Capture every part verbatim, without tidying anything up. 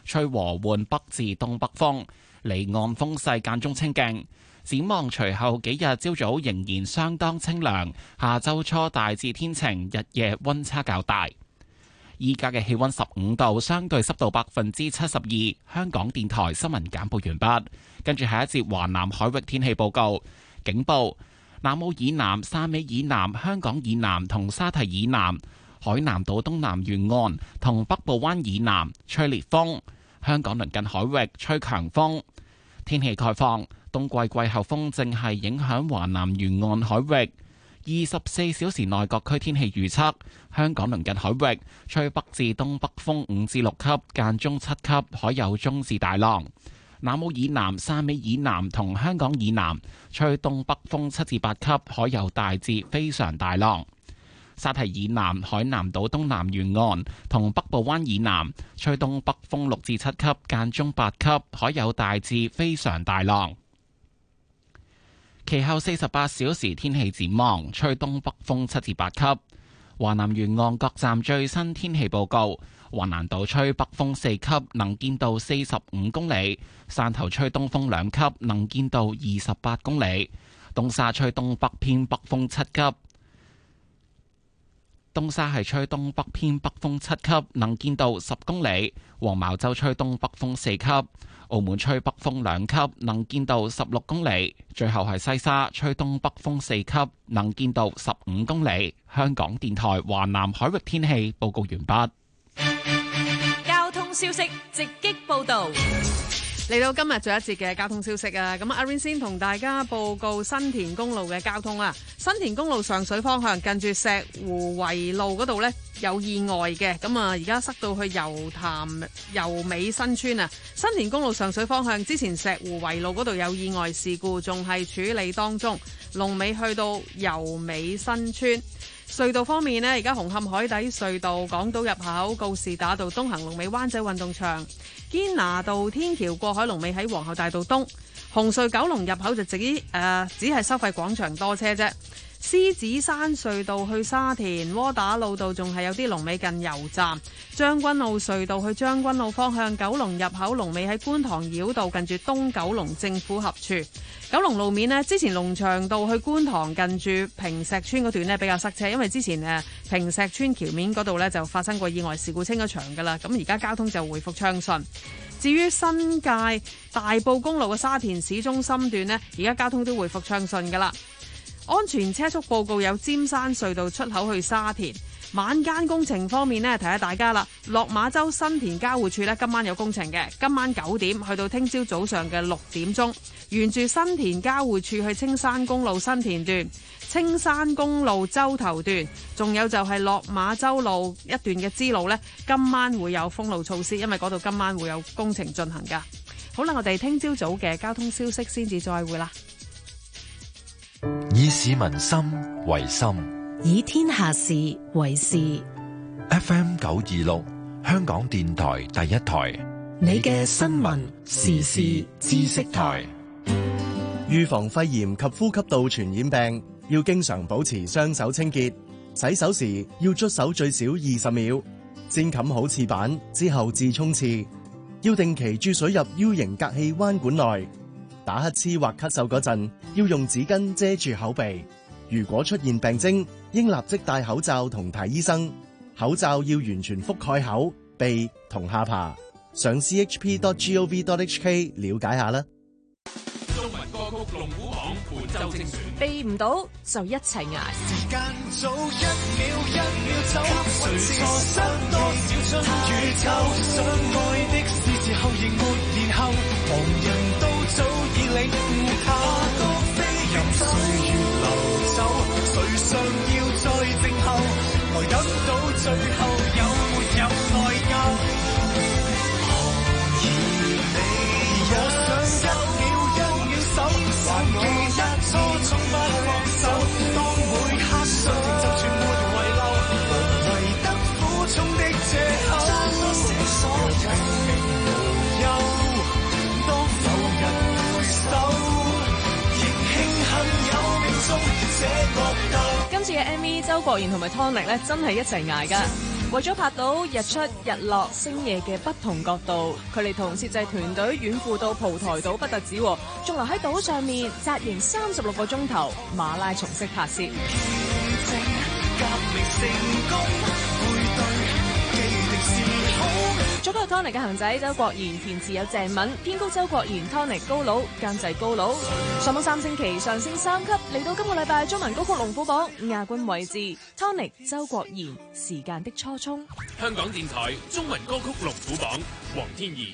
吹和緩北至東北風，離岸風勢間中清勁。展望隨後幾日朝早仍然相當清涼，下週初大致天晴，日夜溫差較大。依家嘅氣溫十五度，相對濕度百分之七十二。香港電台新聞簡報完畢，跟住下一節華南海域天氣報告。警報：南澳以南、汕尾以南、香港以南同沙堤以南、海南島東南沿岸同北部灣以南吹烈風，香港鄰近海域吹強風。天氣概況：冬季季候風正係影響華南沿岸海域。二十四小時內各區天氣預測：香港鄰近海域吹北至東北風五至六級，間中七級，海有中至大浪。南澳以南、汕尾以南同香港以南吹東北風七至八級，海有大至非常大浪。沙堤以南、海南島東南沿岸同北部灣以南吹東北風六至七級，間中八級，海有大至非常大浪。其後四十八小時天氣展望，吹東北風七至八級。華南沿岸各站最新天氣報告：華南島吹北風四級，能見度四十五公里；汕頭吹東風兩級，能見度二十八公里；東沙吹東北偏北風七級。東沙係吹東北偏北風七級，能見度十公里；黃茅洲吹東北風四級。澳門吹北風兩級，能見度十六公里。最後係西沙吹東北風四級，能見度十五公里。香港電台華南海域天氣報告完畢。 交通消息直擊報道。 嚟到今日最後一節嘅交通消息啊，咁阿 Rain 先同大家報告新田公路嘅交通啊。新田公路上水方向近住石湖圍路嗰度呢，有意外嘅，咁啊而家塞到去油潭油尾新村啊。新田公路上水方向之前石湖圍路嗰度有意外事故，仲係處理當中，龍尾去到油尾新村。隧道方面呢，而家紅磡海底隧道港島入口告士打道東行龍尾灣仔運動場，堅拿道天橋過海龍尾喺皇后大道東，紅隧九龍入口就直誒、呃、只係收費廣場多車啫。獅子山隧道去沙田窩打老道仲係有啲龍尾近油站，將軍澳隧道去將軍澳方向九龍入口龍尾喺觀塘繞道近住東九龍政府合署。九龍路面呢，之前龍翔道去觀塘近住坪石村嗰段呢比較塞車，因為之前誒坪石村橋面嗰度呢就發生過意外事故，清咗場噶啦，咁而家交通就回復暢順。至於新界大埔公路嘅沙田市中心段呢，而家交通都回復暢順噶啦。安全車速報告有尖山隧道出口去沙田。晚間工程方面呢，提下大家啦，落馬洲新田交匯處呢，今晚有工程嘅，今晚九點去到聽朝早上嘅六點鐘，沿住新田交匯處去青山公路新田段、青山公路洲頭段，仲有就係落馬洲路一段嘅支路呢，今晚會有封路措施，因為嗰度今晚會有工程進行噶。好啦，我哋聽朝早嘅交通消息先至再會啦。 以市民心為心， 以天下事為事。 F M 九二六，香港電台第一台， 你嘅新聞時事知識台。 預防肺炎及呼吸道傳染病，要經常保持雙手清潔，洗手時要捽手最少二十秒，先冚好廁板之後至沖廁，要定期注水入 U 型隔氣彎管內。打乞嗤或咳嗽嗰陣，要用紙巾遮住口鼻。如果出現病徵，應立即戴口罩同睇醫生。口罩要完全覆蓋口、鼻同下巴。上 c h p dot gov dot h k 了解下啦。 中文歌曲龍虎榜本周精選， 避唔到就一齊捱。 時間早一秒一秒走，誰錯失多少春與秋？相愛的是時候，仍沒然後，旁人都早已領悟透。花都飛，任歲月流走，誰尚要在靜候？來等到最後，有沒有內疚？何以你我想一秒一秒守，還記得初衷不放手。當每刻想就全沒遺漏，無謂得苦衷的借口。若平平無憂，當有人回首，亦慶幸有命中這角鬥。 今次嘅 M V， 周國賢同埋 Tonic 咧，真係一齊捱噶。 為咗拍到日出、日落、星夜嘅不同角度，佢哋同攝製團隊遠赴到蒲台島不特止，仲留喺島上面紮營三十六個鐘頭，馬拉松式拍攝。作曲 Tonic 嘅行仔周國賢，填詞有鄭敏，編曲周國賢 Tonic 高佬，監製高佬。上榜三星期上升三級，嚟到今個禮拜中文歌曲龍虎榜亞軍位置 ，Tonic 周國賢《時間的初衷》。 香港電台中文歌曲龍虎榜，黃天怡。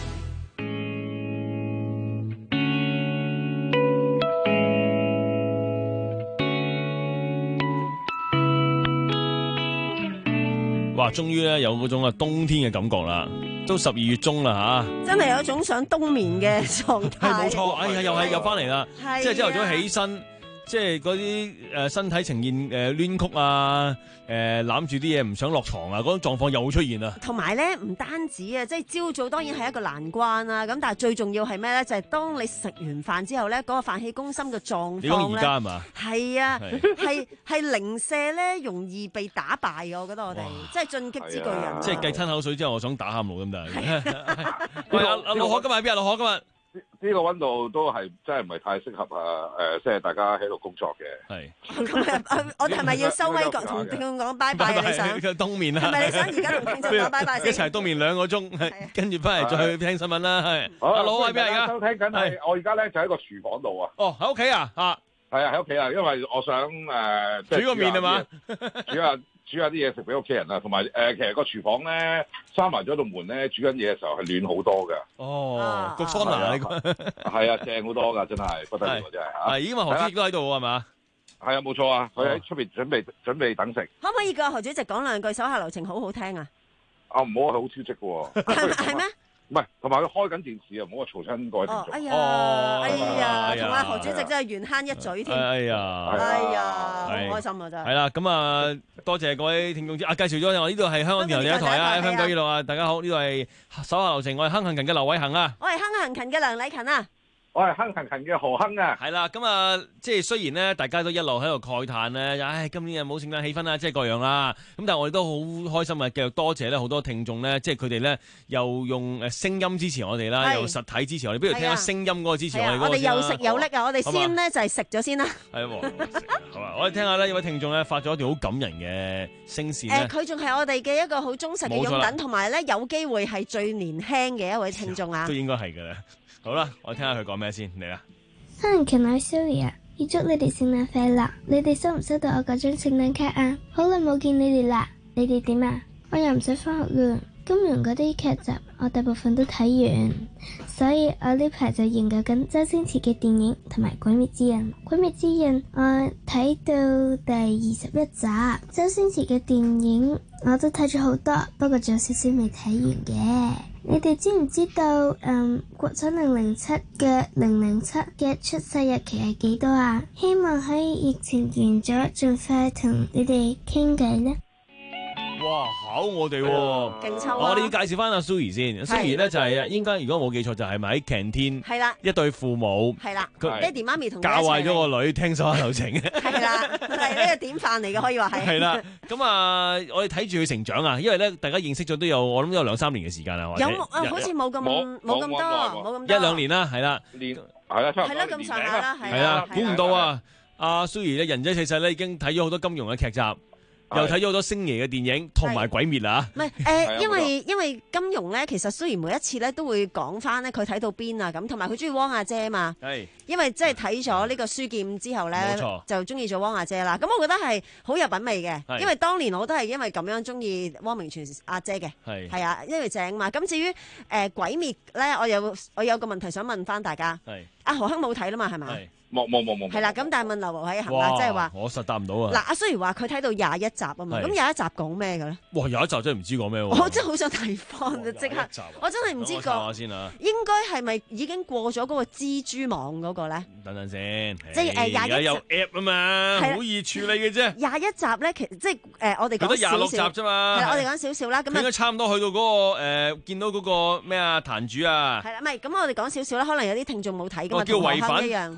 哇！終於咧有嗰種啊冬天嘅感覺啦，都十二月中啦吓， 真係有一種想冬眠嘅狀態。 係冇錯，哎呀又係又翻嚟啦， 係啊即係朝頭早起身，即係嗰啲誒身體呈現誒攣曲啊，誒攬住啲嘢唔想落床啊，嗰種狀況又出現啦。 同埋咧唔單止啊，即係朝早當然係一個難關啦，咁但係最重要係咩咧？就係、是、當你食完飯之後咧，嗰、那個飯氣攻心嘅狀況咧， 你講而家係嘛？ 係啊，係係零舍咧容易被打敗嘅，我覺得我哋即係進擊之巨人。 即係計親口水之後，我想打喊路咁就係。喂，阿阿陸可今日喺邊啊？陸可今日。 呢個溫度都係真係唔係太適合啊！誒，即係大家喺度工作嘅。 係。 咁我哋係咪要收威角同聽眾講拜拜啊？你想？ 佢冬眠啊！ 係咪你想而家同聽眾講拜拜先？ 一齊冬眠兩個鐘，跟住翻嚟再去聽新聞啦。係。阿陸喺邊啊？而家收聽緊係我而家咧就喺個廚房度啊。 哦，喺屋企啊！啊。 係啊，喺屋企啊，因為我想誒。 煮個麵係嘛？ 煮下。煮下啲嘢食俾屋企人啊，同埋誒，其實個廚房咧閂埋咗道門咧，煮緊嘢嘅時候係暖好多㗎。 哦，個桑拿呢個係啊，正好多㗎，真係不得了真係嚇。 係，因為何主席都喺度係嘛？係啊，冇錯啊，佢喺出邊準備準備等食。 可唔可以叫何主席講兩句手下留情，好好聽啊？ 啊，唔好啊，好超值嘅喎。 係咩？ 唔係，同埋佢開緊電視啊，唔好話嘈親各位聽眾。 哎呀，哎呀，同阿何主席真係緣慳一嘴添。 哎呀， 哎呀，好開心啊真係。 係啦，咁啊，多謝各位聽眾啊，介紹咗我呢度係香港電台第一台啊，香港九二六啊，大家好，呢度係手下留情，我係亨行勤嘅劉偉恒啊。 我係亨行勤嘅梁禮勤啊。 我係亨行勤嘅何亨啊， 係啦，咁啊，即係雖然咧，大家都一路喺度慨嘆咧，唉，今年又冇聖誕氣氛啦，即係各樣啦，咁但係我哋都好開心啊，繼續多謝咧好多聽眾咧，即係佢哋咧又用誒聲音支持我哋啦，又實體支持我哋，不如聽下聲音嗰個支持我哋嗰個先啦。 我哋有食有拎啊，我哋先咧就係食咗先啦。 係喎，好啊，我哋聽下呢，有位聽眾咧發咗一條好感人嘅聲線咧。 誒，佢仲係我哋嘅一個好忠實嘅擁躉，同埋咧有機會係最年輕嘅一位聽眾啊。 都應該係㗎啦。好啦，我聽下佢講咩先，嚟啦。 亨勤我 Suri 啊，預祝你哋聖誕快樂！你哋收唔收到我嗰張聖誕卡啊？好耐冇見你哋啦，你哋點啊？我又唔使返學啦。金庸嗰啲劇集我大部分都睇完，所以我呢排就研究緊周星馳嘅電影同埋《鬼滅之刃》。《鬼滅之刃》我睇到第二十一集，周星馳嘅電影我都睇咗好多，不過仲有少少未睇完嘅。你哋知唔知道嗯國產零零七嘅零零七嘅出世日期係幾多啊？希望喺疫情完咗，盡快同你哋傾偈呢。 哇，考我哋喎！ 勁抽啊！ 我哋要介紹翻阿 Suri 先 ，Suri 咧就係應該如果冇記錯就係咪喺 canteen 係啦， 一對父母係啦， 佢爹哋媽咪同教壞咗個女聽手下留情係啦，係呢個典範嚟嘅，可以話係。 係啦，咁啊，我哋睇住佢成長啊，因為咧大家認識咗都有我諗都有兩三年嘅時間啦， 有啊，好似冇咁冇咁多，冇咁多一兩年啦，係啦， 年係啦，差唔多係啦，咁上下啦， 係啦，估唔到啊，阿 Suri 咧人仔細細咧已經睇咗好多金庸嘅劇集。又睇咗好多星爺嘅電影同埋鬼滅啦， 唔係誒，因為因為金庸咧，其實雖然每一次咧都會講翻咧佢睇到邊啊咁，同埋佢中意汪阿姐啊嘛，係，因為即係睇咗呢個書劍之後咧，就中意咗汪阿姐啦。咁我覺得係好有品味嘅，因為當年我都係因為咁樣中意汪明荃阿姐嘅，係係啊，因為正嘛。咁至於誒鬼滅咧，我有我有個問題想問翻大家，係阿何亨冇睇啦嘛，係咪？ 冇冇冇冇， 係啦，咁但係問劉和喺行啦，即係話我實答唔到啊。 嗱，阿雖然話佢睇到廿一集啊嘛，咁廿一集講咩嘅咧？ 哇，廿一集真係唔知講咩喎！ 我真係好想睇翻，即刻，我真係唔知講。 先啊， 應該係咪已經過咗嗰個蜘蛛網嗰個咧？ 等陣先， 即係誒廿一集有 app 啊嘛，好易處理嘅啫。 廿一集咧，其實即係誒我哋講少少。廿六集啫嘛。 係我哋講少少啦。咁應該差唔多去到嗰個誒，見到嗰個咩啊壇主啊。 係啦，唔係咁我哋講少少啦，可能有啲聽眾冇睇㗎嘛。 叫違反一樣違反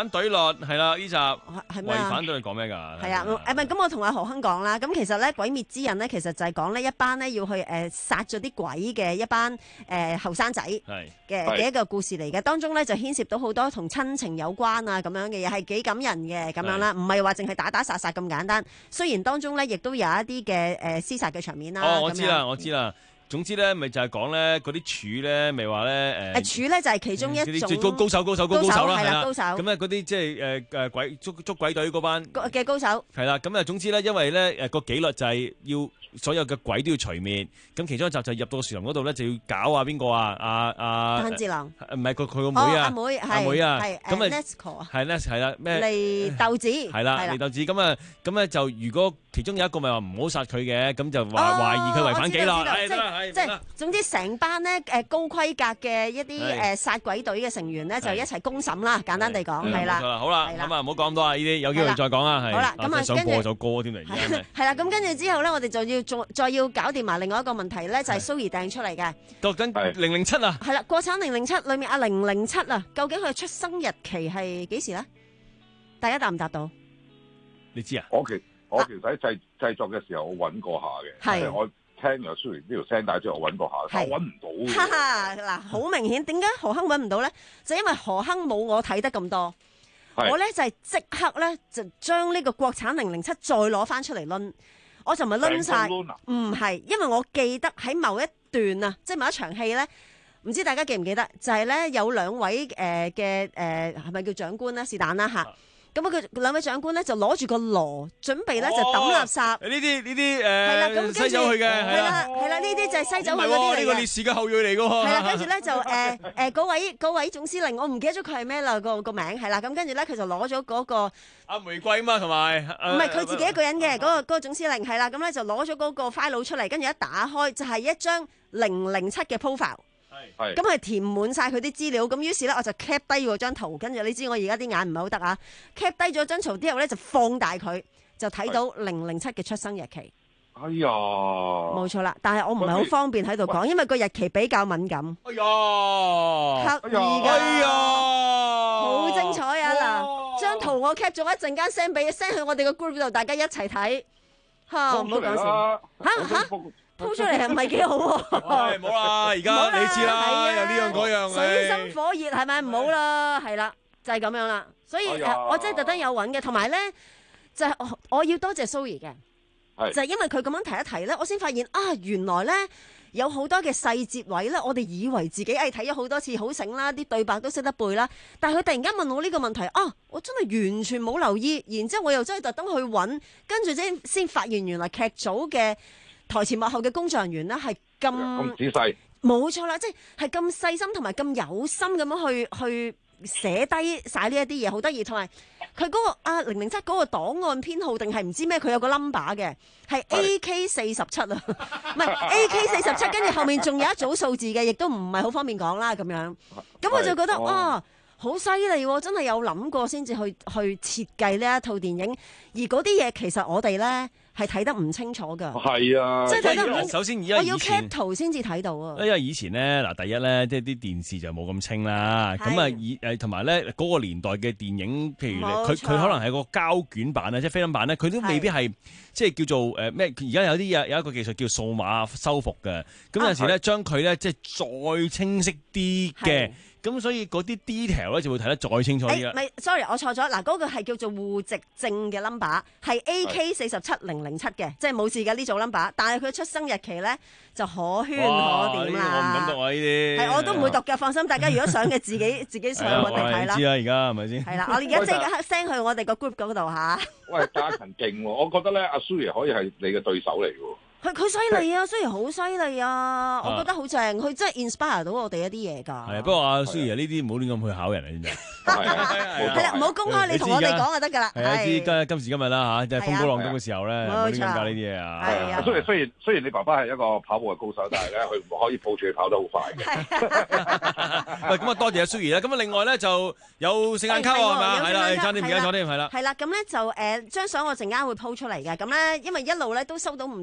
隊律係啦，呢集係咩啊？ 違反隊律講咩㗎？ 係啊，誒唔係咁，我同阿何亨講啦。咁其實咧，《鬼滅之刃》咧，其實就係講呢一班咧要去誒殺咗啲鬼嘅一班誒後生仔嘅嘅一個故事嚟嘅。當中咧就牽涉到好多同親情有關啊咁樣嘅嘢，係幾感人嘅咁樣啦。唔係話淨係打打殺殺咁簡單。雖然當中咧亦都有一啲嘅誒廝殺嘅場面啦。 哦，我知啦，我知啦。總之咧，咪就係講咧嗰啲柱咧，咪話咧誒。 誒柱咧就係其中一種高高手、高手、高高手啦，係啦， 高手。 咁咧嗰啲即係誒誒鬼捉捉鬼隊嗰班嘅高手。係啦，咁啊總之咧，因為咧誒個紀律就係要所有嘅鬼都要除滅。咁其中一集就入到樹林嗰度咧，就要搞啊邊個啊？阿阿炭治郎。唔係佢佢個妹啊。阿妹阿妹啊。係咁啊。Nezuko 啊。係咧係啦咩？ 利豆子。係啦，利豆子咁啊咁咧就如果其中有一個咪話唔好殺佢嘅，咁就話懷疑佢違反紀律。係啦係。 即係總之成班咧誒高規格嘅一啲誒殺鬼隊嘅成員咧，就一齊公審啦。簡單地講係啦。 好啦，咁啊唔好講咁多啊！呢啲有機會再講啊。係。好啦，咁啊想播就歌添嚟。 係啦，咁跟住之後咧，我哋就要再再要搞掂埋另外一個問題咧，就係蘇怡掟出嚟嘅。 究竟零零七啊？ 係啦，國產零零七裏面阿零零七啊，究竟佢出生日期係幾時咧？大家答唔答到？ 你知啊？ 我其我其實喺製製作嘅時候，我揾過下嘅。係我。聽咗蘇怡呢條聲帶之後，我揾過下，我揾唔到。哈哈，嗱，好明顯，點解何亨揾唔到咧？就因為何亨冇我睇得咁多，我咧就係即刻咧就將呢個國產零零七再攞翻出嚟攆，我就唔係攆晒，唔係，因為我記得喺某一段啊，即係某一場戲咧，唔知大家記唔記得？就係咧有兩位誒嘅誒係咪叫長官咧？是但啦嚇。咁啊！佢兩位長官咧就攞住個籮，準備咧就抌垃圾。 呢啲呢啲誒西走去嘅， 係啦係啦，呢啲就係西走去嗰啲嚟嘅。 呢個烈士嘅後裔嚟㗎喎。 係啦，跟住咧就誒誒嗰位嗰位總司令，我唔記得咗佢係咩啦個個名係啦。咁跟住咧佢就攞咗嗰個阿玫瑰嘛，同埋唔係佢自己一個人嘅嗰個嗰個總司令係啦。咁咧就攞咗嗰個 file 出嚟，跟住一打開就係一張零零七嘅 profile。咁係填滿晒佢啲資料，咁於是咧我就 cap 低嗰張圖，跟住你知我而家啲眼唔係好得啊 ，cap 低咗張圖之後咧就放大佢，就睇到零零七嘅出生日期。 哎呀， 冇錯啦，但係我唔係好方便喺度講，因為個日期比較敏感。 哎呀， 刻意㗎， 哎呀， 好精彩啊！嗱，張圖我 cap 咗一陣間 send 俾 send 去我哋個 group 度，大家一齊睇嚇，唔好講笑嚇嚇。鋪出嚟係唔係幾好喎？ 冇啦，而家你知啦，又呢樣嗰樣， 水深火熱係咪？唔好啦，係啦，就係咁樣啦。所以誒，我真係特登有揾嘅，同埋咧就係我我要多謝蘇怡嘅，就係因為佢咁樣提一提咧，我先發現啊，原來咧有好多嘅細節位咧，我哋以為自己誒睇咗好多次好醒啦，啲對白都識得背啦，但係佢突然間問我呢個問題啊，我真係完全冇留意，然之後我又真係特登去揾，跟住先先發現原來劇組嘅台前幕後嘅工作人員咧係咁咁仔細， 冇錯啦，即係係咁細心同埋咁有心咁樣去去寫低晒呢一啲嘢，好得意。同埋佢嗰個啊零零七嗰個檔案編號定係唔知咩，佢有個 number 嘅，係 A K 四十七啊，唔係 A K 四十七，跟住後面仲有一組數字嘅，亦都唔係好方便講啦咁樣。咁我就覺得啊，好犀利喎！真係有諗過先至去去設計呢一套電影，而嗰啲嘢其實我哋咧係睇得唔清楚㗎。 係啊， 即係睇得唔首先而家我要 cap 圖先至睇到啊。 因為以前咧嗱，第一咧即係啲電視就冇咁清啦，咁啊以誒同埋咧嗰個年代嘅電影，譬如佢佢可能係個膠卷版啊，即係菲林版咧，佢都未必係即係叫做誒咩？而家有啲有有一個技術叫數碼修復嘅，咁有陣時咧將佢咧即係再清晰啲嘅。咁所以嗰啲 detail 咧就會睇得再清楚啲啦。 誒，唔係 sorry， 我錯咗。嗱，嗰個係叫做戶籍證嘅 number， 係 A K 四十七零零七嘅，即係冇事嘅呢組 number。但係佢出生日期咧就可圈可點啦。 我唔敢讀啊！呢啲係我都唔會讀嘅，放心。大家如果想嘅自己自己上我哋睇啦。 知啦，而家係咪先？ 係啦，我而家即刻 send 去我哋個 group 嗰度嚇。 喂，家勤勁喎，我覺得咧阿蘇爺可以係你嘅對手嚟喎。 佢佢犀利啊，雖然好犀利啊，我覺得好正，佢真係 inspire 到我哋一啲嘢㗎。 係啊，不過阿蘇爺呢啲唔好亂咁去考人啊，先係。 係啦，唔好公開，你同我哋講就得㗎啦。 係啊，知今今時今日啦嚇，即係風高浪急嘅時候咧，唔好亂咁搞呢啲嘢啊。 係啊，雖然雖然雖然你爸爸係一個跑步嘅高手，但係咧佢唔可以抱住佢跑得好快嘅。 喂，咁啊多謝阿蘇爺啦。咁啊另外咧就有聖誕卡喎，係咪啊？係啦，差啲唔記得咗添，係啦。 係啦，咁咧就誒張相我陣間會 po 出嚟嘅。咁咧因為一路咧都收到唔同聽眾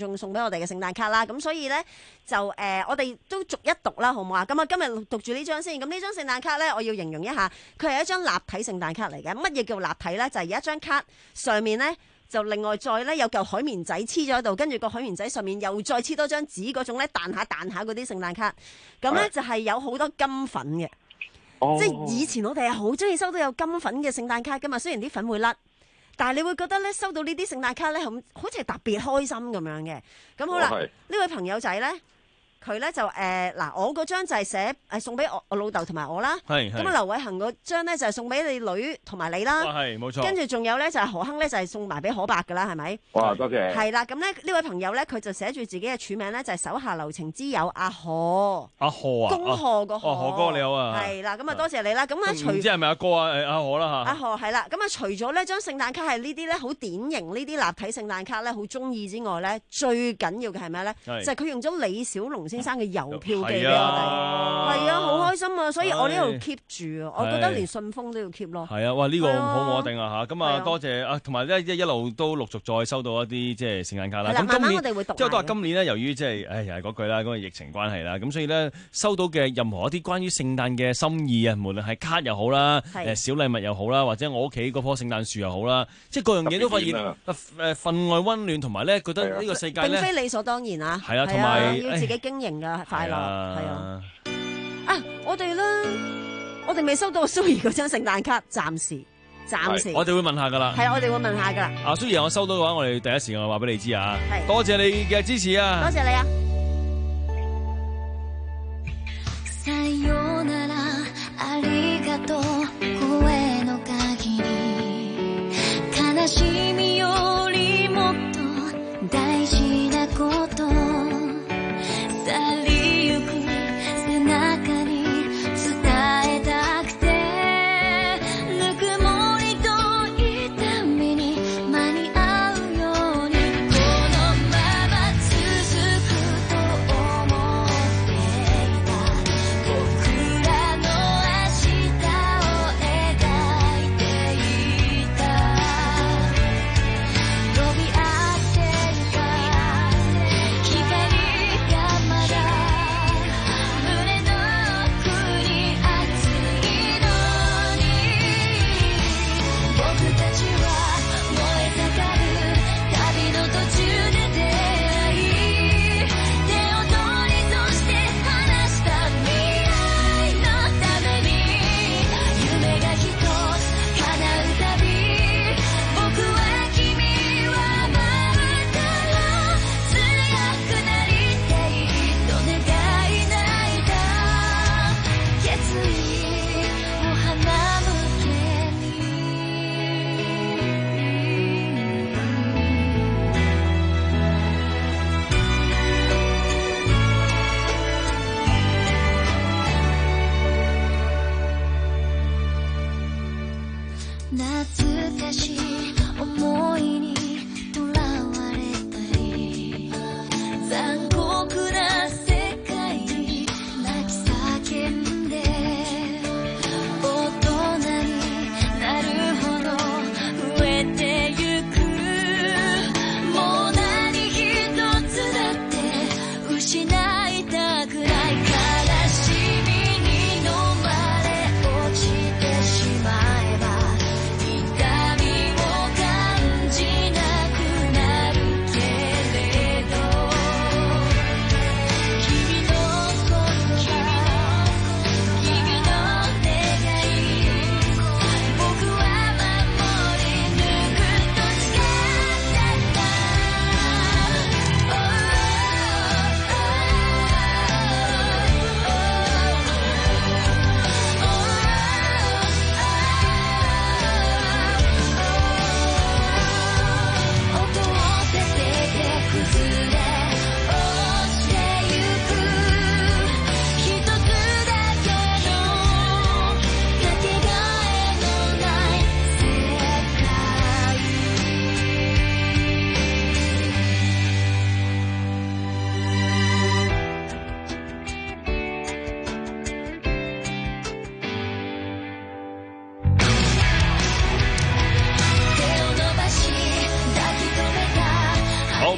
眾送俾我哋嘅聖誕卡啦。咁所以咧就誒、呃，我哋都逐一讀啦，好唔好啊？咁啊，今日讀住呢張先。咁呢張聖誕卡咧，我要形容一下，佢係一張立體聖誕卡嚟嘅。乜嘢叫立體咧？就係、是、有一張卡上面咧，就另外再咧有嚿海綿仔黐咗喺度，跟住個海綿仔上面又再黐多張紙嗰種咧，彈下彈下嗰啲聖誕卡。咁咧就係有好多金粉嘅。哦、即係以前我哋係好中意收到有金粉嘅聖誕卡噶嘛，雖然啲粉會甩，但係你會覺得咧收到呢啲聖誕卡咧，好好似係特別開心咁樣嘅。咁好啦，呢、哦、位朋友仔咧，佢咧就誒嗱、呃，我嗰張就係寫誒送俾我我老豆同埋我啦。係咁啊，劉偉恒嗰張咧就係送俾你女同埋你啦。係冇錯。跟住仲有咧就係何亨咧就係送埋俾可伯噶啦，係咪？哇，多謝。係啦，咁咧呢位朋友咧佢就寫住自己嘅署名咧就係手下留情之友阿何。阿何啊？恭賀個何。哦，何哥你好啊。係啦，咁啊多謝你啦。咁啊除唔知係咪阿哥啊？誒阿何啦嚇。阿何係啦，咁啊除咗呢張聖誕卡係呢啲咧好典型呢啲立體聖誕卡咧好中意之外咧，最緊要嘅係咩咧？就係佢用咗李小龍先生嘅郵票寄俾我哋，係啊，好開心啊！所以我呢度 keep 住啊，我覺得連信封都要 keep 咯。係啊，哇！呢個好我定啊嚇，咁啊多謝啊，同埋咧一一路都陸續再收到一啲即係聖誕卡啦。咁今年即係都話今年咧，由於即係誒又係嗰句啦，嗰個疫情關係啦，咁所以咧收到嘅任何一啲關於聖誕嘅心意啊，無論係卡又好啦，誒小禮物又好啦，或者我屋企嗰棵聖誕樹又好啦，即係各樣嘢都發現誒分外溫暖，同埋咧覺得呢個世界咧並非理所當然啊，係啊，同埋要自己經營㗎。快樂係啊！啊，我哋咧，我哋未收到蘇怡嗰張聖誕卡，暫時，暫時，我哋會問下噶啦。係，我哋會問下噶啦。啊，蘇怡，我收到嘅話，我哋第一時間話俾你知啊。係，多謝你嘅支持啊！多謝你啊！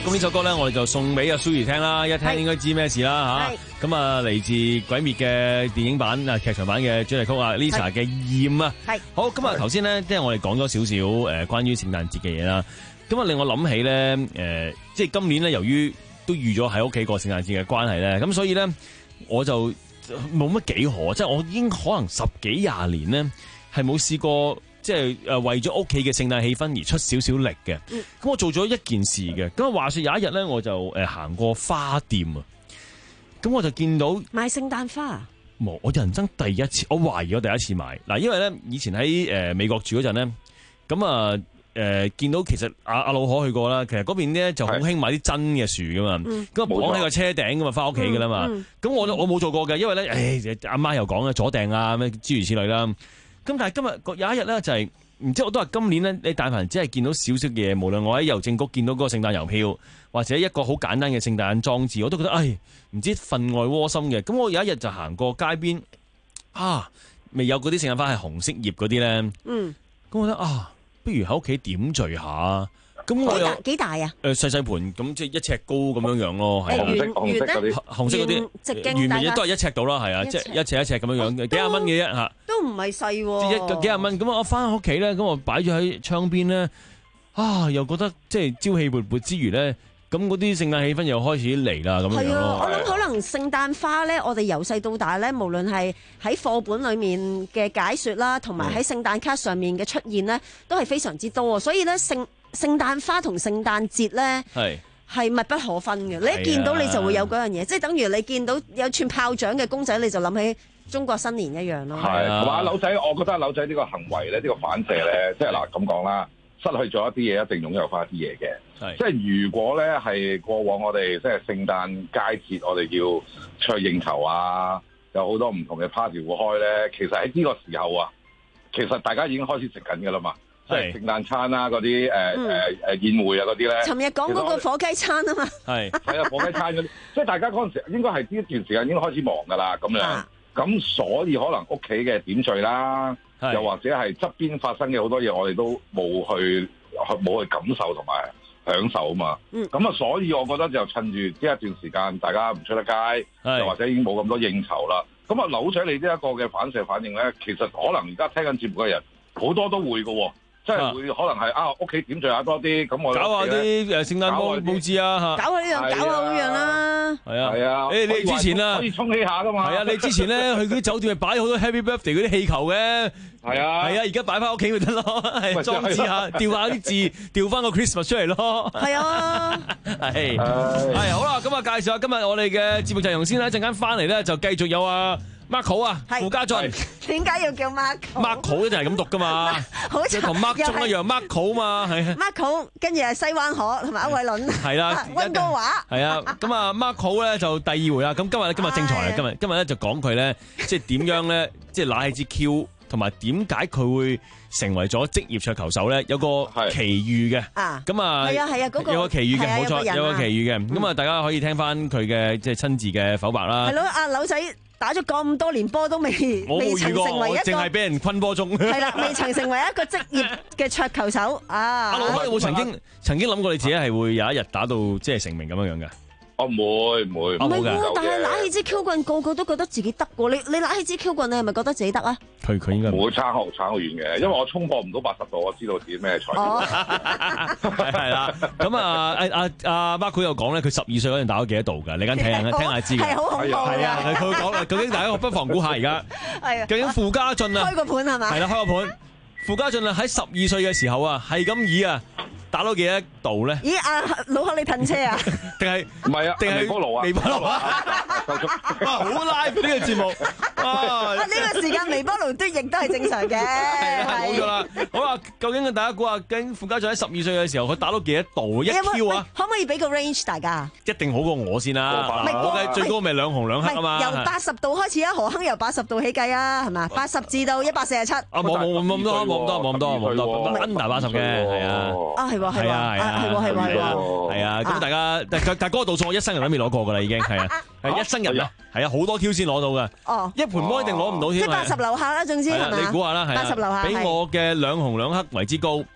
咁呢首歌咧，我哋就送俾阿 Suri 聽啦，一聽應該知咩事啦吓。咁啊，嚟自《鬼滅》嘅電影版啊，劇場版嘅主題曲啊 ，Lisa 嘅《厭》啊。係好，咁啊，頭先咧，即係我哋講咗少少誒，關於聖誕節嘅嘢啦。咁啊，令我諗起咧，誒、呃，即係今年咧，由於都預咗喺屋企過聖誕節嘅關係咧，咁所以咧，我就冇乜幾何，即係我已經可能十幾廿年咧，係冇試過。即係誒為咗屋企嘅聖誕氣氛而出少少力嘅，咁、嗯、我做咗一件事嘅。咁話說有一日咧，我就誒行過花店啊，咁我就見到買聖誕花。 冇，我人生第一次，我懷疑我第一次買嗱，因為咧以前喺誒美國住嗰陣咧，咁啊誒見到其實阿阿老可去過啦，其實嗰邊咧就好興買啲真嘅樹噶嘛，咁啊綁喺個車頂噶嘛，翻屋企噶啦嘛，咁、嗯嗯、我我冇做過嘅，因為咧誒阿媽又講啊阻訂啊咩諸如此類啦。咁但係今日有一日咧就係、是，唔知我都話今年咧，你但凡只係見到少少嘅嘢，無論我喺郵政局見到嗰個聖誕郵票，或者一個好簡單嘅聖誕裝置，我都覺得，唉，唔知分外窩心嘅。咁我有一日就行過街邊，啊，未有嗰啲聖誕花係紅色葉嗰啲咧，嗯，咁我覺得啊，不如喺屋企點綴下。咁我有幾大啊？ 誒細細盤咁即係一尺高咁樣樣咯，係紅色紅色嗰啲， 紅色嗰啲直徑圓圓都係一尺到啦，係啊，即係一尺一尺咁樣樣，幾廿蚊嘅啫嚇， 都唔係細喎。 即係幾廿蚊咁我翻屋企咧，咁我擺咗喺窗邊咧，啊又覺得即係朝氣勃勃之餘咧，咁嗰啲聖誕氣氛又開始嚟啦咁樣係啊， 咯。 我諗可能聖誕花咧，我哋由細到大咧，無論係喺課本裡面嘅解説啦，同埋喺聖誕卡上面嘅出現咧，都係非常之多啊。所以咧聖聖誕花同聖誕節咧係係密不可分嘅。你一見到你就會有嗰樣嘢，即係等於你見到有串炮仗嘅公仔，你就諗起中國新年一樣咯。 係同埋阿柳仔，我覺得阿柳仔呢個行為咧，呢、呢個反射咧，即係嗱咁講啦，失去咗一啲嘢，一定擁有翻一啲嘢嘅。即係如果咧係過往我哋即係聖誕佳節，我哋要出去應酬啊，有好多唔同嘅 party 會開咧。其實喺呢個時候啊，其實大家已經開始食緊㗎啦嘛。即係聖誕餐啦，嗰啲誒誒誒宴會啊嗰啲咧。尋日講嗰個火雞餐啊嘛。係係啊，火雞餐嗰啲，即係大家嗰陣時應該係呢一段時間已經開始忙㗎啦，咁樣。咁、啊、所以可能屋企嘅點綴啦，又或者係側邊發生嘅好多嘢，我哋都冇去冇去感受同埋享受啊嘛。咁、嗯、啊，所以我覺得就趁住呢一段時間，大家唔出得街，又或者已經冇咁多應酬啦。咁啊，扭咗你呢一個嘅反射反應咧，其實可能而家聽緊節目嘅人好多都會㗎喎。即係會可能係啊屋企點綴下多啲，咁我搞下啲誒聖誕佈佈置啊嚇，搞下呢樣搞下嗰樣啦，係啊係啊，誒你之前啊可以沖起下噶嘛，係啊你之前咧去嗰啲酒店咪擺好多 Happy Birthday 嗰啲氣球嘅，係啊係啊而家擺翻屋企咪得咯，係裝置下調下啲字，調翻個 Christmas 出嚟咯，係啊係係好啦，咁啊介紹下今日我哋嘅節目陣容先啦，一陣間翻嚟咧就繼續有啊。Marco 啊，傅家俊，點解要叫 Marco？Marco 就係咁讀噶嘛，好似同 Mark 中一樣 ，Marco 嘛，係。Marco 跟住係西灣河同埋歐偉倫，係啦，溫哥華，係啊。咁啊，Marco 咧就第二回啦。咁今日今日精彩啊！今日今日咧就講佢咧，即係點樣咧，即係拿起支 Q，同埋點解佢會成為咗職業桌球手咧？有個奇遇嘅，咁啊，係啊係啊，嗰個有個奇遇嘅，冇錯，有個奇遇嘅。咁啊，大家可以聽翻佢嘅即係親自嘅剖白啦。係咯，阿柳仔。打咗咁多年波都未未曾成為一個，淨係俾人昆波中。係啦，未曾成為一個職業嘅桌球手啊！阿老開有冇曾經曾經諗過你自己係會有一日打到即係成名咁樣樣嘅？我唔會唔會，唔係喎，但係拿起支 Q 棍，個個都覺得自己得喎。你你拿起支 Q 棍，你係咪覺得自己得啊？佢佢應該唔會差好差好遠嘅，因為我衝破唔到八十度，我知道自己咩材料。係啦，咁啊，阿阿阿 Marco 又講咧，佢十二歲嗰陣打咗幾多度㗎？你間聽下聽下知嘅。係好恐怖㗎。係啊，佢講啦，究竟大家不妨估下而家。係啊。究竟傅家俊啊？開個盤係嘛？係啦，開個盤。傅家俊啊，喺十二歲嘅時候啊，係咁以啊。打到幾多度咧？咦，阿老客你褪車啊？定係唔係啊？定係微波爐啊？微波爐啊！好 live 呢個節目啊！呢個時間微波爐都亦都係正常嘅。係啊，冇錯啦。好啦，究竟大家估下，究竟傅家俊喺十二歲嘅時候，佢打到幾多度？一 Q 啊？可唔可以俾個 range 大家？一定好過我先啦。我嘅最高咪兩紅兩黑啊嘛。由八十度開始啊，何鏗由八十度起計啊，係嘛？八十至到一百四十七。啊，冇冇冇咁多，冇咁多，冇咁多，冇咁多，under 八十嘅，係啊。啊，係。係啊係啊係喎係喎係喎係啊！咁大家但但嗰個度數我一生人都未攞過噶啦已經係啊係一生人啊係啊好多 Q 先攞到噶哦一盤波一定攞唔到添即係八十樓下啦總之係嘛你估下啦係八十樓下俾我嘅兩紅兩黑為之高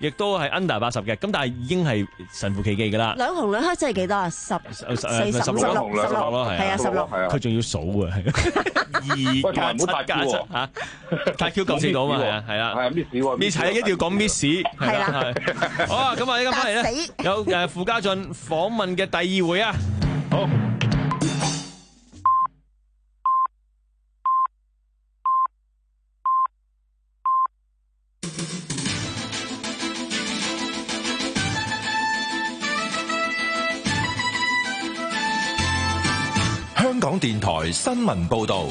亦都係 under 八十嘅。咁但係已經係神乎其技㗎啦。 兩紅兩黑真係幾多啊？十四十十六十六咯，係啊， 十六。 佢仲要數啊，二加七加七嚇，大 Q 九四到嘛，係啊，係啊， 係 miss 喎 ，miss 係一定要講 miss，係啦，係。好啊，咁啊，依家翻嚟咧，有誒傅家俊訪問嘅第二回啊，好。 香港電台新聞報道，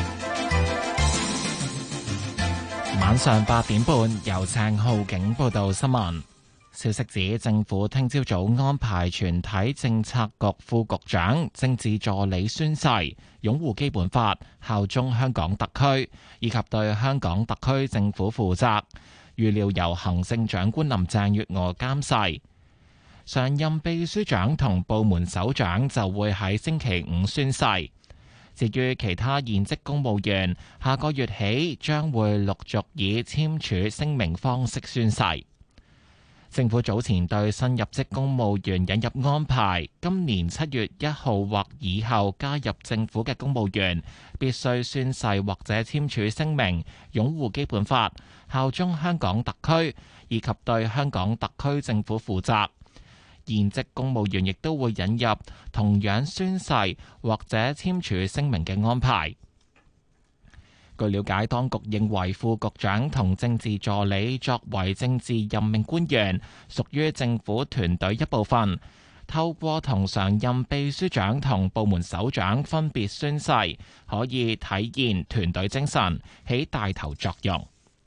晚上八點半由鄭浩景報道新聞。消息指，政府聽朝早安排全體政策局副局長、政治助理宣誓，擁護基本法、效忠香港特區，以及對香港特區政府負責。預料由行政長官林鄭月娥監誓。常任秘書長同部門首長就會喺星期五宣誓。至於其他現職公務員，下個月起將會陸續以簽署聲明方式宣誓。政府早前對新入職公務員引入安排，今年七月一號或以後加入政府嘅公務員，必須宣誓或者簽署聲明，擁護基本法、效忠香港特區，以及對香港特區政府負責。現職公務員亦都會引入同樣宣誓或者簽署聲明嘅安排。據了解，當局認為副局長同政治助理作為政治任命官員，屬於政府團隊一部分，透過同常任秘書長同部門首長分別宣誓，可以體現團隊精神，起帶頭作用。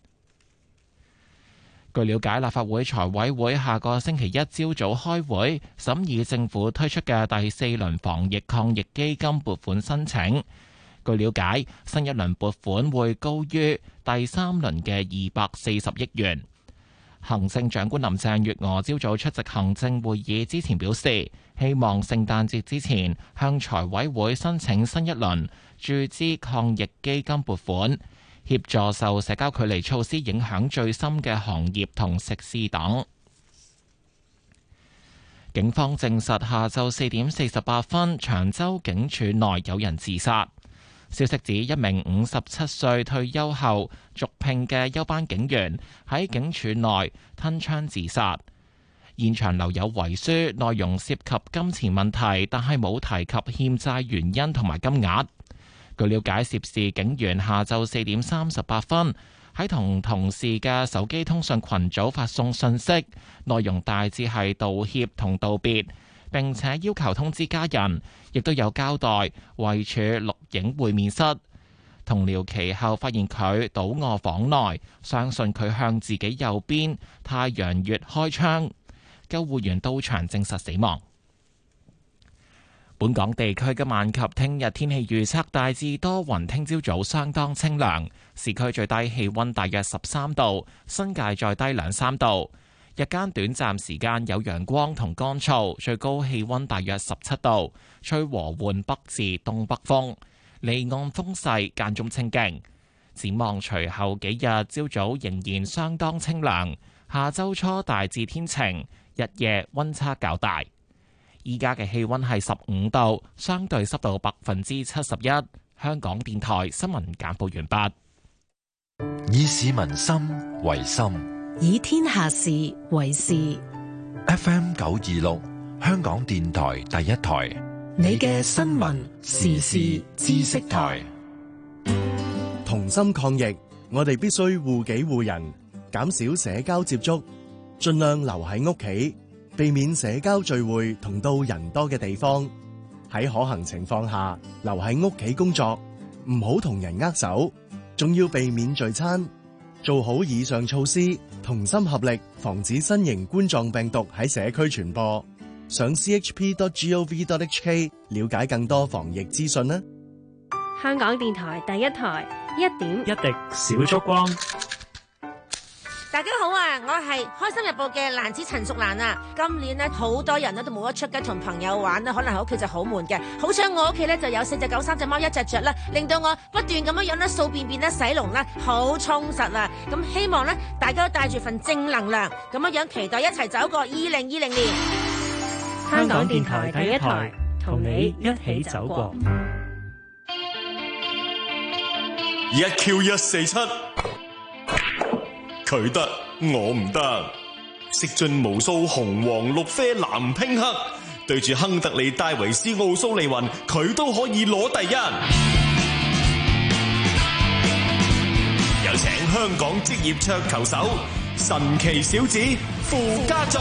據了解，立法會財委會下個星期一朝早開會審議政府推出嘅第四輪防疫抗疫基金撥款申請。據了解，新一輪撥款會高於第三輪嘅二百四十億元。行政長官林鄭月娥朝早出席行政會議之前表示，希望聖誕節之前向財委會申請新一輪注資抗疫基金撥款，協助受社交距離措施影響最深嘅行業同食肆等。警方證實下晝四點四十八分，長洲警署內有人自殺。消息指，一名五十七歲退休後續聘嘅休班警員喺警署內吞槍自殺。現場留有遺書，內容涉及金錢問題，但係冇提及欠債原因同埋金額。據了解，涉事警員下晝四點三十八分喺同同事嘅手機通訊群組發送信息，內容大致係道歉同道別，並且要求通知家人，亦都有交代位處錄影會面室。同僚其後發現佢倒卧房內，相信佢向自己右邊太陽穴開槍，救護員到場證實死亡。本港地區今晚及聽日天氣預測大致多雲，聽朝早相當清涼，市區最低氣溫大約十三度，新界再低兩三度。日間短暫時間有陽光同乾燥，最高氣溫大約十七度，吹和緩北至東北風，離岸風勢間中清勁。展望隨後幾日，朝早仍然相當清涼，下周初大致天晴，日夜溫差較大。依家嘅氣溫係十五度，相對濕度百分之七十一。香港電台新聞簡報完畢。 以市民心為心， 以天下事為事。 F M 九二六，香港電台第一台， 你嘅新聞時事知識台。 同心抗疫，我哋必須護己護人，減少社交接觸，盡量留喺屋企。避免社交聚會同到人多嘅地方，喺可行情況下留喺屋企工作，唔好同人握手，仲要避免聚餐。做好以上措施，同心合力，防止新型冠狀病毒喺社區傳播。上 c h p dot gov dot h k 了解更多防疫資訊啦。 香港電台第一台，一點一滴小燭光。 大家好啊！ 啊，我係開心日報嘅蘭子陳淑蘭啊。今年咧好多人咧都冇得出街同朋友玩啦，可能喺屋企就好悶嘅。好彩我屋企咧就有四隻狗、三隻貓、一隻雀啦，令到我不斷咁樣樣咧掃便便咧、洗籠啦，好充實啊！咁希望咧大家都帶住份正能量，咁樣樣期待一齊走過二零二零年。 香港電台第一台，同你一起走過。 一 Q 一四七，佢得我唔得，食盡無數紅黃綠啡藍拼黑，對住亨特利戴維斯奧蘇利雲，佢都可以攞第一。有請香港職業桌球手神奇小子傅家俊。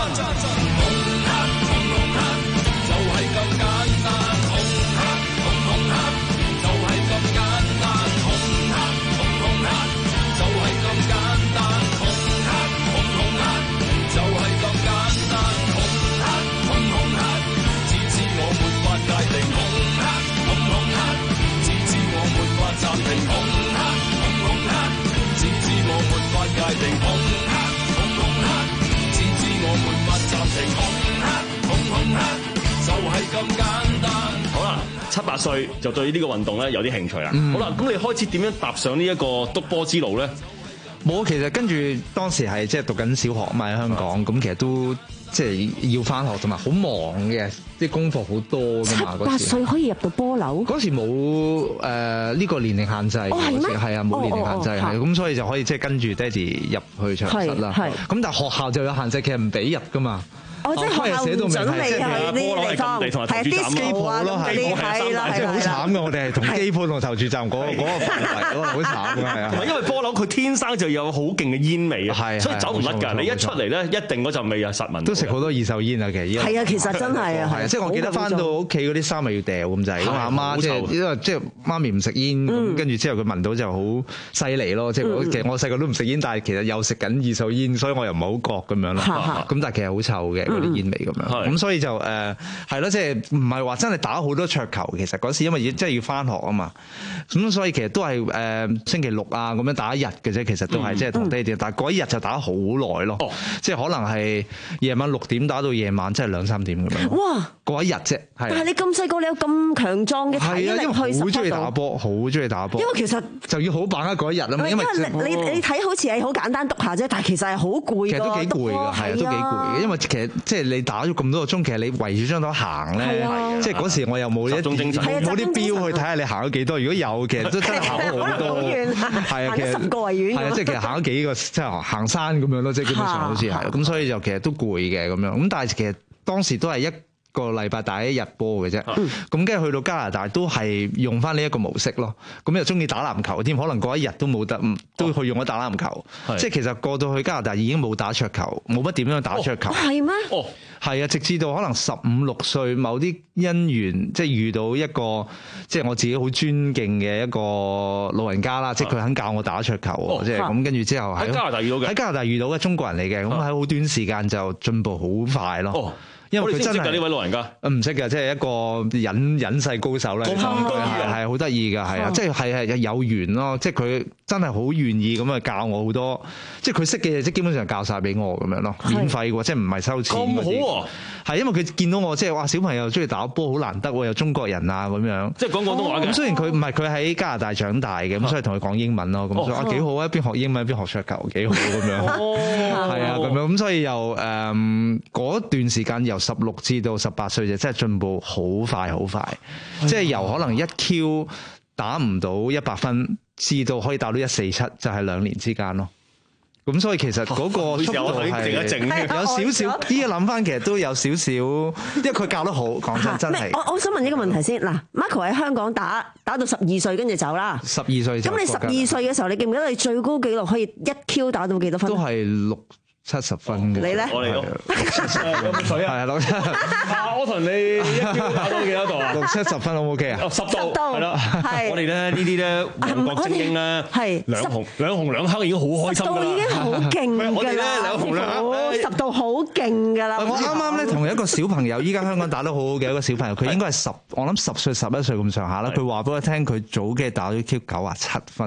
好啦，七八歲就對呢個運動咧有啲興趣啦。嗯、好啦，咁你開始點樣踏上呢一個篤波之路咧？ 冇，其實跟住當時係即係讀緊小學啊嘛，喺香港，咁、嗯、其實都即係要翻學同埋好忙嘅，啲功課好多㗎嘛。 七八歲可以入到波樓？ 嗰時冇誒呢個年齡限制， 哦係咩？ 係啊，冇年齡限制，係咁、哦哦、所以就可以即係跟住爹哋入去場室啦。咁但係學校就有限制，其實唔俾入㗎嘛。 哦，即係學校唔準你去呢啲地方，係 disco 啊，嗰啲係啦， 即係好慘嘅。我哋係同機鋪同投注站嗰嗰個範圍，嗰個好慘嘅係啊。 同埋因為波樓佢天生就有好勁嘅煙味啊，所以走唔甩㗎。你一出嚟咧，一定嗰陣味啊實聞。 都食好多二手煙啊，其實。 係啊，其實真係啊， 係啊，即係我記得翻到屋企嗰啲衫咪要掉咁滯，咁阿媽即係因為即係媽咪唔食煙，跟住之後佢聞到就好犀利咯。即係其實我細個都唔食煙，但係其實又食緊二手煙，所以我又唔係好覺咁樣啦。咁但係其實好臭嘅嗰啲煙味咁樣。咁所以就誒係咯，即係唔係話真係打好多桌球，其實嗰時因為真係要翻學啊嘛，咁所以其實都係誒、呃、星期六啊咁樣打一日嘅啫，其實都係、嗯、即係同爹哋，但係嗰一日就打好耐咯，哦、即係可能係夜晚六點打到夜晚即係兩三點咁樣。哇！嗰一日啫， 但係你咁細個，你有咁強壯嘅體力去好中意打波，好中意打波。 因為其實就要好把握嗰一日啊嘛，因為你你睇好似係好簡單篤下啫，但係其實係好攰。 其實都幾攰㗎，係啊，都幾攰嘅，因為其實即係你打咗咁多個鐘，其實你圍住張台行咧，即係嗰時我又冇一冇啲錶去睇下你行咗幾多。如果有，其實都真係行咗好多。係啊，其實十個維園。係啊，即係其實行咗幾個，即係行山咁樣咯，即係基本上好似係。咁所以就其實都攰嘅咁樣。咁但係其實當時都係一個禮拜打一日波嘅啫，咁跟住去到加拿大都係用翻呢一個模式咯。咁又中意打籃球添，可能嗰一日都冇得，都去用咗打籃球。哦、即係其實過到去加拿大已經冇打桌球，冇乜點樣打桌球。 係咩？ 哦，係啊，直至到可能十五六歲，某啲因緣，即係遇到一個即係我自己好尊敬嘅一個老人家啦，即係佢肯教我打桌球，哦、即係咁跟住之後喺加拿大遇到嘅，喺加拿大遇到嘅中國人嚟嘅，咁喺好短時間就進步好快咯。哦，因為佢真係呢位老人家，唔識嘅，即係一個隱隱世高手咧，係好得意嘅，係啊，即係係係有緣咯，即係佢真係好願意咁啊教我好多，即係佢識嘅嘢，即係基本上教晒俾我咁樣咯，免費嘅，即係唔係收錢。咁好啊！係因為佢見到我即係哇小朋友中意打波好難得喎，有中國人啊咁樣，即係講廣東話嘅。咁雖然佢唔係佢喺加拿大長大嘅，咁所以同佢講英文咯，咁所以啊幾好啊，一邊學英文一邊學桌球幾好咁樣，係啊咁樣，咁所以又誒嗰段時間由十六至到十八歲就真係進步好快好快，即係由可能一 Q 打唔到一百分，至到可以打到一四七，就係兩年之間咯。咁所以其實嗰個速度係有少少，依家諗翻其實都有少少，因為佢教得好，講真真係。 我我想問一個問題先，嗱 ，Marco 喺香港打打到十二歲跟住走啦。十二歲。咁你十二歲嘅時候，你記唔記得你最高紀錄可以一 Q 打到幾多分？ 都係六七十分嘅。 你咧？ 我嚟咯。有冇水啊？係六七。我同你一 Q 打到幾多度啊？ 六七十分 O 唔 OK 啊？ 十度。係啦。係。我哋咧呢啲咧韓國精英咧，係兩紅兩紅兩黑已經好開心㗎啦。十度已經好勁㗎啦。我哋咧兩紅兩黑， 十度好勁㗎啦。 我啱啱咧同一個小朋友，依家香港打得好好嘅一個小朋友，佢應該係十，我諗十歲十一歲咁上下啦。佢話俾我聽，佢早嘅打咗 Q 九啊七分。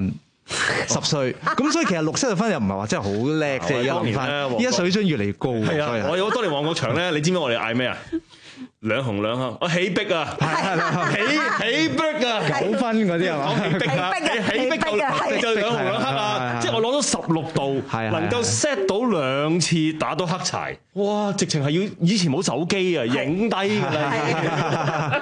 十歲，咁所以其實六七十分又唔係話真係好叻啫。而家諗翻，依家水準越嚟越高。 係啊，我有當年旺角場咧，你知唔知我哋嗌咩啊？兩紅兩黑，我起逼啊！起起逼啊！ 九分嗰啲係嘛？ 起逼啊！起逼就就兩紅兩黑啊！即係我攞咗十六度，能夠 set 到兩次打到黑柴，哇！直情係要以前冇手機啊，影低㗎啦。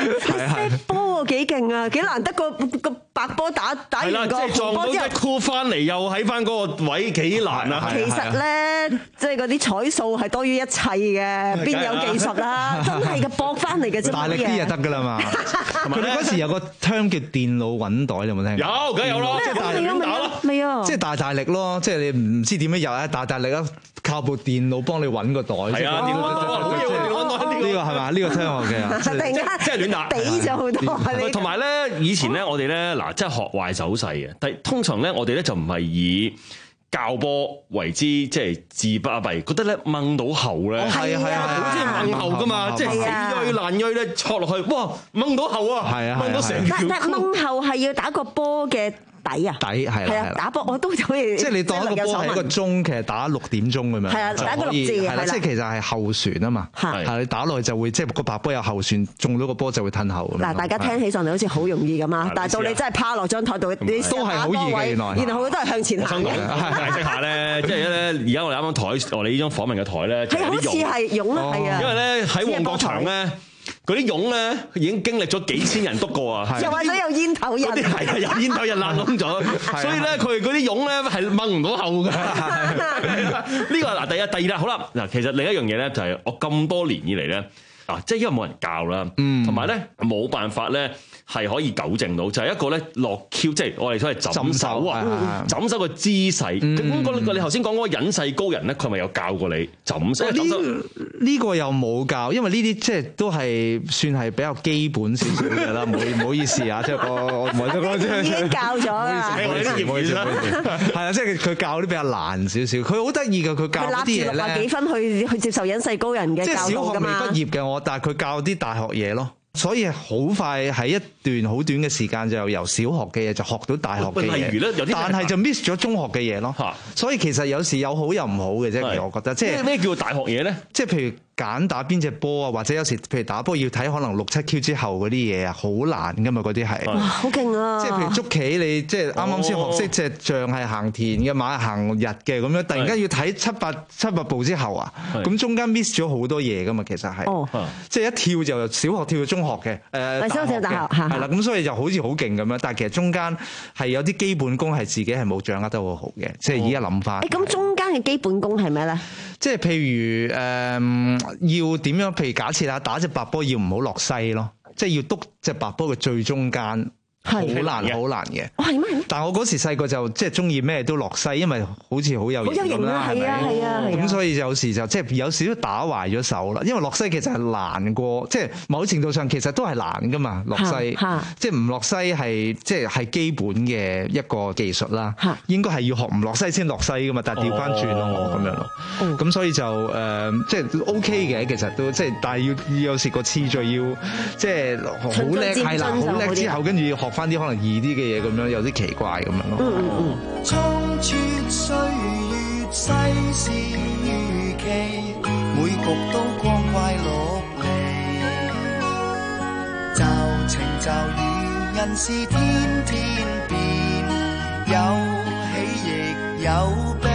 set 波幾勁啊！幾難得個個白波打打完個紅波之後， 箍翻嚟又喺翻嗰個位幾難啊！ 其實咧，即係嗰啲彩數係多於一切嘅，邊有技術啦？真係嘅，搏翻嚟嘅啫。 大力啲就得㗎啦嘛。佢哋嗰時有個 term 叫電腦揾袋，你有冇聽過？ 有，梗係有咯，即係大力點打咯。 未啊！ 即係大大力咯，即係你唔知點樣入咧，大大力啦，靠部電腦幫你揾個袋。係啊，電腦揾袋好要呢個係嘛？呢個聽我嘅。 突然間即係亂打， 俾咗好多。 同埋咧，以前咧，我哋咧嗱，即係學壞手勢嘅。但係通常咧，我哋咧就唔係以教波為之，即係自巴閉，覺得咧掹到後咧， 係啊係啊， 好似掹後噶嘛，即係死銳爛銳咧，戳落去，哇，掹到後啊， 係啊， 掹到成條。 但但掹後係要打個波嘅底啊， 底係係啊，打波我都可以。 即係你當一個波係一個鐘，其實打六點鐘咁樣。 係啊，打一個六字係啦，即係其實係後旋啊嘛。係你打落去就會即係個白波有後旋，中到個波就會褪後。 嗱，大家聽起上嚟好似好容易咁啊，但係到你真係趴落張台度，你都係好易嘅原來。 然後佢都係向前行嘅。 解釋下咧，即係咧，而家我哋啱啱台我哋呢張訪問嘅台咧， 係好似係湧啊，係啊。 因為咧喺旺角場咧。嗰啲蛹咧已經經歷咗幾千人篤過啊！ 又或者有煙頭人， 嗰啲係啊，有煙頭人爛窿咗，所以咧佢哋嗰啲蛹咧係掹唔到後嘅。呢個嗱第一，第二啦，好啦，嗱其實另一樣嘢咧就係我咁多年以嚟咧，啊即係因為冇人教啦，同埋咧冇辦法咧。係可以糾正到，就係、是、一個咧落 Q， 即係我哋所謂枕手啊，枕手嘅姿勢。咁、嗯、個你頭先講嗰個隱世高人咧，佢係咪有教過你枕手？ 呢呢個又冇教，因為呢啲即係都係算係比較基本少少嘅啦。唔好唔好意思啊，即係我我唔係得講已經教咗啦。 唔好意思，唔好意思，係啊，即係佢教啲比較難少少。佢好得意嘅，佢教啲嘢咧。 佢攞住六十幾分去去接受隱世高人嘅教導㗎嘛。 即係小學未畢業嘅我，但係佢教啲大學嘢咯。所以好快喺一段好短嘅時間就由小學嘅嘢就學到大學嘅嘢， 例如咧，有啲但係就 miss 咗中學嘅嘢咯。所以其實有時有好有唔好嘅啫。其實我覺得即係咩叫大學嘢咧？ 即係譬如揀打邊隻波啊，或者有時譬如打波要睇可能六七 Q 之後嗰啲嘢啊，好難噶嘛嗰啲係。 哇，好勁啊！ 即係譬如捉棋，你即係啱啱先學識隻象係行田嘅，馬係行日嘅咁樣，突然間要睇七八七八步之後啊，咁中間 miss 咗好多嘢噶嘛，其實係。哦。即係一跳就由小學跳到中學嘅，誒。 小學跳大學係啦，咁所以就好似好勁咁樣，但係其實中間係有啲基本功係自己係冇掌握得好好嘅，即係依家諗翻。 誒，咁中間嘅基本功係咩咧？ 即係譬如誒、呃，要點樣？譬如假設啊，打隻白波要唔好落西咯，即係要篤隻白波嘅最中間。好難好難嘅，但係我嗰時細個就即係中意咩都落西，因為好似好有型咁啦，係咪？係啊，咁所以有時就即係有少少打壞咗手啦。因為落西其實係難過，即係某程度上其實都係難噶嘛。落西即係唔落西係即係係基本嘅一個技術啦。應該係要學唔落西先落西噶嘛，但係調翻轉咯咁樣咯。咁所以就誒即係 OK 嘅，其實都即係，但係要有時個次序要即係好叻係啦，好叻之後跟住要學翻啲可能易啲嘅嘢咁樣，有啲奇怪咁樣咯。嗯嗯嗯。 衝穿歲月世事如棋，每局都光怪陸離。驟晴驟雨，人事天天變，有喜亦有悲。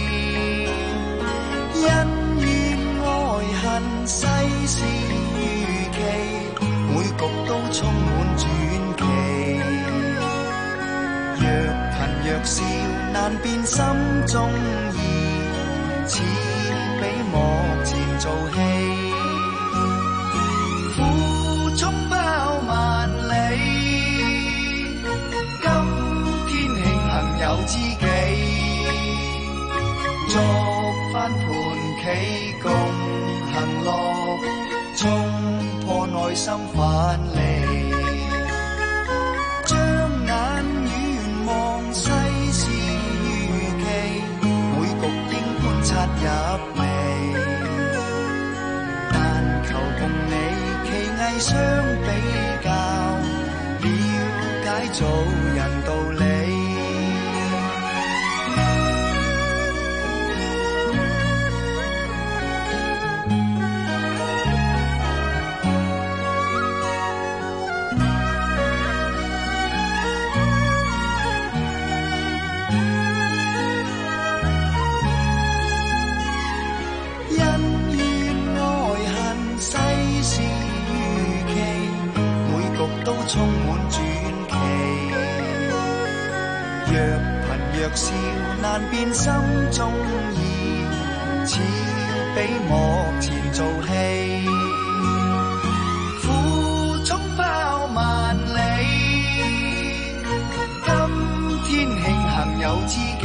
恩怨愛恨，世事如棋，每局都充滿傳奇。若貧若笑，難辨心中意，似比幕前做戲。苦衝包萬里，今天慶幸有知己，作翻盤棋共行樂，衝破內心藩籬。世事如棋，每局應觀察入微，但求共你棋藝相比較，了解做人道理。 若笑難辨心中意，似比幕前做戲，苦衝包萬里，今天慶幸有知己，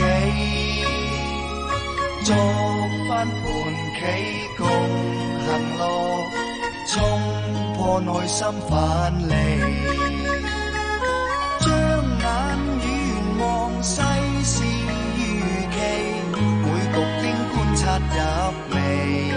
作翻盤棋共行樂，衝破內心藩籬，將眼遠望世事如棋，每局應觀察入微，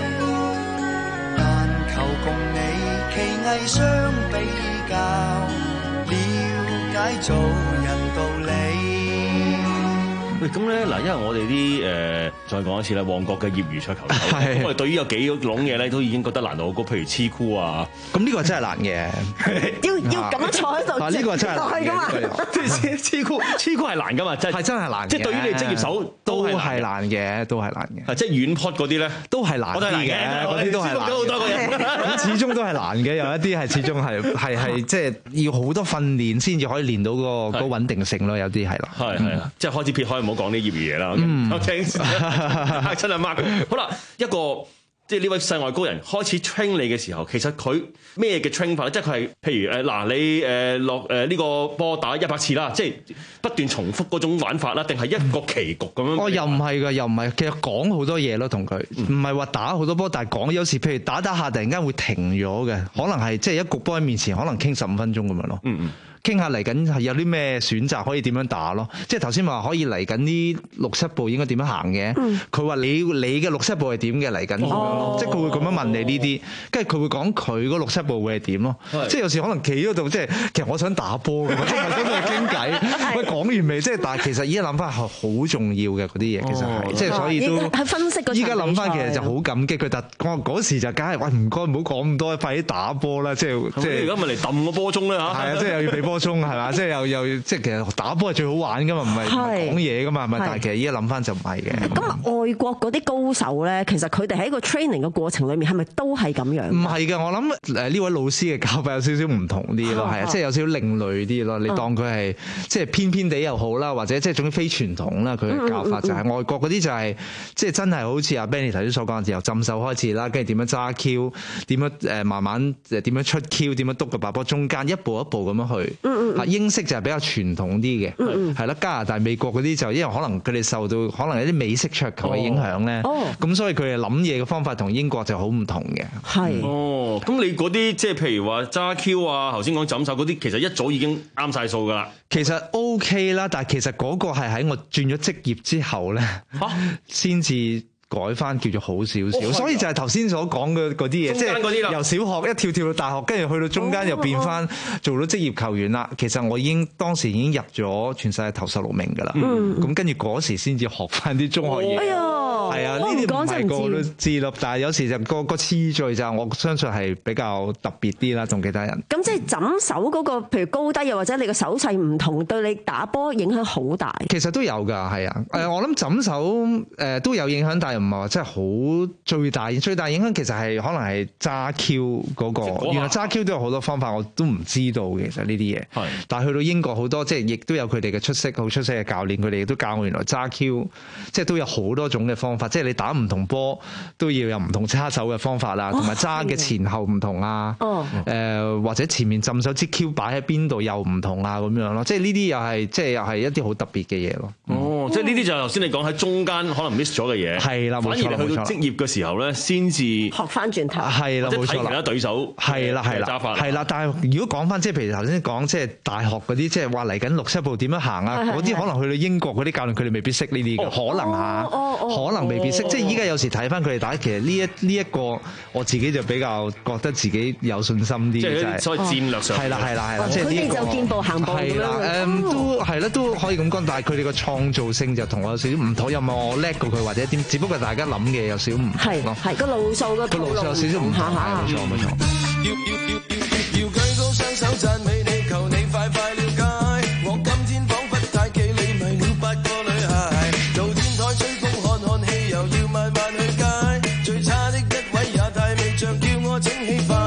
但求共你棋藝相比較，了解做人道理。 喂，咁咧嗱，因為我哋啲誒再講一次啦，旺角嘅業餘桌球手，我哋對於有幾種嘢咧，都已經覺得難度好高，譬如黐箍啊， 咁呢個真係難嘅， 要要咁樣坐喺度， 呢個真係難嘅， 即係黐箍，黐箍係難噶嘛，真係真係難，即係對於你職業手都係難嘅，都係難嘅， 即係軟 pot 嗰啲咧， 都係難啲嘅，嗰啲都係難， 好多個人， 咁始終都係難嘅，有一啲係始終係係係即係要好多訓練先至可以練到嗰個嗰穩定性咯，有啲係啦， 係係啊，即係開始撇開唔好講啲業餘嘢啦。嗯，我聽嚇親阿 Mark。好啦，一個即係呢位世外高人開始 train 你嘅時候，其實佢咩嘅 train 法咧？即係佢係譬如誒嗱，你誒落誒呢個波打一百次啦，即係不斷重複嗰種玩法啦，定係一個棋局咁樣？ 哦，又唔係㗎，又唔係。其實講好多嘢咯，同佢唔係話打好多波，但係講有時譬如打打下突然間會停咗嘅，可能係即係一局波喺面前，可能傾十五分鐘咁樣咯。嗯嗯。傾下嚟緊係有啲咩選擇可以點樣打咯？即係頭先話可以嚟緊呢六七步應該點樣行嘅？佢話、嗯、你你嘅六七步係點嘅嚟緊咁樣咯？即係佢會咁樣問你呢啲，跟住佢會講佢嗰六七步會係點咯？即係有時可能企嗰度，即係其實我想打波咁，即係喺度傾偈。喂，講完未？即係但係其實依家諗翻係好重要嘅嗰啲嘢，其實係即係所以都係分析。 依家諗翻其實就好感激佢，但我嗰時就梗係喂唔該唔好講咁多，快啲打波啦！即係即係而家咪嚟揼個波鐘咧嚇。係啊， 即係又要俾波。係嘛，即係又又即係其實打波係最好玩噶嘛，唔係講嘢噶嘛，係咪？但係其實依家諗翻就唔係嘅。 咁外國嗰啲高手咧，其實佢哋喺個 training 嘅過程裏面係咪都係咁樣？ 唔係嘅，我諗誒呢位老師嘅教法有少少唔同啲咯，係啊，即係有少少另類啲咯。你當佢係即係偏偏地又好啦，或者即係總之非傳統啦，佢嘅教法就係外國嗰啲就係即係真係好似阿 Benny 頭先所講，由浸手開始啦，跟住點樣揸 Q， 點樣誒慢慢誒點樣出 Q， 點樣篤個白波，中間一步一步咁樣去。英式就係比較傳統啲嘅，係啦、嗯。加拿大、美國嗰啲就因為可能佢哋受到可能有啲美式桌球嘅影響咧，咁、哦、所以佢哋諗嘢嘅方法同英國就好唔同嘅。係是哦，咁你嗰啲即係譬如話揸 Q 啊，頭先講枕手嗰啲，其實一早已經啱晒數噶啦。 其實 OK 啦，但係其實嗰個係喺我轉咗職業之後咧，先至、啊。改翻叫做好少少，所以就係頭先所講嘅嗰啲嘢，即係由小學一跳跳到大學，跟住去到中間又變翻做到職業球員啦。其實我已經當時已經入咗全世界頭十六名㗎啦。咁跟住嗰時先至學翻啲中學嘢。哎呀，係啊，呢啲唔係個個都知咯。但係有時就個個次序就我相信係比較特別啲啦，同其他人。 咁即係枕手嗰個，譬如高低又或者你個手勢唔同，對你打波影響好大。 其實都有㗎，係啊。誒，我諗枕手誒都有影響，但係唔係話真係好最大最大影響，其實係可能係揸 Q 嗰個。原來揸 Q 都有好多方法，我都唔知道嘅。其實呢啲嘢，係。但係去到英國好多，即係亦都有佢哋嘅出色好出色嘅教練，佢哋亦都教我原來揸 Q，即係都有好多種嘅方法。即係你打唔同波都要有唔同揸手嘅方法啦，同埋揸嘅前後唔同啊。哦。誒或者前面浸手支 Q 擺喺邊度又唔同啊，咁樣咯。即係呢啲又係即係又係一啲好特別嘅嘢咯。 哦，即係呢啲就係頭先你講喺中間可能 miss 咗嘅嘢。係啦，冇錯。反而你去到職業嘅時候咧，先至學翻轉頭。 係啦，冇錯啦。 其他對手係啦，係啦，揸法係啦。但係如果講翻即係譬如頭先講即係大學嗰啲，即係話嚟緊六七步點樣行啊？嗰啲可能去到英國嗰啲教練，佢哋未必識呢啲嘅，可能嚇，可能未必識。即係依家有時睇翻佢哋打，其實呢一呢一個我自己就比較覺得自己有信心啲， 即係所謂戰略上。 係啦，係啦，係啦。即係呢個就見步行步咁樣。 係啦，誒都係啦，都可以咁講。但係佢哋個創造性就同我有少少唔同，又唔係我叻過佢或者點，只不過大家諗嘅有少少唔同咯。 係個路數個路數有少少唔同，冇錯冇錯。 要要要要要舉高雙手讚美你，求你快快了解。我今天彷彿太企理迷了八個女孩，做天台吹風看看戲，又要慢慢去街。最差的一位也太未像，叫我請起快。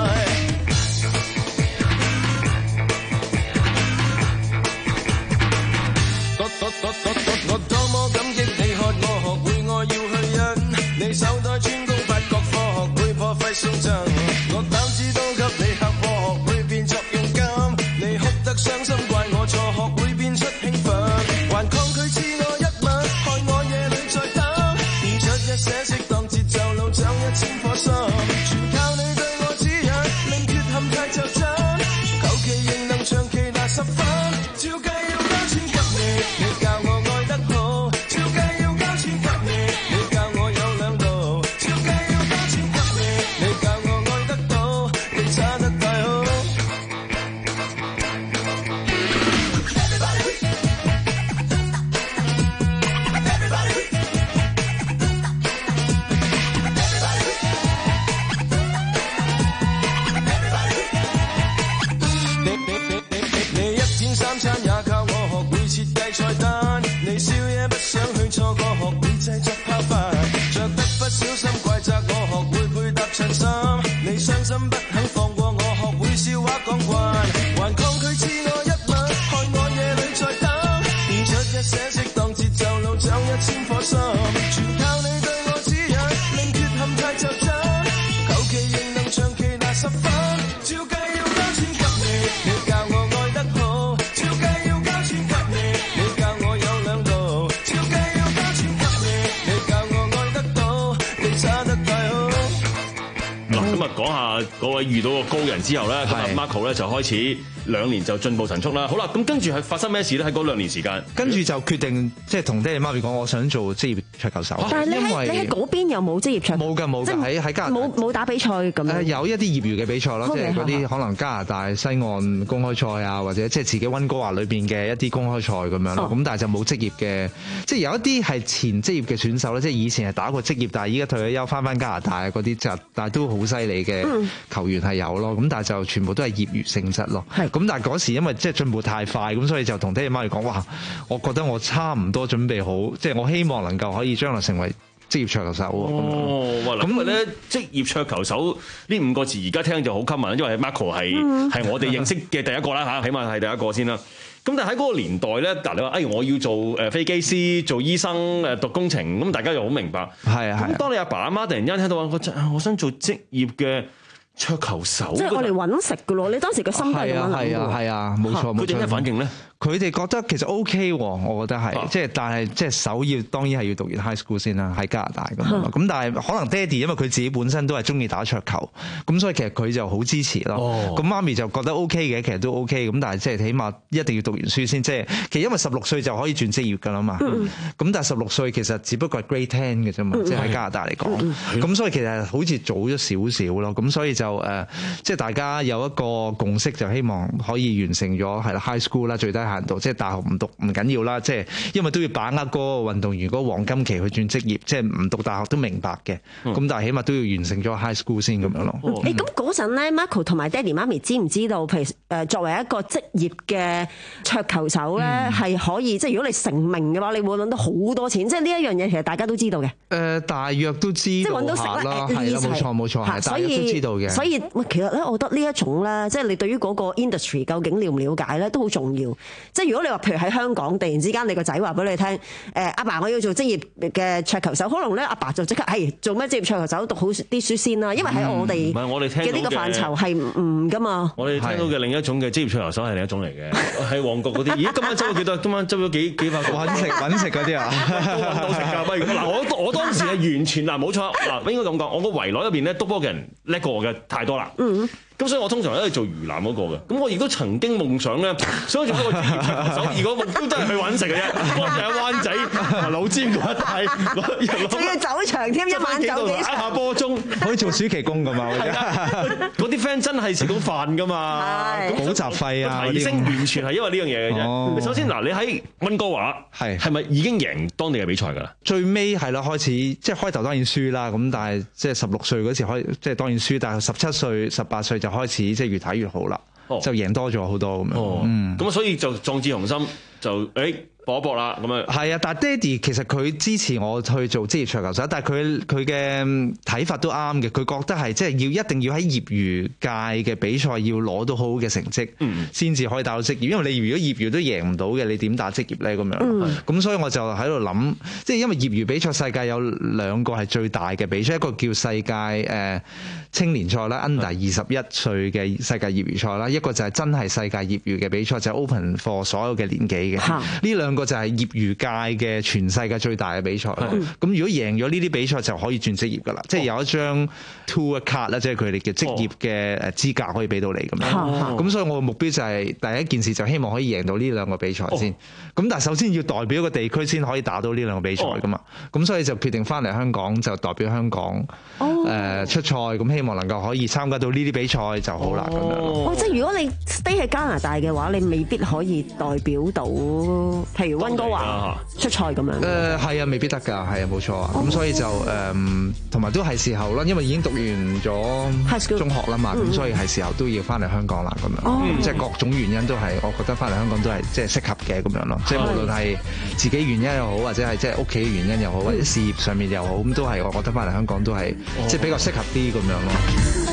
覺我多麼感激你學我學會我要去忍，你手袋專攻八國科學會破費送贈，我膽子都給你嚇破學會變作勇敢，你哭得傷心怪我錯學會變出興奮，還抗拒賜我一吻，害我夜裏再等，練出一些適當節奏路長一千顆心，全靠你對我指引，令缺陷太就真，求其仍能長期拿十分，照計要交錢給你，你教我愛得好，照計要交錢給你，你教我有兩度，照計要交錢給你，你教我愛得到，你差得太好。你你你你你你一天三餐也靠我學會設計菜單，你宵夜不想去錯過學會製作泡飯，着得不小心怪責我學會配搭襯衫，你傷心不肯放過我學會笑話講慣，還抗拒賜我一吻，害我夜裏再等，練出一些適當節奏路長一千顆心，全靠你對我指引，令缺陷太就真，求其仍能長期拿十分，照計要交錢給你，你教我愛得好，照計要交錢給你，你教我有兩度，照計要交錢給你，你教我愛得到，你差得太好。 嗱，咁啊講下嗰位遇到個高人之後咧，咁啊 Marco 咧就開始兩年就進步神速啦。好啦，咁跟住係發生咩事咧？喺嗰兩年時間， 跟住就決定即係同爹哋媽咪講，我想做職業桌球手。 但係你因為喺你喺嗰邊有冇職業桌球？ 冇㗎冇㗎，喺喺加拿大冇冇打比賽咁樣。 誒有一啲業餘嘅比賽咯，即係嗰啲可能加拿大西岸公開賽啊，或者即係自己溫哥華裏邊嘅一啲公開賽咁樣咯。咁但係就冇職業嘅，即係有一啲係前職業嘅選手咧，即係以前係打過職業，但係依家退咗休翻翻加拿大嗰啲就，但係都好犀利嘅球員係有咯。咁但係就全部都係業餘性質咯。咁但係嗰時因為即係進步太快，咁所以就同爹哋媽咪講，哇！我覺得我差唔多準備好，即係我希望能夠可以將來成為職業桌球手喎。 哦，哇！咁咧職業桌球手呢五個字而家聽就好 common，因為 Marco 係係、嗯、我哋認識嘅第一個啦嚇，起碼係第一個先啦。咁但係喺嗰個年代咧，嗱你話，哎我要做誒飛機師、做醫生、誒讀工程，咁大家又好明白。係啊係。咁當你阿爸阿媽突然間聽到話，我我想做職業嘅桌球手， 即係我嚟揾食㗎咯。你當時個心態咁樣諗㗎。 係啊係啊，冇錯冇錯。 佢哋咩反應咧？ 佢哋覺得其實 OK 喎，我覺得係，即係但係即係首要當然係要讀完 high school 先啦，喺加拿大咁樣咯。咁但係可能爹哋因為佢自己本身都係中意打桌球，咁所以其實佢就好支持咯。咁媽咪就覺得 OK 嘅，其實都 OK。咁但係即係起碼一定要讀完書先，即係其實因為十六歲就可以轉職業㗎啦嘛。咁但係十六歲其實只不過係 grade ten 嘅啫嘛，即係喺加拿大嚟講。咁所以其實好似早咗少少咯。咁所以就誒，即係大家有一個共識，就希望可以完成咗係啦 high school 啦，最低限度，即係大學唔讀唔緊要啦，即係因為都要把握嗰個運動員嗰個黃金期去轉職業，即係唔讀大學都明白嘅。咁、嗯、但係起碼都要完成咗 high school 先咁樣咯。 誒咁嗰陣咧 Marco 同埋爹哋媽咪知唔知道？譬如誒作為一個職業嘅桌球手咧，係、嗯、可以即係如果你成名嘅話，你會揾到好多錢。即係呢一樣嘢其實大家都知道嘅。誒、 呃、大約都知道，即係揾到食啦，係啦，冇錯冇錯，係大約都知道嘅。 所以其實咧，我覺得呢一種咧，即係你對於嗰個 industry 究竟了唔了解咧，都好重要。即係如果你話譬如喺香港，突然之間你個仔話俾你聽，誒阿爸我要做職業嘅桌球手，可能咧阿爸就即刻係做咩職業桌球手，讀好啲書先啦。因為喺我哋嘅呢個範疇係唔㗎嘛。 我哋聽到嘅另一種嘅職業桌球手係另一種嚟嘅，喺旺角嗰啲。咦，今晚執咗幾多？今晚執咗幾幾百個？ 揾食揾食嗰啲啊， 都揾到食㗎。不如嗱，我我當時係完全嗱冇錯嗱，應該咁講，我個圍內入邊咧督波嘅人叻過我嘅太多啦。嗯。咁所以我通常都係做魚腩嗰個嘅，咁我亦都曾經夢想咧，想做一個職業桌球手，而個目標真係去揾食嘅啫。我喺灣仔、老尖嗰一帶， 仲要走長添，一晚走幾場， 打下波鐘， 可以做暑期工㗎嘛？ 嗰啲 friend 真係食到飯㗎嘛？ 補習費啊， 提升完全係因為呢樣嘢嘅啫。首先嗱，你喺溫哥華係係咪已經贏當地嘅比賽㗎啦？ 最尾係啦，開始即係開頭當然輸啦，咁但係即係十六歲嗰時開，即係當然輸，但係十七歲、十八歲就開始即係越睇越好啦，哦、就贏多咗好多咁樣。 哦、嗯，咁所以就壯志雄心就誒。欸搏一搏啦咁樣。 係啊，但係爹哋其實佢支持我去做職業桌球手，但係佢佢嘅睇法都啱嘅。佢覺得係即係要一定要喺業餘界嘅比賽要攞到好好嘅成績，先至可以打到職業。因為你如果業餘都贏唔到嘅，你點打職業咧？咁樣，咁、嗯、所以我就喺度諗，即係因為業餘比賽世界有兩個係最大嘅比賽，一個叫世界誒青年賽啦 ，under 二十一歲嘅世界業餘賽啦，一個就係真係世界業餘嘅比賽，就係、open for 所有嘅年紀嘅。呢兩個就係業餘界嘅全世界最大嘅比賽。咁、嗯、如果贏咗呢啲比賽就可以轉職業噶啦，即係有一張 tour card 啦，即係佢哋嘅職業嘅誒資格可以俾到你咁樣。咁、哦、所以我嘅目標就係第一件事就希望可以贏到呢兩個比賽先。咁、哦、但係首先要代表一個地區先可以打到呢兩個比賽噶嘛。咁、哦、所以就決定翻嚟香港就代表香港誒、哦呃、出賽，咁希望能夠可以參加到呢啲比賽就好啦咁、哦、樣咯。 哦，即係如果你 stay 喺加拿大嘅話，你未必可以代表到，譬如溫哥華出賽咁樣。誒係、呃、啊，未必得㗎，係啊，冇錯啊。咁、哦、所以就誒，同、呃、埋都係時候啦，因為已經讀完咗中學啦嘛，咁、嗯、所以係時候都要翻嚟香港啦咁樣。哦、即係各種原因都係，我覺得翻嚟香港都係即係適合嘅咁樣咯。即係無論係自己原因又好，或者係即係屋企原因又好，或者事業上面又好，咁都係我覺得翻嚟香港都係、哦、即係比較適合啲咁樣咯。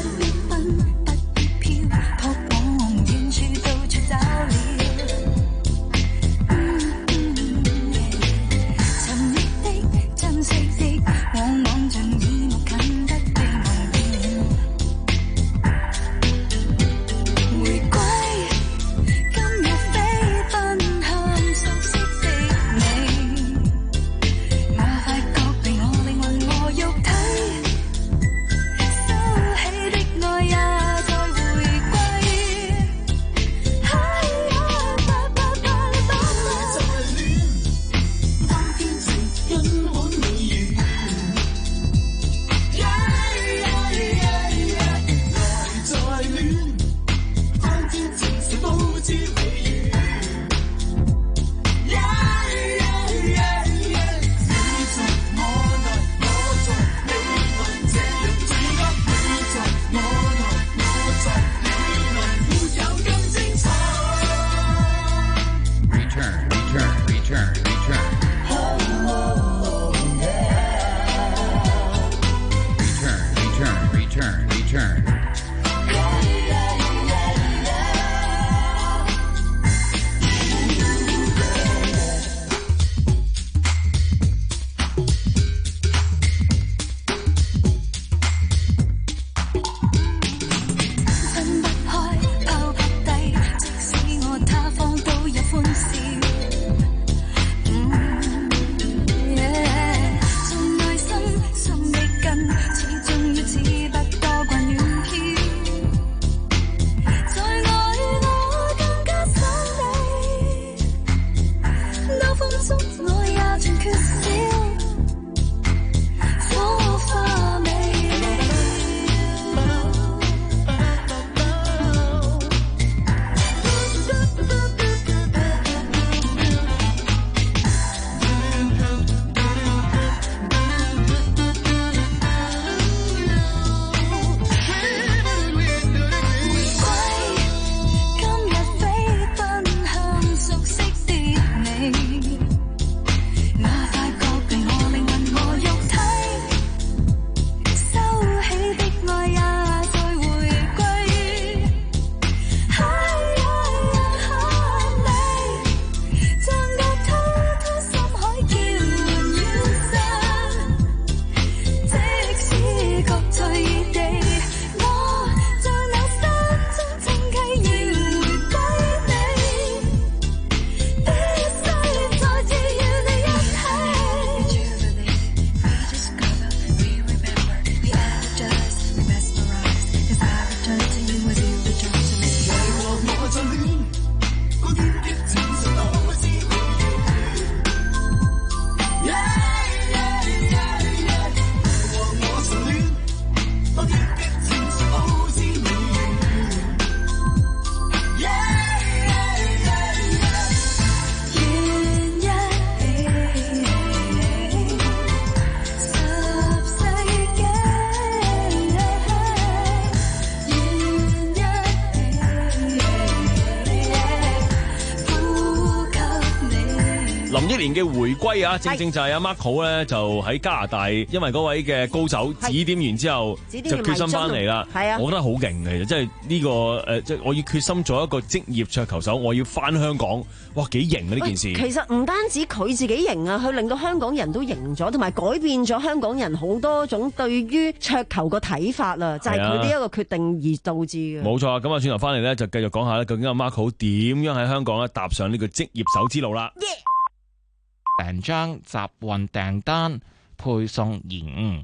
林憶蓮嘅回歸啊，正正就係阿 Marco 咧就喺加拿大，因為嗰位嘅高手指點完之後，就決心翻嚟啦。係啊，我覺得好勁嘅，即係呢個誒，即係我要決心做一個職業桌球手，我要翻香港，哇，幾型啊呢件事！ 其實唔單止佢自己型啊，佢令到香港人都型咗，同埋改變咗香港人好多種對於桌球個睇法啦，就係佢呢一個決定而導致嘅。 冇錯啊！咁啊，轉頭翻嚟咧就繼續講下咧，究竟阿 Marco 點樣喺香港咧踏上呢個職業手之路啦。 訂張集運訂單配送延誤。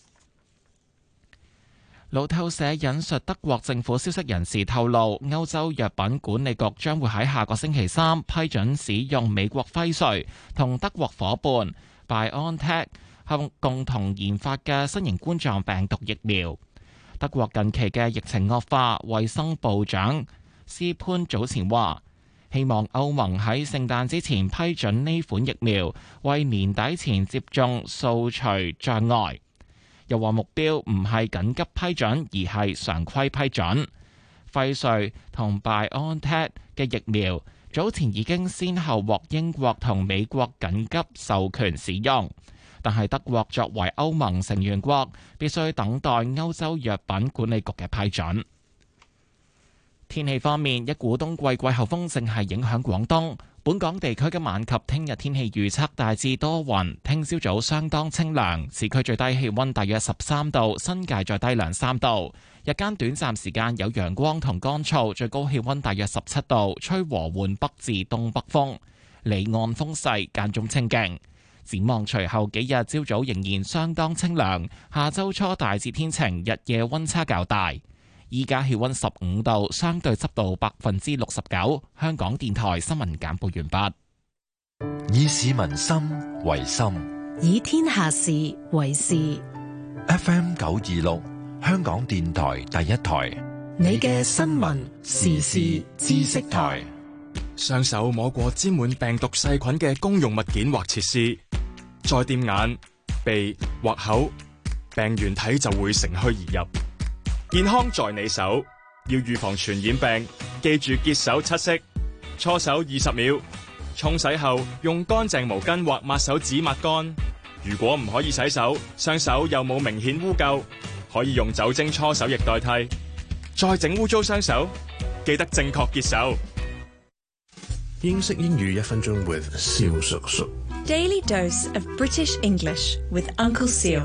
路透社引述德國政府消息人士透露，歐洲藥品管理局將會喺下個星期三批准使用美國輝瑞同德國伙伴 BioNTech 共同研發嘅新型冠狀病毒疫苗。德國近期嘅疫情惡化，衛生部長斯潘早前話，希望歐盟喺聖誕之前批准呢款疫苗，為年底前接種掃除障礙。又話目標唔係緊急批准，而係常規批准。輝瑞同 BioNTech 嘅疫苗早前已經先後獲英國同美國緊急授權使用，但係德國作為歐盟成員國，必須等待歐洲藥品管理局嘅批准。天氣方面，一股冬季季候風正係影響廣東。本港地區今晚及聽日天氣預測大致多雲，聽朝早相當清涼，市區最低氣溫大約十三度，新界再低兩三度。日間短暫時間有陽光同乾燥，最高氣溫大約十七度，吹和緩北至東北風，離岸風勢間中清勁。展望隨後幾日朝早仍然相當清涼，下周初大致天晴，日夜溫差較大。依家氣溫十五度，相對濕度百分之六十九。香港電台新聞簡報完畢。以市民心為心， 以天下事為事。 F M 九二六，香港電台第一台， 你嘅新聞時事知識台。 雙手摸過沾滿病毒細菌嘅公用物件或設施，再掂眼、鼻或口，病原體就會乘虛而入。健康在你手，要預防傳染病，記住潔手七式：搓手二十秒，沖洗後用乾淨毛巾或抹手紙抹乾。如果唔可以洗手，雙手又冇明顯污垢，可以用酒精搓手液代替。再整污糟雙手，記得正確潔手。 英式英語一分鐘 with 蕭叔叔。 Daily dose of British English with Uncle Seal。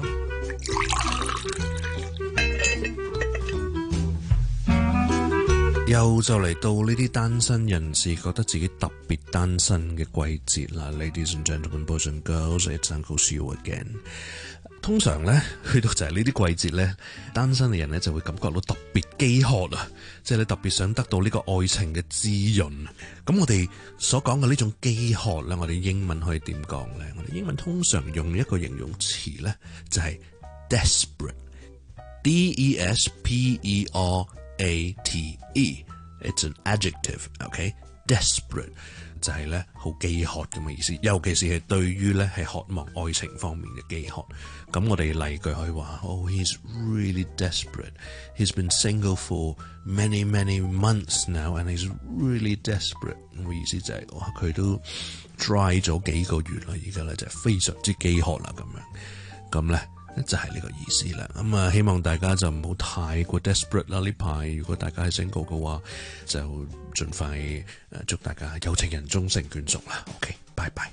又就嚟到呢啲單身人士覺得自己特別單身嘅季節啦 ，Ladies and gentlemen, boys and girls, it's Uncle Seal again。通常咧，去到就係呢啲季節咧，單身嘅人咧就會感覺到特別飢渴啊，即係你特別想得到呢個愛情嘅滋潤。咁我哋所講嘅呢種飢渴咧，我哋英文可以點講咧？我哋英文通常用一個形容詞咧，就係 desperate，D E S P E R A T E，it's an adjective，OK？Desperate 就係咧好飢渴咁嘅意思，尤其是係對於咧係渴望愛情方面嘅飢渴。咁我哋例句可以話：Oh, he's really desperate. He's been single for many, many months now, and he's really desperate。咁嘅意思就係哇，佢都 dry 咗幾個月啦，而家咧就係非常之飢渴啦咁樣。咁咧。就係呢個意思啦，咁啊希望大家就唔好太過 desperate 啦。呢排如果大家係 single 嘅話，就盡快誒祝大家有情人終成眷屬啦。OK， 拜拜。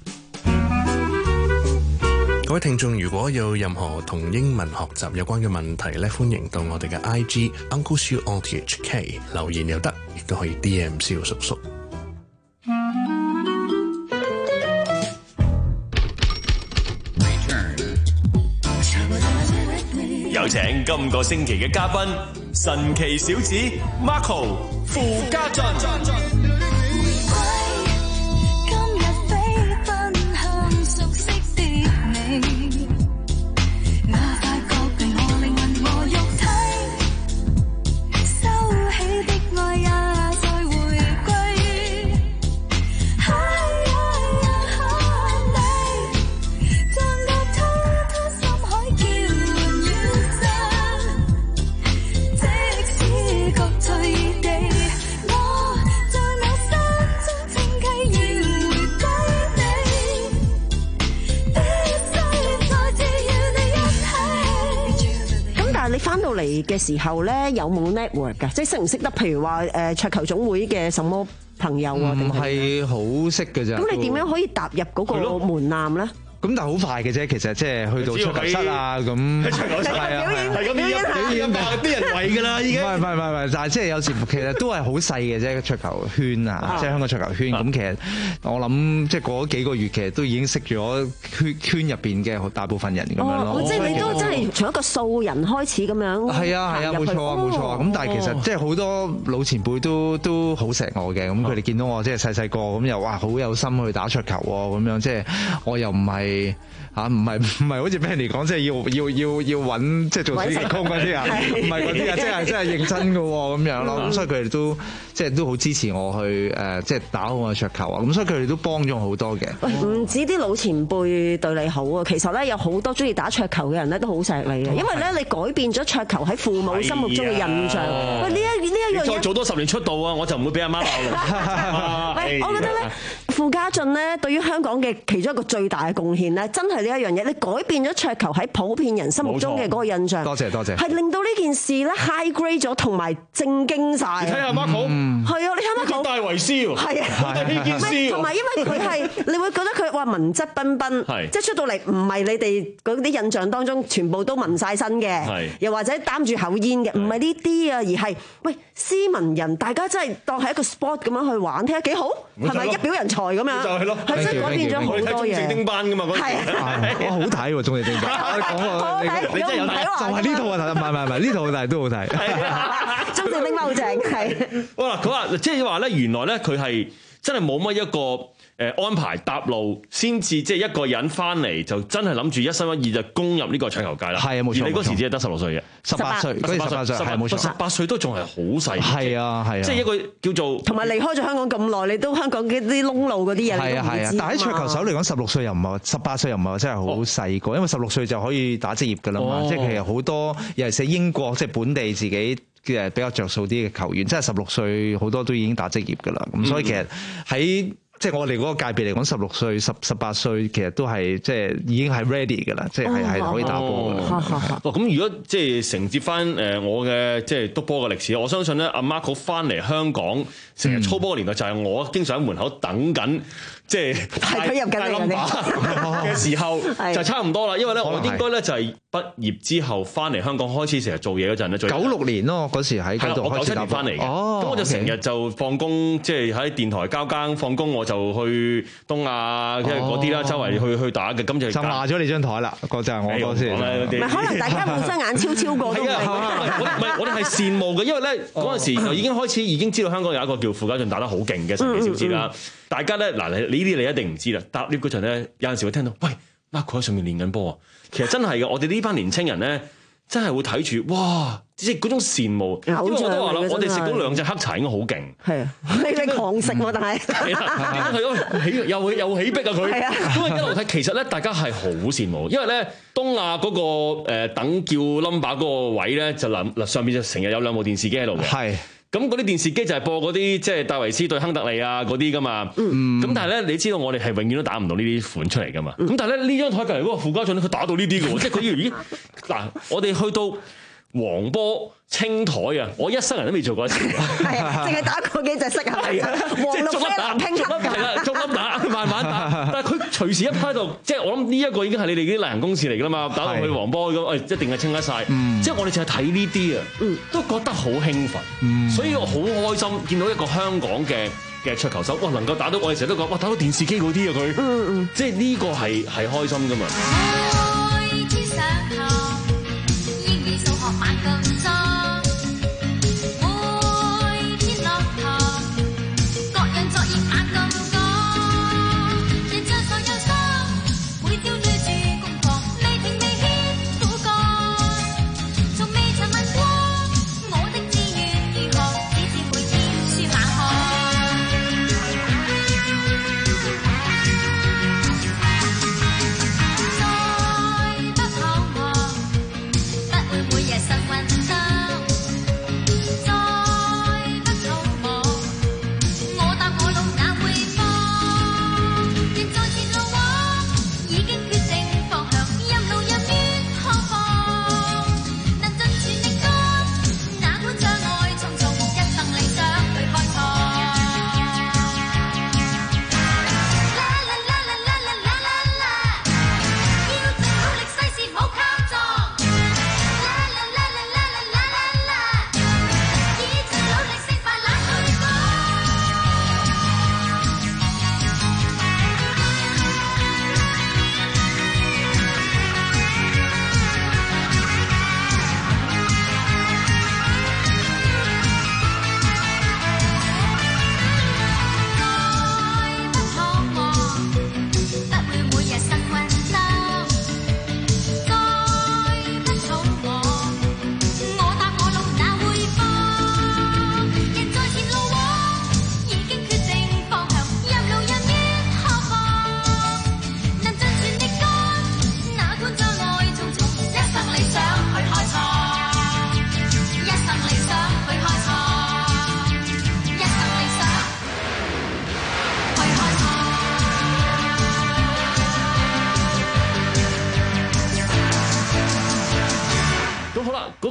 各位聽眾，如果有任何同英文學習有關嘅問題咧，歡迎到我哋嘅 I G Uncle Siu R T H K 留言又得，亦都可以 D M 蕭叔叔。 有請今個星期嘅嘉賓，神奇小子 Marco 傅家俊。 即使各退地，我在你翻到嚟嘅時候咧，有冇 network 㗎？即係識唔識得？譬如話誒桌球總會嘅什麼朋友啊？定係好識嘅咋？ 咁你點樣可以踏入嗰個門檻咧？ 咁但係好快嘅啫，其實即係去到桌球室啊咁， 係啊，係咁表演表演啊，啲人圍㗎啦已經。唔係唔係唔係，但係即係有時其實都係好細嘅啫，桌球圈啊，即係香港桌球圈。咁其實我諗即係過咗幾個月，其實都已經識咗圈圈入邊嘅大部分人咁樣咯。 即係你都真係從一個素人開始咁樣。 係啊係啊，冇錯啊冇錯啊。咁但係其實即係好多老前輩都都好錫我嘅，咁佢哋見到我即係細細個咁又哇好有心去打桌球喎，咁樣即係我又唔係。嚇唔係唔係好似俾人哋講，即係要要要要揾即係做暑期工嗰啲啊，唔係嗰啲啊，即係真係認真嘅喎咁樣咯。咁所以佢哋都即係都好支持我去誒，即係打好我嘅桌球啊。咁所以佢哋都幫咗好多嘅。 喂，唔止啲老前輩對你好啊，其實咧有好多中意打桌球嘅人咧都好錫你嘅，因為咧你改變咗桌球喺父母心目中嘅印象。喂，呢一呢一樣嘢再做多十年出道啊，我就唔會俾阿媽鬧啦。 喂，我覺得咧，傅家俊咧對於香港嘅其中一個最大嘅貢獻咧，真係呢一樣嘢，你改變咗桌球喺普遍人心目中嘅嗰個印象。 多謝多謝， 係令到呢件事咧 high grade 咗，同埋正經晒。 你睇下 Marco， 係啊，你睇下 Marco，戴維斯喎， 係啊， 呢件事， 同埋因為佢係，你會覺得佢話文質彬彬，即係出到嚟唔係你哋嗰啲印象當中全部都紋晒身嘅，又或者擔住口煙嘅，唔係呢啲啊，而係喂斯文人，大家真係當係一個 sport 咁樣去玩，睇下幾好，係咪一表人才咁樣？ 就係咯， 係真係改變咗好多嘢。 中正丁班㗎嘛，嗰時我好睇喎，中正丁班。講過你真係有睇，就係呢套啊！唔係唔係唔係呢套，但係都好睇。 中正丁班好正，係。 好啦，佢話即係話咧，原來咧佢係真係冇乜一個。誒安排搭路先至，即係一個人翻嚟就真係諗住一心一意就攻入呢個桌球界啦。係啊，冇錯。而你嗰時只係得十六歲嘅，十八歲，嗰時十八歲，係冇錯。十八歲都仲係好細。係啊，係啊。即係一個叫做同埋離開咗香港咁耐，你都香港嘅啲窿路嗰啲嘢， 係啊係啊。但喺桌球手嚟講，十六歲又唔係，十八歲又唔係話真係好細個，因為十六歲就可以打職業㗎啦嘛。即係其實好多尤其是英國即係本地自己嘅比較着數啲嘅球員，即係十六歲好多都已經打職業㗎啦。咁所以其實喺即係我哋嗰個界別嚟講，十六歲、十十八歲其實都係即係已經係 ready 㗎啦，即係係可以打波㗎啦。 咁如果即係承接翻誒我嘅即係督波嘅歷史，我相信咧阿 Marco 翻嚟香港成日操波嘅年代，就係我經常喺門口等緊。即係係佢入緊嚟嘅時候就差唔多啦，因為咧我應該咧就係畢業之後翻嚟香港開始成日做嘢嗰陣咧，九六年咯，嗰時喺嗰度開始打波。 我九七年翻嚟嘅，咁我就成日就放工，即係喺電台交更放工，我就去東亞即係嗰啲啦，周圍去去打嘅。咁就就話咗你張台啦，嗰就係我嗰時。 唔係可能大家互相眼超超過都唔係。 唔係我哋係羨慕嘅，因為咧嗰陣時就已經開始已經知道香港有一個叫傅家俊打得好勁嘅神奇小子啦。大家咧嗱，呢啲你一定唔知啦。搭 lift 嗰陣咧，有陣時會聽到，喂 Marco 喺上面練緊波啊！其實真係嘅，我哋呢班年青人咧，真係會睇住，哇！即係嗰種羨慕。因為我都話啦，我哋食到兩隻黑茶應該好勁。係啊， 你你狂食喎，但係係又會又起逼啊佢。係啊，咁啊一路睇，其實咧大家係好羨慕，因為咧東亞嗰個誒等叫 number 嗰個位咧，就嗱嗱上面就成日有兩部電視機喺度嘅。係。咁嗰啲電視機就係播嗰啲即係戴維斯對亨特利啊嗰啲噶嘛，咁、嗯、但係咧你知道我哋係永遠都打唔到呢啲款出嚟噶嘛，咁、嗯、但係咧呢張台隔離嗰個傅家俊咧佢打到呢啲嘅喎，即係佢要咦嗱我哋去到黃波青台啊，我一生人都未做過一次， 係啊，淨係打過幾隻色啊，係啊，黃綠啡藍拼黑㗎， 係啦，逐粒打慢慢打，但係佢隨時一趴喺度，即係我諗呢一個已經係你哋啲例行公事嚟㗎啦嘛，打到去黃波咁，誒一定係清得晒。嗯、即係我哋淨係睇呢啲啊，都覺得好興奮，嗯、所以我好開心見到一個香港嘅嘅桌球手，哇能夠打到我哋成日都講，哇打到電視機嗰啲啊佢，嗯嗯、即係呢個係係開心㗎嘛。 每日神魂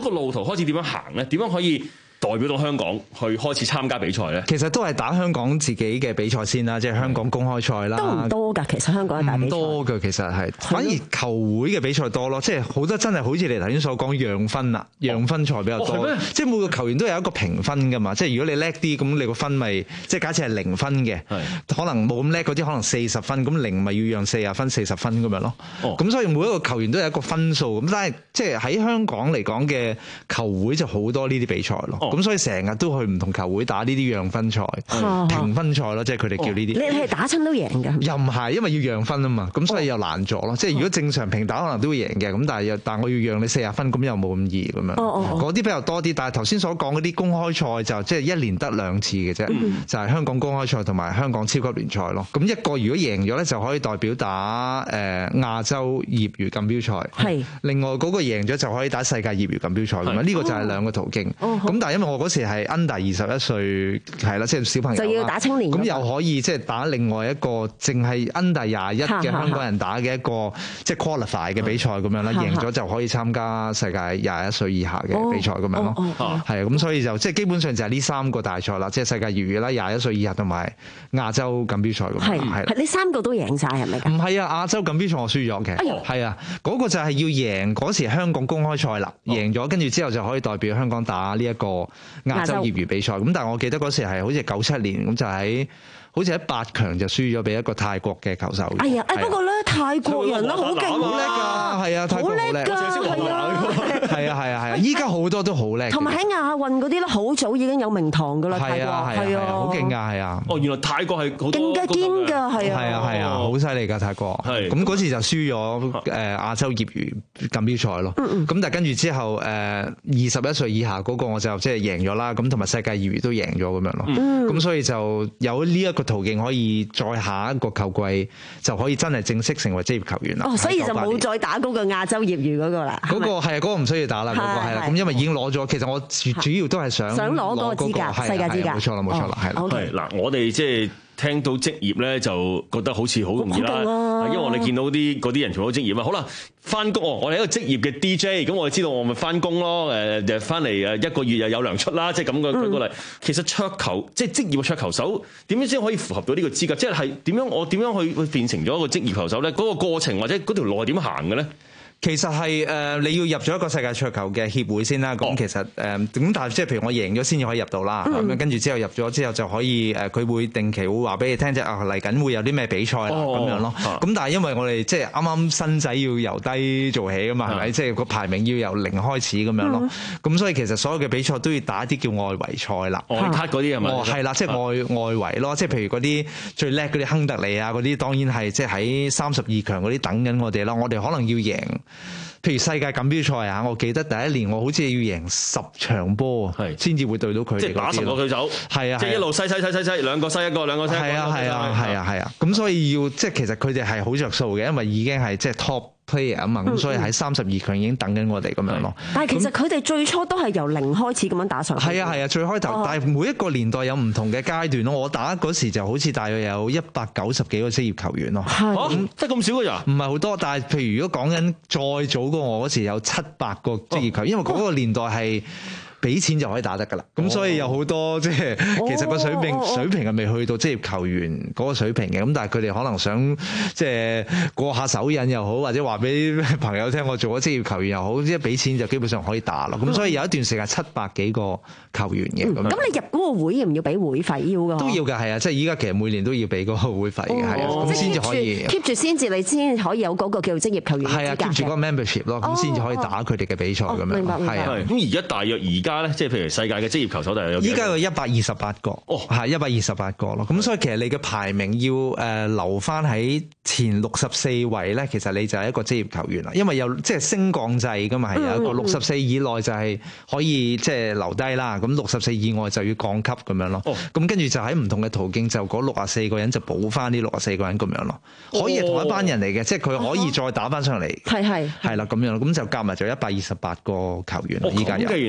個路途開始點樣行咧？點樣可以代表到香港去開始參加比賽咧？ 其實都係打香港自己嘅比賽先啦，即係香港公開賽啦。 都唔多㗎，其實香港嘅大比賽唔多㗎，其實係反而球會嘅比賽多咯，即係好多真係好似你頭先所講讓分啦，讓分賽比較多。 哦、 即係每個球員都有一個評分㗎嘛，即係如果你叻啲，咁你個分咪即係假設係零分嘅，可能冇咁叻嗰啲可能四十分，咁零咪要讓四十分、四十分咁樣咯。咁、哦、所以每一個球員都有一個分數，咁但係即係喺香港嚟講嘅球會就好多呢啲比賽咯。咁、哦、所以成日都去唔同球會打呢啲讓分賽、 哦、 評分賽咯，即係佢哋叫呢啲。 你係打親都贏㗎？ 又唔係，因為要讓分啊嘛，咁所以又難咗咯。哦、即係如果正常平打可能都會贏嘅，咁但係又但我要讓你四十分，咁又冇咁易咁樣。嗰啲、哦哦、比較多啲，但係頭先所講嗰啲公開賽就即係一年得兩次嘅啫，嗯、就係香港公開賽同埋香港超級聯賽咯。咁一個如果贏咗咧，就可以代表打誒、呃、亞洲業餘錦標賽。係。另外嗰個贏咗就可以打世界業餘錦標賽咁樣。呢個就係兩個途徑。咁、哦、但係因為我嗰時係 under 二十一歲，係啦，即係小朋友就要打青年。 咁又可以即係打另外一個淨係 under 廿一嘅香港人打嘅一個即係 qualify 嘅比賽咁樣啦，贏咗就可以參加世界廿一歲以下嘅比賽咁樣咯。係啊，咁所以就即係基本上就係呢三個大賽啦，即係世界業餘啦、廿一歲以下同埋亞洲錦標賽咁樣。係係，呢三個都贏晒係咪？ 唔係啊，亞洲錦標賽我輸咗嘅。係啊，嗰個就係要贏嗰時香港公開賽啦，贏咗跟住之後就可以代表香港打呢一個亞洲業餘比賽。咁但係我記得嗰時係好似九七年咁就喺。好似喺八強就輸咗俾一個泰國嘅球手。 哎呀，誒不過咧泰國人咧好勁，好叻㗎， 係啊，泰國好叻㗎，係啊，係啊，係啊，依家好多都好叻。同埋喺亞運嗰啲咧，好早已經有名堂㗎啦，泰國係啊，好勁㗎，係啊。 哦，原來泰國係好勁嘅堅㗎，係啊， 係啊，係啊，好犀利㗎泰國。係。咁嗰次就輸咗誒亞洲業餘錦標賽咯。咁但係跟住之後誒二十一歲以下嗰個我就即係贏咗啦。咁同埋世界業餘都贏咗咁樣咯。咁所以就有呢一個途徑可以再下一個球季就可以真係正式成為職業球員啦。 哦，所以就冇再打嗰個亞洲業餘嗰個啦。 嗰個係啊，嗰個唔需要打啦，嗰個係啦。咁因為已經攞咗，其實我主主要都係想想攞嗰個資格，世界資格。 冇錯啦，冇錯啦，係啦。 係嗱，我哋即係聽到職業咧，就覺得好似好容易啦。因為我哋見到啲嗰啲人全部都職業啊。好啦，翻工哦，我哋一個職業嘅 D J，咁我哋知道我咪翻工咯。誒誒，翻嚟誒一個月又有糧出啦，即係咁嘅舉個例。其實桌球即係職業嘅桌球手，點樣先可以符合到呢個資格？即係係點樣？我點樣去去變成咗一個職業球手咧？嗰個過程或者嗰條路係點行嘅咧？ 其實係誒、呃、你要入咗一個世界桌球嘅協會先啦，咁、哦、其實誒咁、呃、但係即係譬如我贏咗先至可以入到啦，咁樣跟住之後入咗之後就可以誒佢、呃、會定期會話俾你聽即係啊嚟緊會有啲咩比賽啦咁、哦、樣咯，咁、啊、但係因為我哋即係啱啱新仔要由低做起噶嘛，係咪？即係個排名要由零開始咁樣咯，咁、嗯、所以其實所有嘅比賽都要打一啲叫外圍賽啦， 外卡嗰啲係咪？ 哦，係啦，即係外外圍咯，即係譬如嗰啲最叻嗰啲亨特利啊嗰啲，當然係即係喺三十二強嗰啲等緊我哋啦，我哋可能要贏。譬如世界錦標賽啊，我記得第一年我好似要贏十場波，先至會對到佢哋。 即係打十個對手， 係啊， 即係一路篩篩篩篩篩，兩個篩一個，兩個篩一個。 係啊係啊係啊係啊，咁所以要即係其實佢哋係好着數嘅，因為已經係即係 top player 啊嘛，咁所以喺三十二強已經等緊我哋咁樣咯。 但係其實佢哋最初都係由零開始咁樣打上去。 係啊係啊，最開頭，但係每一個年代有唔同嘅階段咯。我打嗰時就好似大約有一百九十幾個職業球員咯。 係，得咁少嘅咋？ 唔係好多，但係譬如如果講緊再早過我嗰時有七百個職業球員，因為嗰個年代係。俾錢就可以打得㗎啦，咁、哦、所以有好多即係其實個水平、哦、水平係未去到職業球員嗰個水平嘅，咁但係佢哋可能想即係過下手癮又好，或者話俾朋友聽我做咗職業球員又好，即係俾錢就基本上可以打咯。咁、嗯、所以有一段時間七百幾個球員嘅咁。咁、嗯、你入嗰個會要唔要俾會費要㗎？都要㗎，係啊，即係依家其實每年都要俾嗰個會費嘅，係啊、哦，咁先至可以 keep 住先至你先可以有嗰個叫做職業球員係啊 keep 住嗰個 membership 咯，咁先至可以打佢哋嘅比賽咁樣。係啊， 咁而家大約而家咧，即係譬如世界嘅職業球手，大約有依家有一百二十八個，哦，係一百二十八個咯。咁所以其實你嘅排名要誒留翻喺前六十四位咧，其實你就係一個職業球員啦。因為有即係升降制噶嘛，係有一個六十四以內就係可以即係留低啦。咁六十四以外就要降級咁樣咯。哦，咁跟住就喺唔同嘅途徑，就嗰六十四個人就補翻呢六十四個人咁樣咯。可以係同一班人嚟嘅，即係佢可以再打翻上嚟。係係係啦，咁樣咁就夾埋就一百二十八個球員啦。依家有。 原來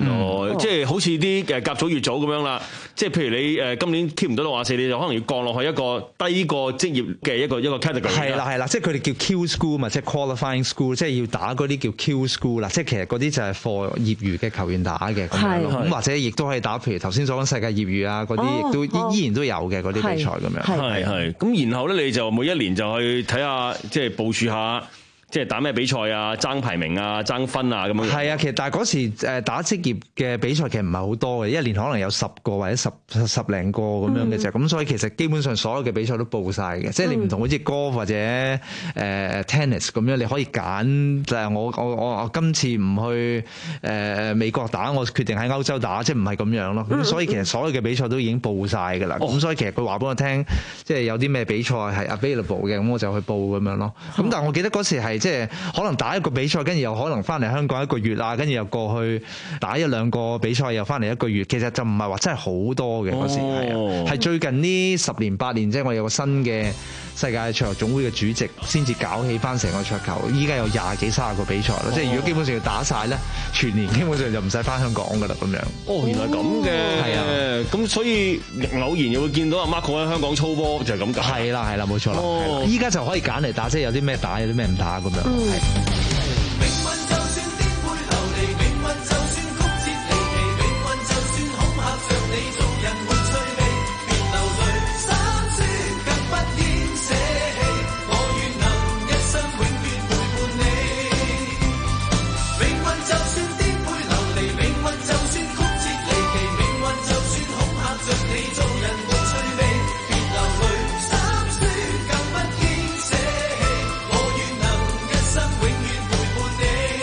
哦、即係好似啲誒甲組、乙組咁樣啦。即係譬如你誒今年 keep 唔到六廿四，你就可能要降落去一個低過職業嘅一個一個 category。 係啦係啦，即係佢哋叫 Q school 嘛，即係 qualifying school， 即係要打嗰啲叫 Q school 啦。即係其實嗰啲就係 for 業餘嘅球員打嘅咁樣咯。咁或者亦都可以打，譬如頭先所講世界業餘啊嗰啲，亦都依依然都有嘅嗰啲比賽咁樣。 係係。咁然後咧，你就每一年就去睇下，即係部署下。即係打咩比賽啊？爭排名啊？爭分啊？咁樣。 係啊，其實但係嗰時誒打職業嘅比賽其實唔係好多嘅，一年可能有十個或者十十零個咁樣嘅啫。咁、嗯、所以其實基本上所有嘅比賽都報晒嘅。嗯、即係你唔同好似 golf 或者誒、呃、tennis 咁樣，你可以揀就係、是、我我我我今次唔去誒、呃、美國打，我決定喺歐洲打，即係唔係咁樣咯。咁、嗯、所以其實所有嘅比賽都已經報晒㗎啦。咁、哦、所以其實佢話俾我聽，即係有啲咩比賽係 available 嘅，咁我就去報咁樣咯。咁、嗯、但係我記得嗰時係。即係可能打一個比賽，跟住又可能翻嚟香港一個月啊，跟住又過去打一兩個比賽，又翻嚟一個月。其實就唔係話真係好多嘅嗰時係啊，係最近呢十年八年，即係我有個新嘅世界桌球總會嘅主席，先至搞起翻成個桌球。依家有廿幾三十個比賽咯，即係如果基本上要打晒咧，全年基本上就唔使翻香港噶啦咁樣。 哦，原來咁嘅，係啊，咁所以偶然又會見到阿 Marco 喺香港操波，就係咁解。 係啦係啦，冇錯啦。哦，依家就可以揀嚟打，即係有啲咩打，有啲咩唔打咁樣。 命運就算顛沛流離，命運就算曲折離奇，命運就算恐嚇着你，做人沒趣味，別流淚，心酸更不應捨棄，我願能一生永遠陪伴你。命運就算顛沛流離，命運就算曲折離奇，命運就算恐嚇着你，做人沒趣味，別流淚，心酸更不應捨棄，我願能一生永遠陪伴你。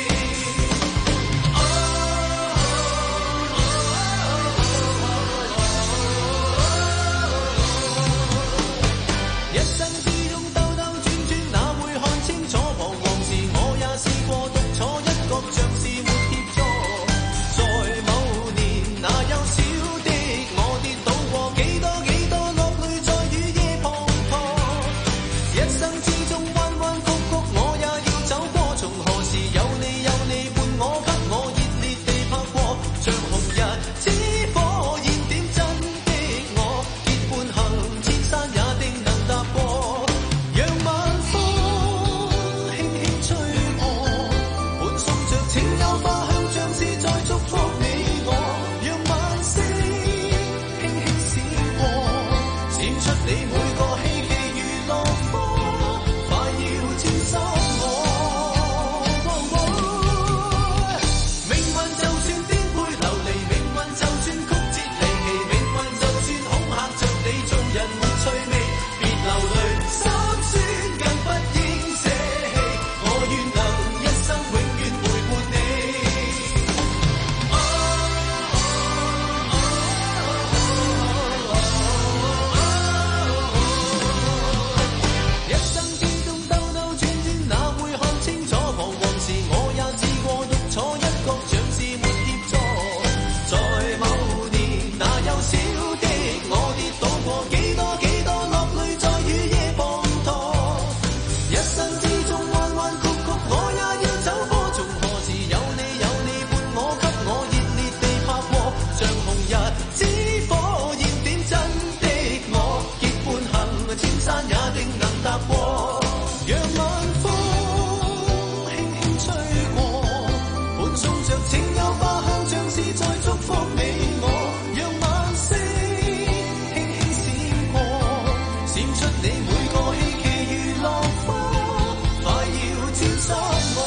一生之中兜兜轉轉，哪會看清楚彷徨時，我也試過獨坐一角，像是沒協助。在某年，那幼小的我跌倒過幾多幾多落淚，在雨夜滂沱。一生之中彎彎曲曲，我也要走過。從何時有你有你伴我，給我熱烈地拍過，像紅日之火焰點真的我，結伴行千山也定能踏過。讓晚風輕輕吹過，伴送着情有花香，像是在祝福你我。讓晚星輕輕閃過，閃出你每個希冀如落花，快要沾濕我。命運就算顛沛流離，命運就算曲折離奇，命運就算恐嚇着你，做人沒趣味，別流淚，心酸更不應捨棄，我願能一生永遠陪伴你。一生之中兜兜轉轉，哪會看清楚彷徨時，我也試過獨坐一角，像是沒協助。在某年，那幼小的我跌倒過幾多幾多落淚，在雨夜滂沱。一生之中彎彎曲曲，我也要走過。從何時有你有你伴我，給我熱烈地拍過，像紅日之火焰點真的我，結伴行千山也定能踏過。讓晚風輕輕吹過，伴送着情有花香，像是在祝福你我。讓晚星輕輕閃過，閃出你每個希冀如落花，快要沾濕我。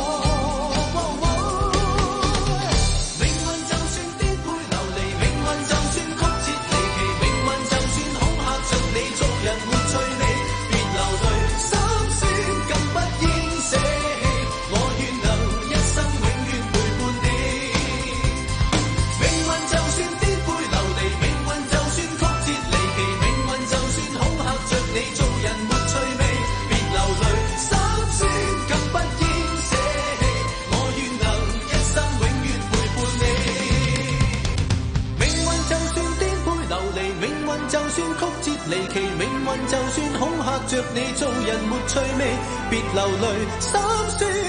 命運就算顛沛流離，命運就算曲折離奇，命運就算恐嚇着你，做人沒趣味，別流淚，心酸更不應捨棄，我願能一生永遠陪伴你。命運就算顛沛流離，命運就算曲折離奇，命運就算恐嚇着你，做人沒趣味，別流淚，心酸更不應捨棄，我願能一生永遠陪伴你。命運就算顛沛流離，命運就算曲折離奇，命運就算恐嚇着你，做人沒趣味，別流淚，心酸更不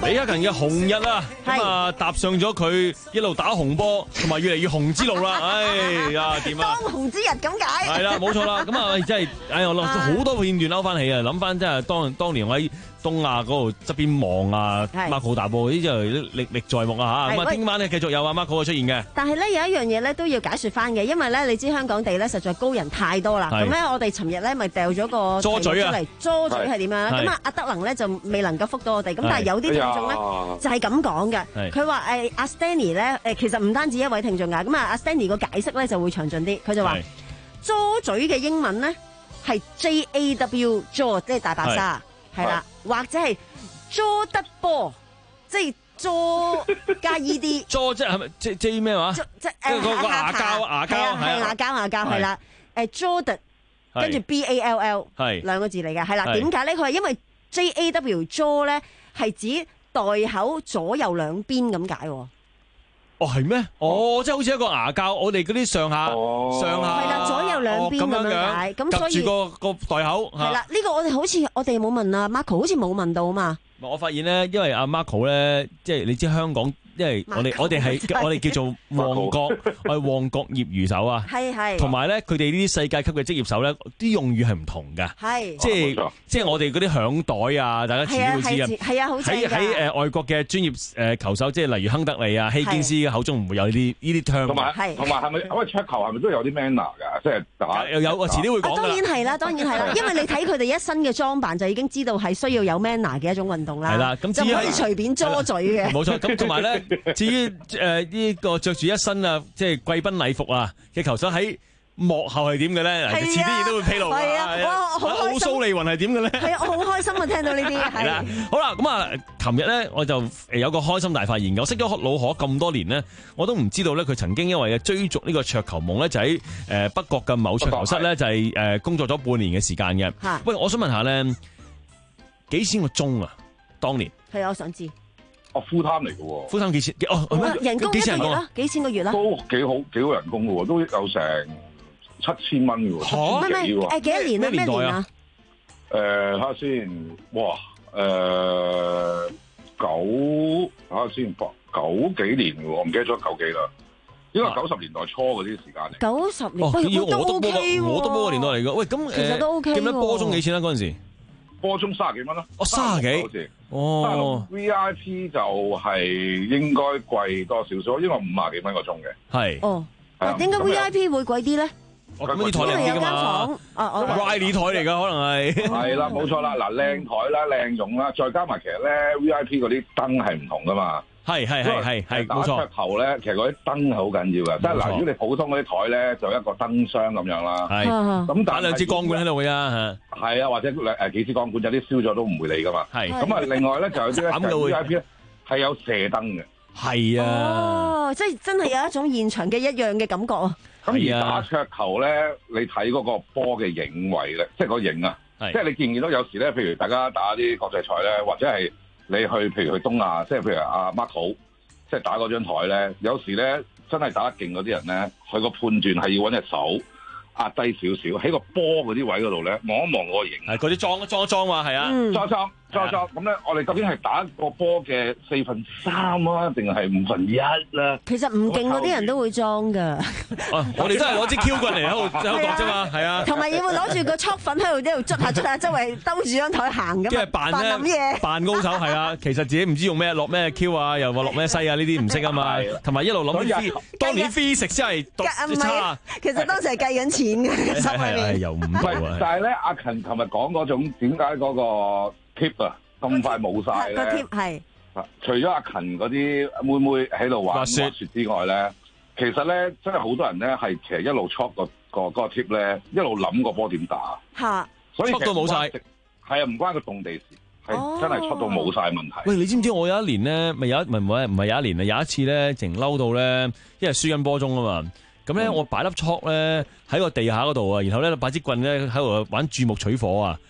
李克勤嘅紅日啊，咁啊踏上咗佢一路打紅波，同埋越嚟越紅之路啦。哎呀，點啊？ 當紅之日咁解。 係啦，冇錯啦。咁啊，真係，哎呀，我諗好多片段勾翻起啊，諗翻真係當當年我喺東亞嗰度側邊望啊 ，Marco 大波嗰啲就歷歷在目啊嚇。咁啊，聽晚咧繼續有啊 Marco 嘅出現嘅。 但係咧有一樣嘢咧都要解説翻嘅，因為咧你知香港地咧實在高人太多啦。咁咧我哋尋日咧咪掉咗個題目出嚟，捉嘴係點樣？咁啊阿德能咧就未能夠覆到我哋，咁但係有啲聽眾咧就係咁講嘅。佢話誒阿 Stanley 咧誒其實唔單止一位聽眾㗎，咁啊阿 Stanley 個解釋咧就會詳盡啲。佢就話捉嘴嘅英文咧係 J A W jaw 即係大白鯊。係啦，或者係捉得波，即係捉加 E D。 捉即係咪即即咩話？ 即係個個牙膠牙膠係牙膠牙膠係啦。誒 Jordan 跟住 B A L L 係兩個字嚟嘅，係啦。點解咧？佢係因為 J A W jaw 咧係指袋口左右兩邊咁解。 哦，係咩？哦，即係好似一個牙膠，我哋嗰啲上下上下係啦，左右兩邊咁樣解，咁所以夾住個個袋口係啦。呢個我哋好似我哋冇問啊 Marco 好似冇問到啊嘛。 我發現咧，因為阿 Marco 咧，即係你知香港。因為我哋我哋係我哋叫做旺角，我係旺角業餘手啊， 係係， 同埋咧佢哋呢啲世界級嘅職業手咧，啲用語係唔同㗎， 係， 即係即係我哋嗰啲響袋啊，大家遲啲會知啊， 係啊，好喺喺誒外國嘅專業誒球手，即係例如亨特利啊、希堅斯嘅口中唔會有呢啲呢啲 term， 同埋同埋係咪因為桌球係咪都有啲 manner 㗎？即係打又有我遲啲會講㗎。 當然係啦，當然係啦，因為你睇佢哋一身嘅裝扮就已經知道係需要有 manner 嘅一種運動啦。 係啦，咁就唔可以隨便捉嘴嘅。 冇錯，咁同埋咧，至於誒呢個着住一身啊，即係貴賓禮服啊嘅球手喺幕後係點嘅咧？遲啲亦都會披露。係啊， 哇，好開心。 奧蘇利雲係點嘅咧？ 係啊，我好開心啊！聽到呢啲係啦。好啦，咁啊，琴日咧我就有個開心大發現嘅。我識咗老何咁多年咧，我都唔知道咧佢曾經因為追逐呢個桌球夢咧，就喺誒北角嘅某桌球室咧，就係誒工作咗半年嘅時間嘅。喂，我想問下咧，幾錢個鐘啊？當年係啊，我想知。 哦，full time 嚟嘅喎 ，full time幾錢？哦， 人工一個月啦，幾錢個月啦？ 都幾好幾好人工嘅喎，都有成七千蚊嘅喎， 七千幾喎。誒幾多年啊？咩年啊？ 誒睇下先，哇！誒九睇下先，九幾年嘅喎，我唔記得咗九幾啦，應該九十年代初嗰啲時間嚟。 九十年， 哦， 都 OK 喎， 我都波個年代嚟嘅。喂，咁其實都 OK 喎。 記唔記得波鐘幾錢啦？嗰陣時？ 波鐘三十幾蚊咯， 哦，三十幾， 好似， 哦 ，V I P 就係應該貴多少少，因為五十幾蚊個鐘嘅， 係， 哦，點解 V I P 會貴啲咧？ 哦，咁啲台靚啲㗎嘛，Riley 台嚟㗎，可能係， 係啦，冇錯啦，嗱，靚台啦，靚用啦，再加埋其實咧 V I P 嗰啲燈係唔同㗎嘛。 係係係係係冇錯。打桌球咧，其實嗰啲燈係好緊要嘅。即係嗱，如果你普通嗰啲台咧，就一個燈箱咁樣啦。係。咁打兩支光管喺度嘅啊。係啊，或者兩誒幾支光管，有啲燒咗都唔會理噶嘛。係。咁啊，另外咧就有啲咧 V I P 咧係有射燈嘅。 係啊。 哦，即係真係有一種現場嘅一樣嘅感覺啊。 咁而打桌球咧，你睇嗰個波嘅影位咧，即係個影啊。係。即係你見唔見到有時咧，譬如大家打啲國際賽咧，或者係。你去譬如去東亞，即係譬如阿 Marco，即係打嗰張台咧，有時咧真係打得勁嗰啲人咧，佢個判斷係要揾隻手壓低少少，喺個波嗰啲位嗰度咧望一望個形。係嗰啲裝裝一裝嘛，係啊，裝一裝裝一裝。咁咧，我哋究竟係打個波嘅四分三啊，定係五分一咧？ 其實唔勁嗰啲人都會裝㗎。 我哋都係攞支 Q 棍嚟喺度喺度講啫嘛，係啊。 同埋要會攞住個搓粉喺度，一路捽下捽下，周圍兜住張台行咁。 即係扮咧諗嘢，扮高手係啊。其實自己唔知用咩落咩 Q 啊，又話落咩西啊，呢啲唔識啊嘛。同埋一路諗啲當年 physics 真係讀差。 其實當時係計緊錢嘅，心裏面。 又唔到啊！ 但係咧，阿勤琴日講嗰種點解嗰個 tip 啊咁快冇晒咧？ 個 tip 係除咗阿勤嗰啲妹妹喺度玩滑雪之外咧，其實咧真係好多人咧係其實一路 chop 個個嗰個 tip 咧，一路諗個波點打嚇， 所以 chop 到冇晒。 係啊，唔關個動地事，係真係 chop 到冇晒問題。 喂，你知唔知我有一年咧，咪有一唔係唔係唔係有一年啊？有一次咧，淨嬲到咧，因為輸緊波鐘啊嘛。咁咧，我擺粒 chop 咧喺個地下嗰度啊，然後咧擺支棍咧喺度玩鑽木取火啊！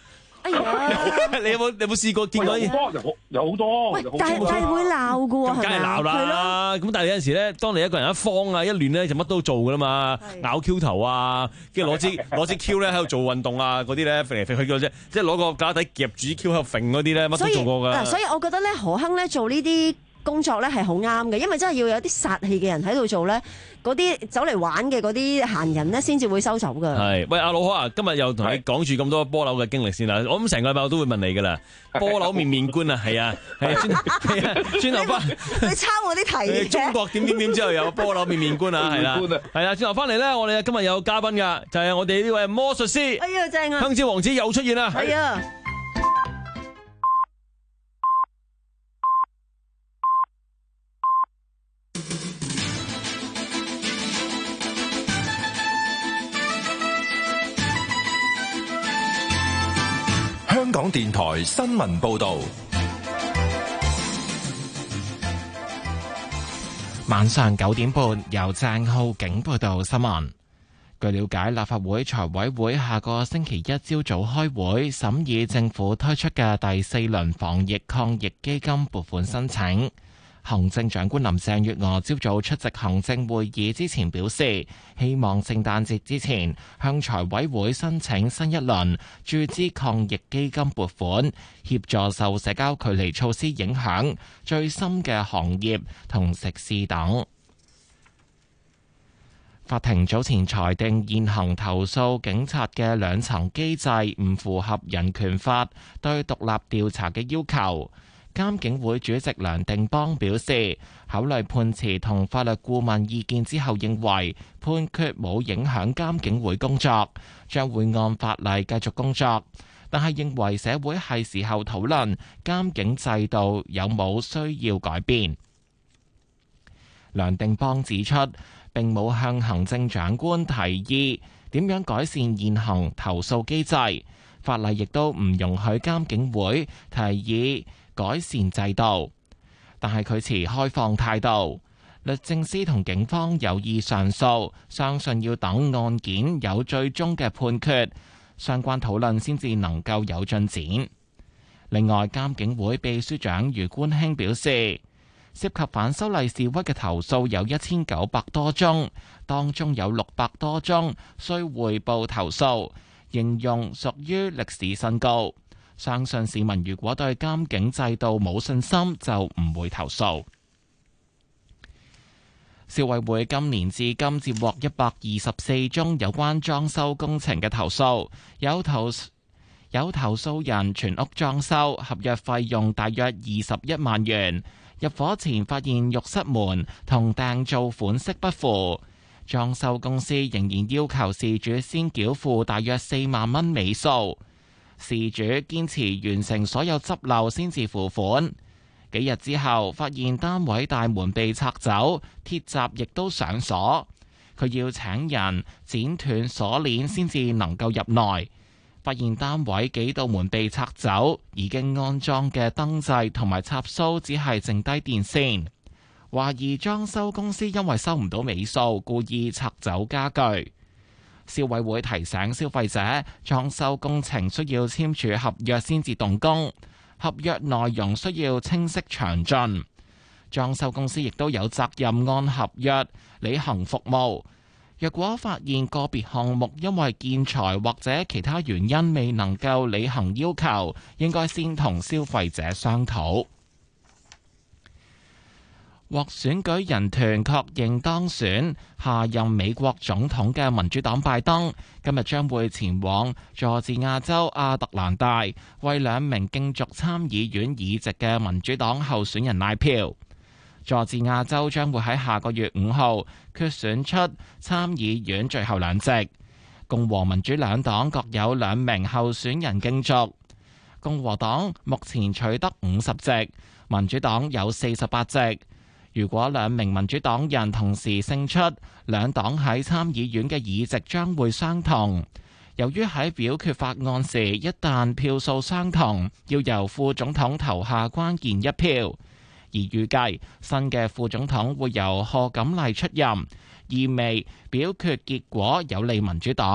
哎呀！ 你有冇你有冇試過見過？ 有好多，有好多。 喂，但係但係會鬧㗎喎， 梗係鬧啦。咁但係有陣時咧，當你一個人一慌啊、一亂咧，就乜都做㗎啦嘛，咬 Q 頭啊，跟住攞支攞支 Q 咧喺度做運動啊，嗰啲咧揈嚟揈去嘅啫，即係攞個架底夾住 Q 喺度揈嗰啲咧，乜都做過㗎。 嗱，所以我覺得咧，何亨咧做呢啲工作咧係好啱嘅，因為真係要有啲殺氣嘅人喺度做咧，嗰啲走嚟玩嘅嗰啲閒人咧，先至會收走㗎。 係，喂，阿老何啊，今日又同你講住咁多波樓嘅經歷先啦。我諗成個禮拜我都會問你㗎啦。波樓面面觀啊，係啊，係啊，係啊，轉頭翻， 你抄我啲題嘅。 中國點點點之後有波樓面面觀啊，係啦，係啦，轉頭翻嚟咧，我哋今日有嘉賓㗎，就係我哋呢位魔術師。 哎呀，正啊！ 香蕉王子又出現啦。 係啊。 香港電台新聞報道， 晚上九點半由鄭浩景報道新聞。據了解，立法會財委會下個星期一朝早開會審議政府推出嘅第四輪防疫抗疫基金撥款申請。行政長官林鄭月娥朝早出席行政會議之前表示，希望聖誕節之前向財委會申請新一輪注資抗疫基金撥款，協助受社交距離措施影響最深嘅行業同食肆等。法庭早前裁定現行投訴警察嘅兩層機制唔符合人權法對獨立調查嘅要求。監警會主席梁定邦表示，考慮判詞同法律顧問意見之後，認為判決冇影響監警會工作，將會按法例繼續工作。但係認為社會係時候討論監警制度有冇需要改變。梁定邦指出，並冇向行政長官提議點樣改善現行投訴機制，法例亦都唔容許監警會提議改善制度，但係佢持開放態度。律政司同警方有意上訴，相信要等案件有最終嘅判決，相關討論先至能夠有進展。另外，監警會秘書長余官興表示，涉及反修例示威嘅投訴有一千九百多宗，當中有六百多宗需匯報投訴，形容屬於歷史新高。相信市民如果對監警制度冇信心，就唔會投訴。消委會今年至今接獲一百二十四宗有關裝修工程嘅投訴，有投有投訴人全屋裝修，合約費用大約二十一萬元，入伙前發現浴室門同訂造款式不符，裝修公司仍然要求事主先繳付大約四萬蚊尾數。事主堅持完成所有執漏先至付款，幾日之後發現單位大門被拆走，鐵閘亦都上鎖，佢要請人剪斷鎖鏈先至能夠入內。發現單位幾道門被拆走，已經安裝嘅燈掣同埋插蘇只係剩低電線，懷疑裝修公司因為收唔到尾數，故意拆走家具。消委會提醒消費者，裝修工程需要簽署合約先至動工，合約內容需要清晰詳盡。裝修公司亦都有責任按合約履行服務。若果發現個別項目因為建材或者其他原因未能夠履行要求，應該先同消費者商討。獲選舉人團確認當選下任美國總統嘅民主黨拜登，今日將會前往佐治亞州亞特蘭大，為兩名競逐參議院議席嘅民主黨候選人拉票。佐治亞州將會喺下個月五號決選出參議院最後兩席，共和民主兩黨各有兩名候選人競逐。共和黨目前取得五十席，民主黨有四十八席。如果兩名民主黨人同時勝出，兩黨喺參議院嘅議席將會相同。由於喺表決法案時，一旦票數相同，要由副總統投下關鍵一票。而預計新嘅副總統會由賀錦麗出任，意味表決結果有利民主黨，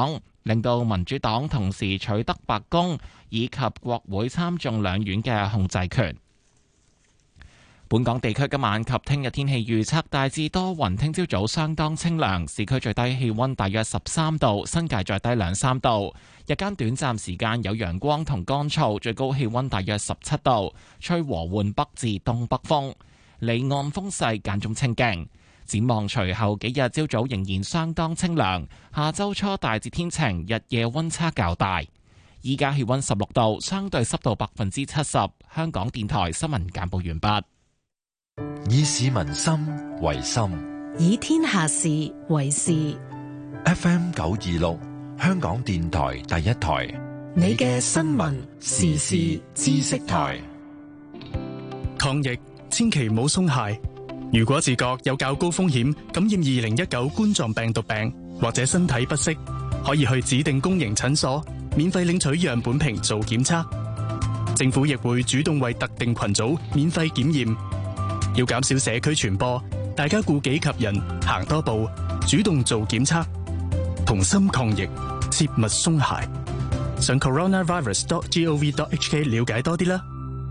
令到民主黨同時取得白宮以及國會參眾兩院嘅控制權。本港地區今晚及聽日天氣預測大致多雲，聽朝早相當清涼，市區最低氣溫大約十三度，新界再低兩三度。日間短暫時間有陽光同乾燥，最高氣溫大約十七度，吹和緩北至東北風，離岸風勢間中清勁。展望隨後幾日朝早仍然相當清涼，下周初大致天晴，日夜溫差較大。依家氣溫十六度，相對濕度百分之七十。香港電台新聞簡報完畢。 以市民心為心， 以天下事為事。 F M 九二六，香港電台第一台， 你嘅新聞時事知識台。 抗疫千祈唔好鬆懈。如果自覺有較高風險感染二零一九冠狀病毒病，或者身體不適，可以去指定公營診所免費領取樣本瓶做檢測。政府亦會主動為特定群組免費檢驗。要減少社區傳播，大家顧己及人，行多步，主動做檢測，同心抗疫，切勿鬆懈。上 coronavirus dot gov dot hk 了解多啲啦。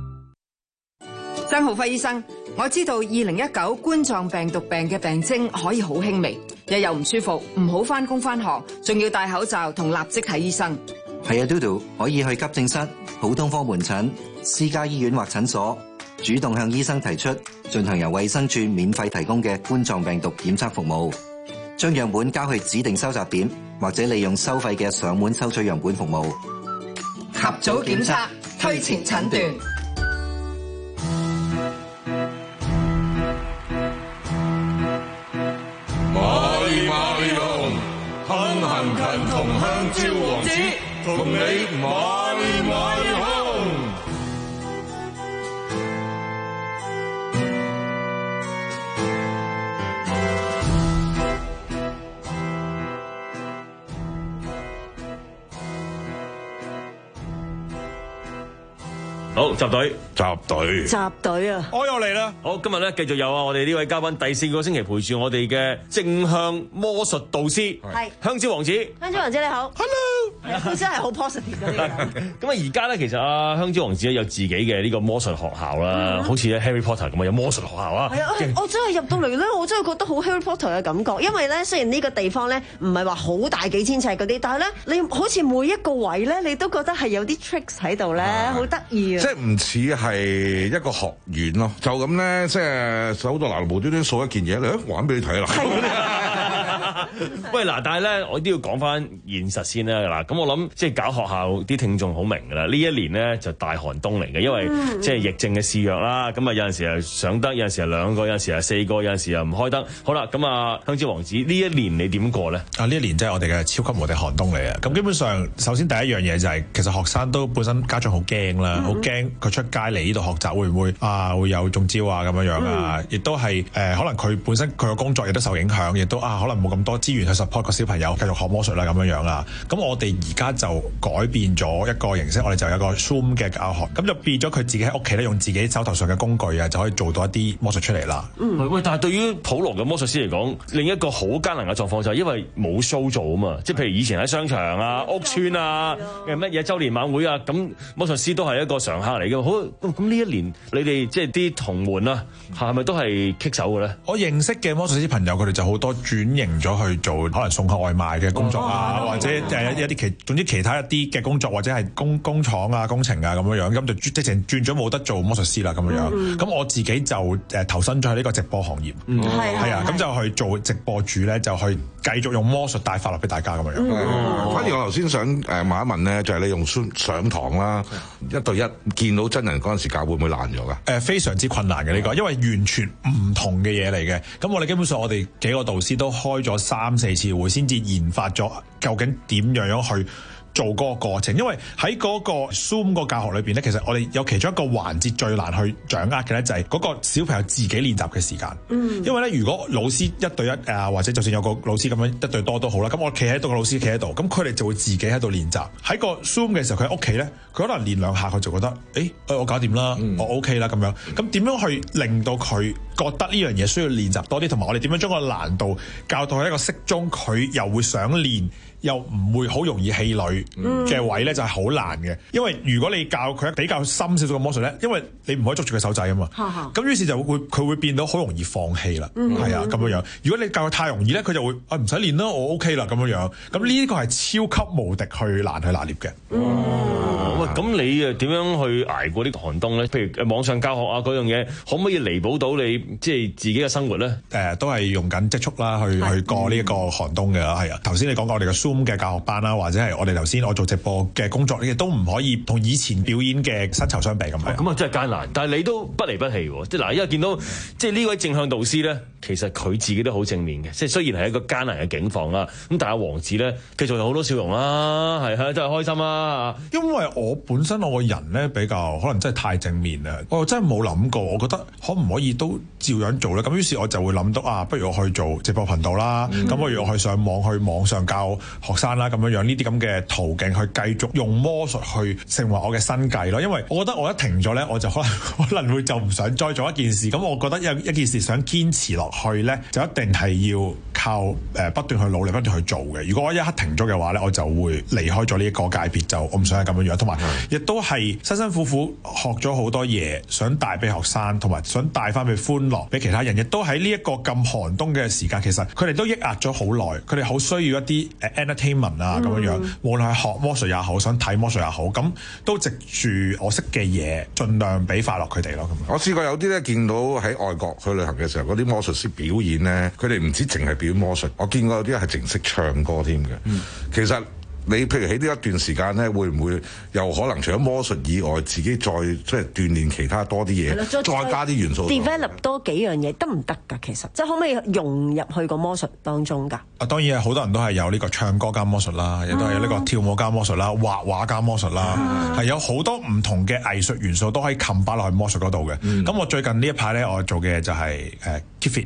曾浩輝醫生，我知道二零一九冠狀病毒病嘅病徵可以好輕微，日又唔舒服，唔好返工返學，仲要戴口罩同立即睇醫生。 係啊，嘟嘟可以去急症室、普通科門診、私家醫院或診所，主動向醫生提出進行由衛生署免費提供嘅冠狀病毒檢測服務，將樣本交去指定收集點，或者利用收費嘅上門收取樣本服務。 及早檢測，推前診斷。 馬里馬里紅，坑行勤同香蕉王子，同你馬里馬里紅。 好，集隊， 集隊， 集隊啊！ 我又嚟啦！好，今日咧繼續有啊，我哋呢位嘉賓第四個星期陪住我哋嘅正向魔術導師，係香蕉王子。 香蕉王子你好 ，Hello， 真係好 positive 嘅。咁啊， 而家咧其實啊，香蕉王子咧有自己嘅呢個魔術學校啦，好似咧 Harry Potter 咁啊，有魔術學校啊。 係啊，我真係入到嚟咧，我真係覺得好 Harry Potter 嘅感覺，因為咧雖然呢個地方咧唔係話好大幾千尺嗰啲，但係咧你好似每一個位咧，你都覺得係有啲 tricks 喺度咧，好得意啊！ 即係唔似係一個學院咯，就咁咧，即係手到嗱無端端掃一件嘢嚟，玩俾你睇啦。 喂嗱，但係咧，我都要講翻現實先啦。嗱，咁我諗即係搞學校啲聽眾好明㗎啦。呢一年咧就大寒冬嚟嘅，因為即係疫症嘅肆虐啦。咁啊有陣時係上得，有陣時係兩個，有陣時係四個，有陣時又唔開得。好啦，咁啊香蕉王子呢一年你點過咧？ 啊呢一年真係我哋嘅超級無敵寒冬嚟啊！咁基本上首先第一樣嘢就係、是、其實學生都本身家長好驚啦，好驚佢出街嚟呢度學習會唔會啊會有中招啊咁樣樣啊？亦、嗯、都係誒、呃、可能佢本身佢個工作亦都受影響，亦都啊可能冇咁多資源去 support 個小朋友繼續學魔術啦咁樣樣啦。咁我哋而家就改變咗一個形式，我哋就有一個 Zoom 嘅教學，咁就變咗佢自己喺屋企咧用自己手頭上嘅工具啊，就可以做到一啲魔術出嚟啦。 嗯，喂，但係對於普羅嘅魔術師嚟講，另一個好艱難嘅狀況就係因為冇 show 做啊嘛，即係譬如以前喺商場啊、屋邨啊、誒乜嘢週年晚會啊，咁魔術師都係一個常客嚟嘅。好，咁呢一年你哋即係啲同門啊，係咪都係棘手嘅咧？ 我認識嘅魔術師朋友，佢哋就好多轉型咗去做可能送客外賣嘅工作啊，哦、或者誒一啲其總之其他一啲嘅工作，或者係工工廠啊、工程啊咁樣樣，咁就直情轉咗冇得做魔術師啦咁樣樣。咁、嗯、我自己就誒投身咗喺呢個直播行業，係、嗯、啊，咁就去做直播主咧，就去繼續用魔術帶快樂俾大家咁樣樣。 嗯、反而我頭先想誒問一問咧，就係、是、你用上堂啦，一對一見到真人嗰陣時教會唔會難咗㗎？ 誒非常之困難嘅呢、這個，因為完全唔同嘅嘢嚟嘅。咁我哋基本上我哋幾個導師都開咗三四次會，先至研發咗究竟點樣樣去做嗰個過程。因為喺嗰個 Zoom 個教學裏邊咧，其實我哋有其中一個環節最難去掌握嘅咧，就係嗰個小朋友自己練習嘅時間。嗯，因為咧，如果老師一對一啊，或者就算有個老師咁樣一對多都好啦，咁我企喺度，個老師企喺度，咁佢哋就會自己喺度練習。喺個 Zoom 嘅時候，佢喺屋企咧，佢可能練兩下，佢就覺得，誒、欸，我搞掂啦，嗯、我 OK 啦咁樣。咁點樣去令到佢覺得呢樣嘢需要練習多啲，同埋我哋點樣將個難度教到喺一個適中，佢又會想練， 又唔會好容易氣餒嘅位咧，就係好難嘅。因為如果你教佢比較深少少嘅魔術咧，因為你唔可以捉住佢手仔啊嘛。咁於是就會佢會變到好容易放棄啦。係啊，咁樣樣。如果你教佢太容易咧，佢就會啊唔使練啦，我 OK 啦咁樣樣。咁呢個係超級無敵去難去拿捏嘅。 喂，咁你誒點樣去捱過呢個寒冬咧？譬如網上教學啊嗰樣嘢，可唔可以彌補到你即係自己嘅生活咧？ 誒，都係用緊積蓄啦，去去過呢一個寒冬嘅。係啊，頭先你講過我哋嘅 Zoom 嘅教學班啦，或者係我哋頭先我做直播嘅工作，亦都唔可以同以前表演嘅薪酬相比咁樣。 咁啊，真係艱難。但係你都不離不棄喎，即係嗱，因為見到即係呢位正向導師咧，其實佢自己都好正面嘅。即係雖然係一個艱難嘅境況啦，咁但係阿王子咧，繼續有好多笑容啦，係係真係開心啦。 因為我本身我個人咧比較可能真係太正面啦，我真係冇諗過，我覺得可唔可以都照樣做咧？咁於是我就會諗到啊，不如我去做直播頻道啦，咁、嗯、不如我去上網去網上教學生啦，咁樣樣呢啲咁嘅途徑去繼續用魔術去成為我嘅生計咯。因為我覺得我一停咗咧，我就可能可能會就唔想再做一件事。咁我覺得有一件事想堅持落去咧，就一定係要靠誒不斷去努力，不斷去做嘅。如果我一刻停咗嘅話咧，我就會離開咗呢一個界別，就我唔想係咁樣樣。同埋亦都係辛辛苦苦學咗好多嘢，想帶俾學生，同埋想帶翻俾歡樂俾其他人。亦都喺呢一個咁寒冬嘅時間，其實佢哋都抑壓咗好耐，佢哋好需要一啲誒 entertainment 啊咁樣樣。無論係學魔術也好，想睇魔術也好，咁都藉住我識嘅嘢，盡量俾快樂佢哋咯。咁我試過有啲咧，見到喺外國去旅行嘅時候，嗰啲魔術師表演咧，佢哋唔止淨係表演魔術，我見過有啲係淨識唱歌添嘅。嗯、其實你譬如喺呢一段時間咧，會唔會又可能除咗魔術以外，自己再即係鍛鍊其他多啲嘢，再加啲元素 ，develop 多幾樣嘢得唔得㗎？其實即係可唔可以融入去個魔術當中㗎？ 啊，當然係好多人都係有呢個唱歌加魔術啦，亦都係有呢個跳舞加魔術啦、畫畫加魔術啦，係、啊、有好多唔同嘅藝術元素都可以冚巴落去魔術嗰度嘅。咁、嗯、我最近呢一排咧，我做嘅就係誒 keep fit。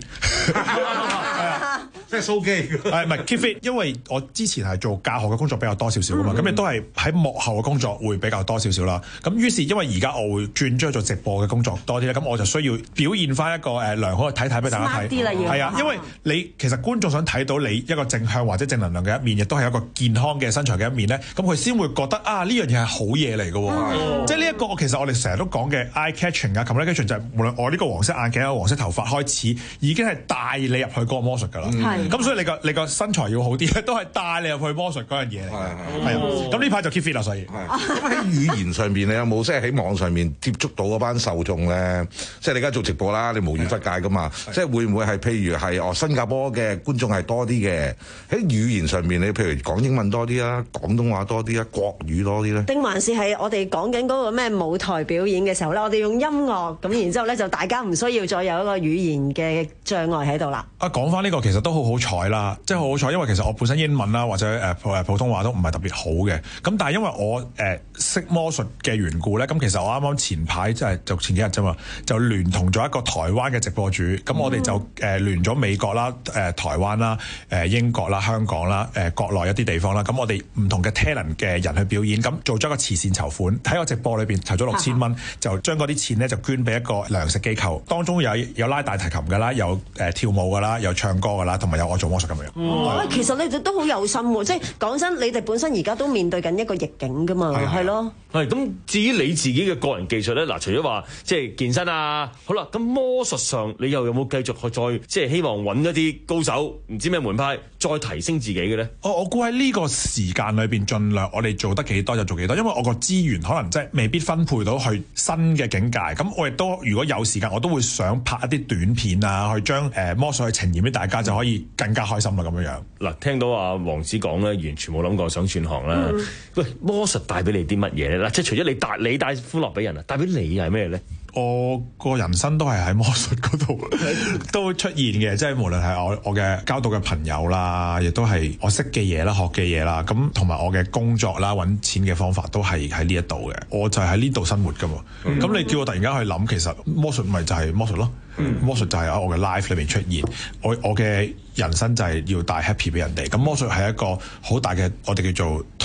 即係蘇肌， 誒唔係 keep fit，因為我之前係做教學嘅工作比較多少少噶嘛，咁亦都係喺幕後嘅工作會比較多少少啦。咁於是因為而家我會轉咗去做直播嘅工作多啲咧，咁我就需要表現翻一個誒良好嘅體態俾大家睇。係啊，因為你其實觀眾想睇到你一個正向或者正能量嘅一面，亦都係一個健康嘅身材嘅一面咧，咁佢先會覺得啊呢樣嘢係好嘢嚟嘅喎。嗯、即係呢一個其實我哋成日都講嘅 eye catching 啊 communication 就係無論我呢個黃色眼鏡啊、黃色頭髮開始已經係帶你入去嗰個魔術㗎啦。嗯咁所以你個你個身材要好啲咧，都係帶你入去魔術嗰樣嘢嚟。係係係啊，咁呢排就 keep fit 啦，所以。 咁喺語言上邊，你有冇即係喺網上面接觸到嗰班受眾咧？即係你而家做直播啦，你無遠弗屆噶嘛？即係會唔會係譬如係哦新加坡嘅觀眾係多啲嘅？喺語言上面，你譬如講英文多啲啊，廣東話多啲啊，國語多啲咧？ 定還是係我哋講緊嗰個咩舞台表演嘅時候咧？我哋用音樂咁，然之後咧就大家唔需要再有一個語言嘅障礙喺度啦。 啊，講翻呢個其實都好好彩啦，即係好好彩，因為其實我本身英文啦或者誒誒普通話都唔係特別好嘅，咁但係因為我誒、呃、識魔術嘅緣故咧，咁其實我啱啱前排即係就前幾日啫嘛，就聯同咗一個台灣嘅直播主，咁、嗯、我哋就誒、呃、聯咗美國啦、誒、呃、台灣啦、誒、呃、英國啦、香港啦、誒、呃、國內一啲地方啦，咁我哋唔同嘅 talent 嘅人去表演，咁做咗一個慈善籌款，喺我直播裏邊籌咗六千蚊，就將嗰啲錢咧就捐俾一個糧食機構，當中有有拉大提琴㗎啦，有誒、呃、跳舞㗎啦，有唱歌㗎啦，同埋有我做魔術咁樣。 哦，其實你哋都好有心喎，即係講真，你哋本身而家都面對緊一個逆境噶嘛，係咯。 係咁，至於你自己嘅個人技術咧，嗱，除咗話即係健身啊，好啦，咁魔術上你又有冇繼續去再即係希望揾一啲高手，唔知咩門派，再提升自己嘅咧？ 我我估喺呢個時間裏邊，盡量我哋做得幾多就做幾多，因為我個資源可能即係未必分配到去新嘅境界。咁我亦都如果有時間，我都會想拍一啲短片啊，去將誒魔術去呈現俾大家，就可以更加開心啦咁樣樣。 嗱，聽到阿王子講咧，完全冇諗過想轉行啦。嗯、喂，魔術帶俾你啲乜嘢咧？嗱，即係除咗你帶你帶歡樂俾人啊，帶俾你係咩咧？ 我個人生都係喺魔術嗰度都出現嘅，即係無論係我我嘅交到嘅朋友啦，亦都係我識嘅嘢啦、學嘅嘢啦，咁同埋我嘅工作啦、揾錢嘅方法都係喺呢一度嘅。我就係喺呢度生活噶嘛。咁、嗯、你叫我突然間去諗，其實魔術咪就係魔術咯。嗯、魔術就係喺我嘅 life 裏面出現，我我嘅人生就係要帶 happy 俾人哋。咁魔術係一個好大嘅我哋叫做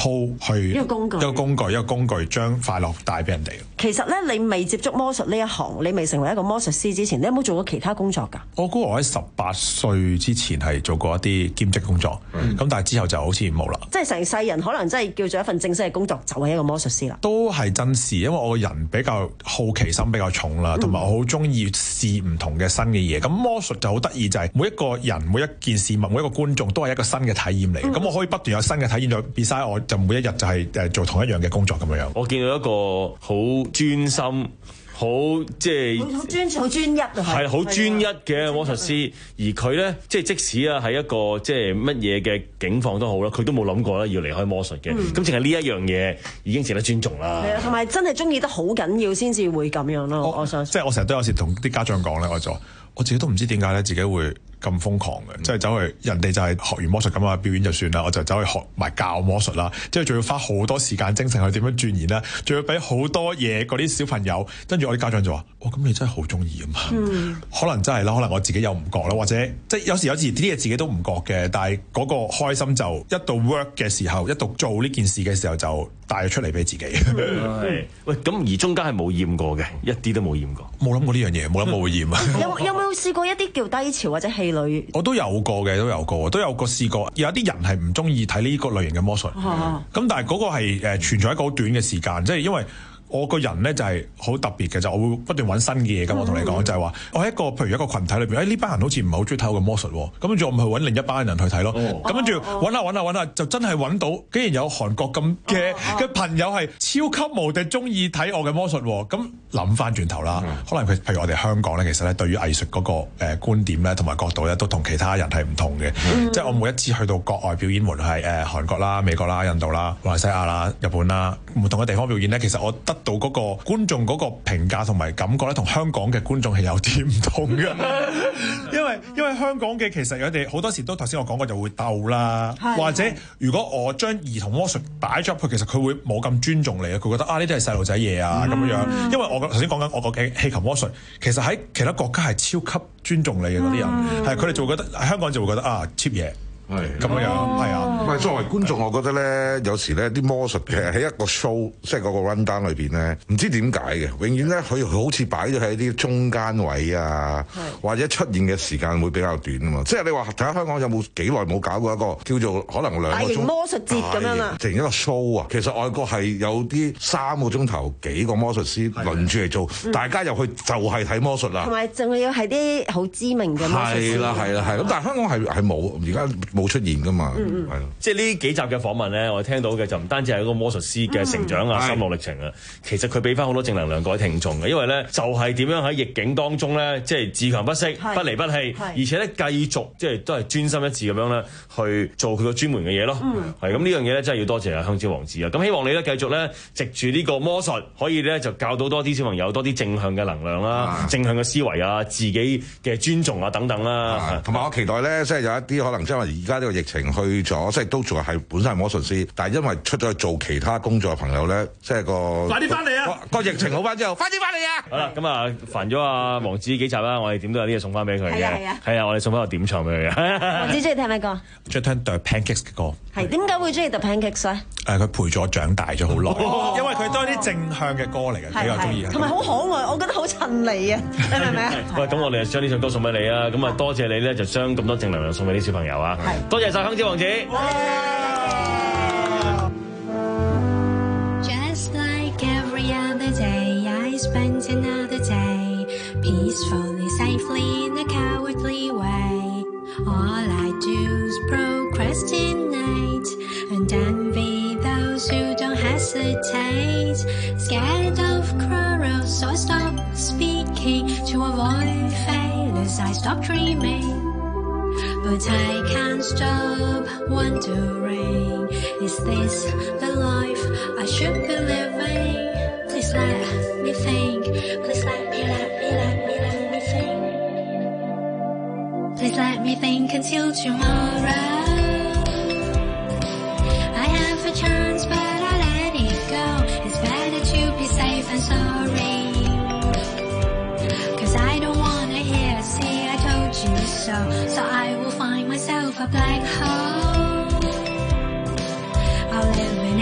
tool 去一個工具， 一個工具，一個工具將快樂帶俾人哋。 其實咧，你未接觸魔術呢一行，你未成為一個魔術師之前，你有冇做過其他工作㗎？ 我估我喺十八歲之前係做過一啲兼職工作，咁、嗯、但係之後就好似冇啦。 即係成世人可能真係叫做一份正式嘅工作，就係、是、一個魔術師啦。 都係真事，因為我個人比較好奇心比較重啦，同埋我好中意試唔同嘅新嘅嘢。咁、嗯、魔術就好得意，就係每一個人、每一件事物、每一個觀眾都係一個新嘅體驗嚟。咁、嗯、我可以不斷有新嘅體驗，就 beside 我就每一日就係誒做同一樣嘅工作咁樣樣。 我見到一個好專心。好即係好專好專一啊， 係好專一嘅魔術師，而佢咧即係即使啊係一個即係乜嘢嘅境況都好啦，佢都冇諗過咧要離開魔術嘅。咁淨係呢一樣嘢已經值得尊重啦。 係啊，同埋真係中意得好緊要先至會咁樣咯。我想即係我成日都有時同啲家長講咧，我就我自己都唔知點解咧，自己會咁瘋狂嘅，即係走去人哋就係學完魔術咁啊表演就算啦，我就走去學埋教魔術啦，即係仲要花好多時間精神去點樣鑽研啦，仲要俾好多嘢嗰啲小朋友，跟住我啲家長就話：哇，咁你真係好中意啊嘛！嗯、可能真係啦，可能我自己又唔覺啦，或者即係有時有時啲嘢自己都唔覺嘅，但係嗰個開心就一到 work 嘅時候，一到做呢件事嘅時候就帶咗出嚟俾自己。 係喂，咁而中間係冇厭過嘅，一啲都冇厭過， 冇諗過呢樣嘢，冇諗過會厭啊！ 有有冇試過一啲叫低潮或者氣餒？ 我都有過嘅，都有過，都有個試過。有啲人係唔中意睇呢個類型嘅魔術，咁、啊、但係嗰個係誒存在一個好短嘅時間，即係因為。我個人咧就係好特別嘅，就我會不斷揾新嘅嘢。咁我同你講就係話，我喺一個譬如一個群體裏邊，誒呢班人好似唔係好中意睇我嘅魔術，咁跟住我咪去揾另一班人去睇咯。咁跟住揾下揾下揾下，就真係揾到，竟然有韓國咁嘅嘅朋友係超級無敵中意睇我嘅魔術。咁諗翻轉頭啦，可能佢譬如我哋香港咧，其實咧對於藝術嗰個誒觀點咧同埋角度咧，都同其他人係唔同嘅。嗯、即係我每一次去到國外表演，無論係誒韓國啦、美國啦、印度啦、馬來西亞啦、日本啦，唔同嘅地方表演咧，其實我得到嗰個觀眾嗰個評價同埋感覺咧，同香港嘅觀眾係有啲唔同嘅。因為因為香港嘅其實佢哋好多時都頭先我講過就會鬥啦，或者如果我將兒童魔術擺咗入去，其實佢會冇咁尊重你啊，佢覺得啊呢啲係細路仔嘢啊咁樣樣。因為我頭先講緊我個嘅氣球魔術，其實喺其他國家係超級尊重你嘅嗰啲人，係佢哋就會覺得喺香港就會覺得啊 cheap 嘢。係咁樣樣，係啊。唔係作為觀眾，我覺得咧，有時咧啲魔術嘅喺一個 show，即係嗰個 run down 裏邊咧，唔知點解嘅，永遠咧佢好似擺咗喺啲中間位啊，或者出現嘅時間會比較短啊嘛。即係你話睇下香港有冇幾耐冇搞過一個叫做可能兩個鐘大型魔術節咁樣啊？成一個 show 啊，其實外國係有啲三個鐘頭幾個魔術師輪住嚟做，嗯、大家入去就係睇魔術啦。同埋仲要係啲好知名嘅魔術師。係啦係啦係。咁但係香港係係冇，而家冇出現噶嘛，係咯、嗯嗯， 即係呢幾集嘅訪問咧，我聽到嘅就唔單止係一個魔術師嘅成長啊、嗯、心路歷程啊，其實佢俾翻好多正能量各位聽眾嘅，因為咧就係點樣喺逆境當中咧，即係自強不息、不離不棄，而且咧繼續即係都係專心一致咁樣咧去做佢個專門嘅嘢咯。係咁呢樣嘢咧，真係要多謝阿香蕉王子啊！咁希望你咧繼續咧藉住呢個魔術，可以咧就教到多啲小朋友多啲正向嘅能量啦、正向嘅思維啊、自己嘅尊重啊等等啦。 同埋我期待咧，即係有一啲可能即係而家呢個疫情去咗，即係都仲係本身係魔術師，但係因為出咗去做其他工作嘅朋友咧，即係個快啲翻嚟啊！個疫情好翻之後，快啲翻嚟啊！好啦，咁啊煩咗阿王子幾集啦，我哋點都有啲嘢送翻俾佢嘅。係啊係啊，係啊，我哋送翻個點唱俾佢嘅。王子中意聽咩歌？中意聽 The Pancakes 嘅歌。係點解會中意 The Pancakes 咧？誒，佢陪咗我長大咗好耐，因為佢都係啲正向嘅歌嚟嘅，比較中意。同埋好可愛，我覺得好襯你啊！你明唔明啊？喂，咁我哋將呢首歌送俾你啊！咁啊，多謝你咧，就將咁多正能量送俾啲小朋友啊！多謝晒香蕉王子。Just like every other day, I spent another day peacefully, safely in a cowardly way. All I do is procrastinate and envy those who don't hesitate. Scared of quarrels, so I stop speaking. To avoid failures, I stop dreaming.But I can't stop wondering, is this the life I should be living? Please let me think, please let me, let me, let me, let me think. Please let me think until tomorrow. I have a chance but I let it go. It's better to be safe and sorry.Cause I don't wanna hear, see I told you so. So I will find myself a black hole. I'll live in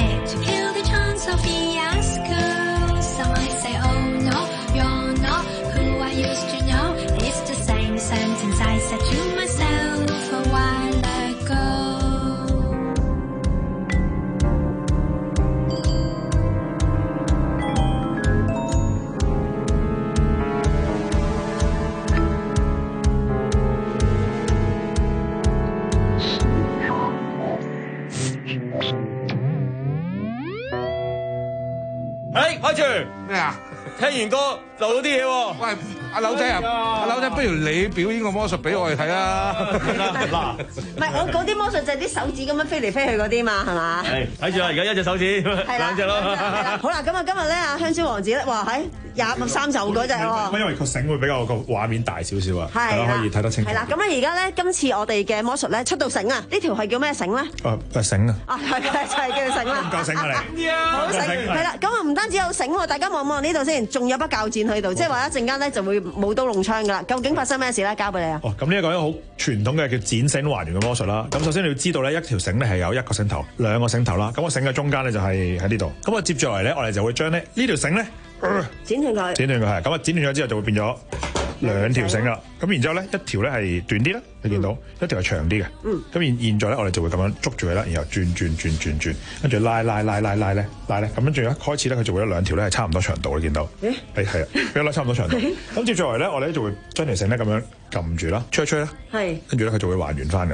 咪住咩啊？ 聽完歌做到啲嘢喎。 喂，阿柳仔啊，阿柳仔，不如你表演個魔術俾我哋睇啊！ 嗱，唔係我嗰啲魔術就係啲手指咁樣飛嚟飛去嗰啲嘛，係嘛？ 係睇住啦，而家一隻手指，兩隻咯。 好啦，咁啊，今日咧啊香蕉王子咧，哇喺廿三袖嗰隻喎。 因為個繩會比較個畫面大少少啊， 係大家可以睇得清楚。 係啦，咁咧而家咧今次我哋嘅魔術咧出到繩啊！呢條係叫咩繩咧？ 誒誒繩啊！ 啊係就係叫繩啦。 唔夠繩啊你！ 好繩係啦，咁啊唔單止有繩喎，大家望望呢度先，仲有把鉸剪喺度，即係話一陣間咧就會舞刀弄槍噶啦。究竟發生咩事咧？交俾你啊！ 哦，咁呢一個咧好傳統嘅叫剪繩還原嘅魔術啦。咁首先你要知道咧，一條繩咧係有一個繩頭、兩個繩頭啦。咁個繩嘅中間咧就係喺呢度。咁啊接住落嚟咧，我哋就會將咧呢條繩咧剪斷佢， 剪斷佢係。咁啊剪斷咗之後就會變咗兩條繩啦。咁然之後咧一條咧係短啲啦，你見到一條係長啲嘅。嗯。咁現現在咧我哋就會咁樣捉住佢啦，然後轉轉轉轉轉，跟住拉拉拉拉拉咧拉咧，咁跟住一開始咧佢就會有兩條咧係差唔多長度，你見到？誒係係啊，一拉差唔多長度。咁接住落嚟咧，我哋咧就會將條繩咧咁樣撳住啦，吹一吹啦。係。跟住咧佢就會還原翻㗎。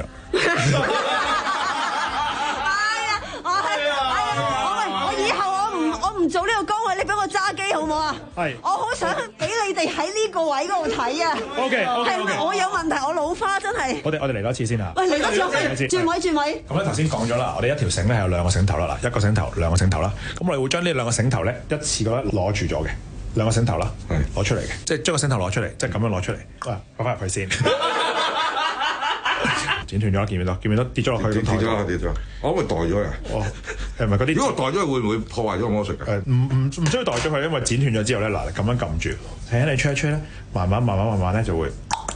唔做呢個崗位，你俾我揸機好唔好啊？係，我好想俾你哋喺呢個位嗰度睇啊。O K，係咪我有問題？我老花真係。 我哋我哋嚟多次先啊。 喂，嚟多次，我轉位轉位。 咁咧頭先講咗啦，我哋一條繩咧係有兩個繩頭啦，嗱一個繩頭兩個繩頭啦。咁我哋會將呢兩個繩頭咧一次過攞住咗嘅兩個繩頭啦，攞出嚟嘅，即係將個繩頭攞出嚟，即係咁樣攞出嚟。喂，擺翻入去先。剪斷咗，見唔見到？見唔見到跌咗落去？ 跌咗啦，跌咗。我會袋咗啊！ 哦，係咪嗰啲？ 如果我袋咗，會唔會破壞咗個魔術㗎？ 誒，唔唔唔需要袋咗佢，因為剪斷咗之後咧，嗱，咁樣撳住，睇下你吹一吹咧，慢慢慢慢慢慢咧就會，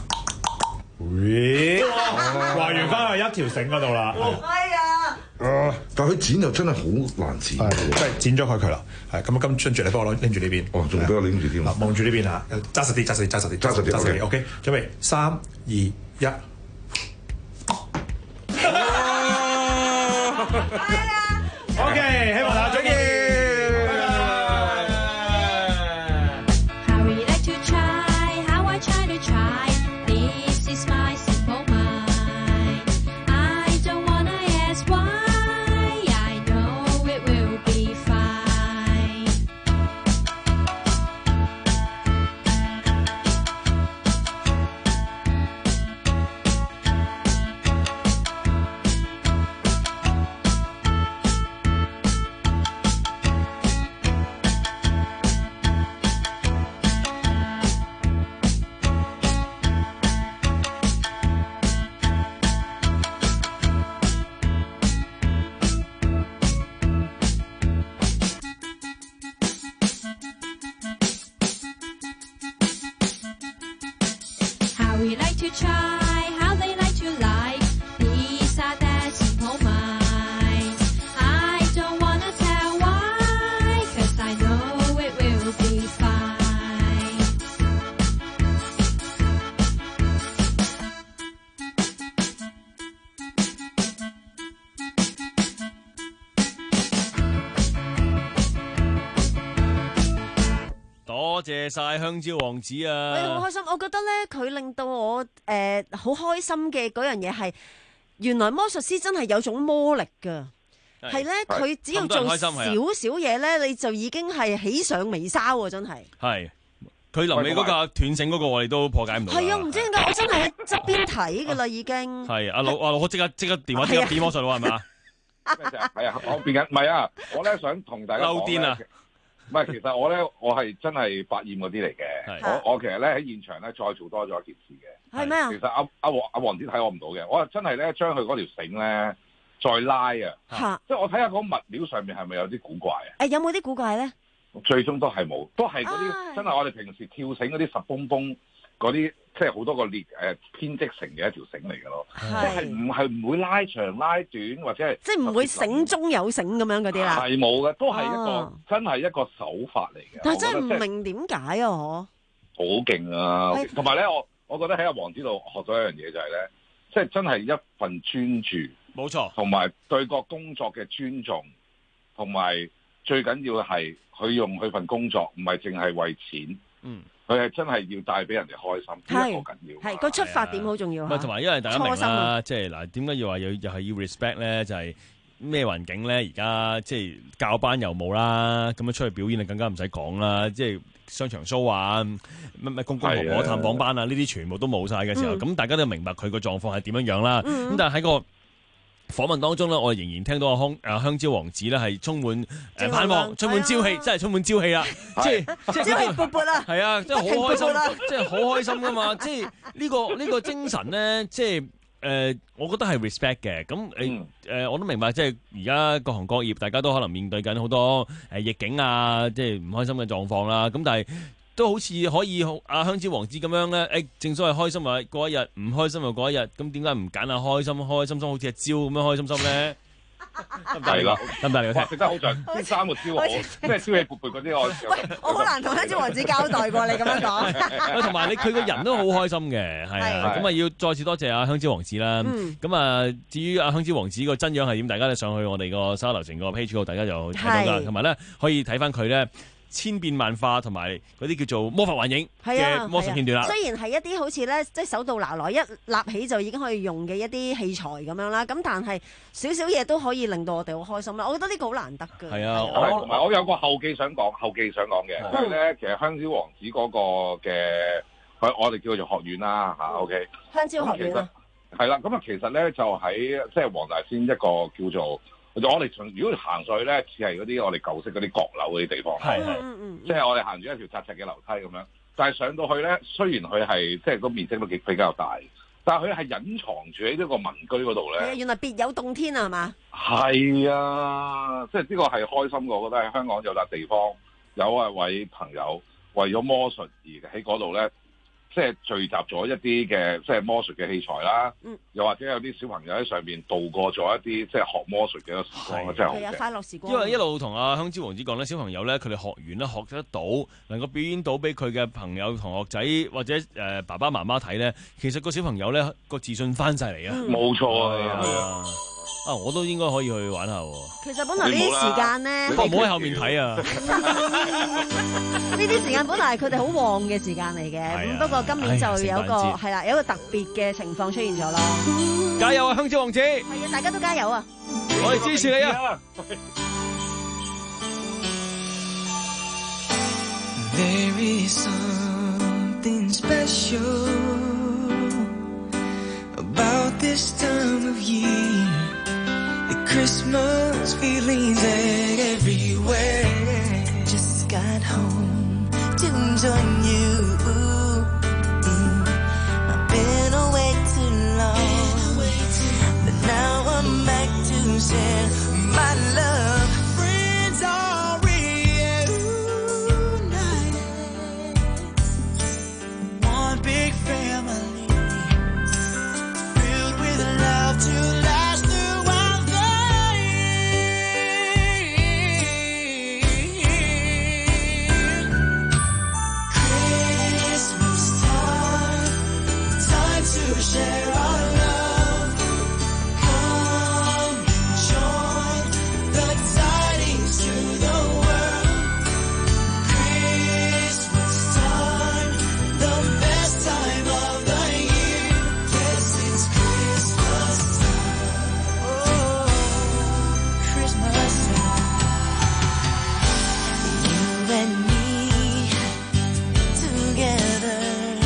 會還原翻去一條繩嗰度啦。 係啊！ 啊！但係佢剪就真係好難剪， 即係剪咗佢佢啦。係咁啊，跟跟住你幫我攞拎住呢邊。 哦，仲俾我拎住添。 嗱，望住呢邊嚇，揸實啲，揸實啲，揸實啲， 揸實啲。 揸實啲。OK，準備三二一。OK，希望大家中意。 多謝晒香蕉王子啊！ 我好開心，我覺得咧佢令到我誒好開心嘅嗰樣嘢係，原來魔術師真係有種魔力㗎，係咧佢只要做少少嘢咧，你就已經係喜上眉梢喎，真係。係， 佢臨尾嗰架斷繩嗰個我哋都破解唔到。係啊，唔知點解我真係喺側邊睇㗎啦，已經。係阿老阿老，我即刻即刻電話即刻變魔術喎，係咪啊？ 係啊，我變緊，唔係啊，我咧想同大家講咧。唔係，其實我咧，我係真係百厭嗰啲嚟嘅。我我其實咧喺現場咧，再做多咗一件事嘅。係咩啊？其實阿阿黃阿黃子睇我唔到嘅，我係真係咧將佢嗰條繩咧再拉啊！即係我睇下嗰物料上面係咪有啲古怪啊？ 誒，有冇啲古怪咧？ 最終都係冇，都係嗰啲真係我哋平時跳繩嗰啲十蹦蹦嗰啲，即係好多個列誒編織成嘅一條繩嚟嘅咯。即係唔係唔會拉長拉短或者係即係唔會繩中有繩咁樣嗰啲啦。係冇嘅，都係一個真係一個手法嚟嘅。但係真係唔明點解啊！嗬，好勁啊！同埋咧，我我覺得喺阿黃子度學咗一樣嘢就係咧，即係真係一份專注，冇錯，同埋對個工作嘅尊重，同埋最緊要係佢用佢份工作，唔係淨係為錢。嗯。佢係真係要帶俾人哋開心，呢個好緊要。係個出發點好重要。 唔係同埋，因為大家明啦，即係嗱，點解要話要又係要 respect 咧？就係咩環境咧？而家即係教班又冇啦，咁樣出去表演啊更加唔使講啦，即係商場 show 啊，乜乜公公婆婆探訪班啊，呢啲全部都冇晒嘅時候，咁、嗯、大家都明白佢個狀況係點樣樣啦。咁、嗯、但係喺個訪問當中咧，我哋仍然聽到阿香啊香蕉王子咧係充滿誒盼望，充滿朝氣，真係充滿朝氣啦！即係即係朝氣勃勃啦，係啊，真係好開心，即係好開心噶嘛！即係呢個呢個精神咧，即係。誒、呃，我覺得係 respect 嘅，咁誒誒，我都明白，即係而家各行各業，大家都可能面對緊好多誒、呃、逆境啊，即係唔開心嘅狀況啦。咁但係都好似可以阿香蕉王子咁樣咧，誒、欸，正所謂開心又過一日，唔開心又過一日，咁點解唔揀下開心開開心心，好似阿蕉咁樣開心心咧？ 係啦， 得唔得？你聽， 食得好像呢三個招好，即係朝氣勃勃嗰啲我。 喂，我好難同香蕉王子交代過你咁樣講。 同埋你佢個人都好開心嘅，係啊，咁啊要再次多謝阿香蕉王子啦。咁、嗯、啊，至於阿香蕉王子個真樣係點，大家咧上去我哋個沙樓城個 page 度，大家就睇到啦。同埋咧可以睇翻佢咧。千變萬化同埋嗰啲叫做魔法幻影嘅魔術片段啦、啊啊。雖然係一啲好似咧，即係手到拿來一立起就已經可以用嘅一啲器材咁樣啦。咁但係少少嘢都可以令到我哋好開心啦。我覺得呢個好難得㗎。係啊， 同埋我，我有個後記想講，後記想講嘅，因為咧其實香蕉王子嗰個嘅，我哋叫做學院啦嚇。O K。 香蕉學院啊。 係啦，咁啊其實咧就喺即係黃大仙一個叫做。我哋從如果行上去咧，似係嗰啲我哋舊式嗰啲閣樓嗰啲地方，係係，即係我哋行住一條窄窄嘅樓梯咁樣。但係上到去咧，雖然佢係即係個面積都幾比較大，但係佢係隱藏住喺呢個民居嗰度咧。 係原來別有洞天啊，係嘛？ 係啊，即係呢個係開心嘅。我覺得喺香港有笪地方，有一位朋友為咗魔術而喺嗰度咧。即係聚集咗一啲嘅即係魔術嘅器材啦、嗯，又或者有啲小朋友喺上面度過咗一啲即係學魔術嘅時光啊，真係好嘅。 快樂時光。 因為一路同阿香蕉王子講咧，小朋友咧佢哋學完咧學得到，能夠表演到俾佢嘅朋友同學仔或者誒、呃、爸爸媽媽睇咧，其實個小朋友咧個自信翻晒嚟啊！ 冇錯啊！ 啊啊！我都應該可以去玩下喎。 其實本來呢啲時間咧， 唔好喺後面睇啊！ 呢啲時間本來係佢哋好旺嘅時間嚟嘅，咁不過今年就有一個係啦，有一個特別嘅情況出現咗咯。 加油啊，香蕉王子！ 係啊，大家都加油啊！ 我哋支持你啊 ！There is something special about this time of year. Christmas feelings everywhere. Just got home to join you. Mm. I've been away too long, but now I'm back to share my love. Friends are reunited, one big family filled with love to last throughout. Share our love, come and join the tidings to the world. Christmas time, the best time of the year. Yes, it's Christmas time. Oh, Christmas time. You and me together.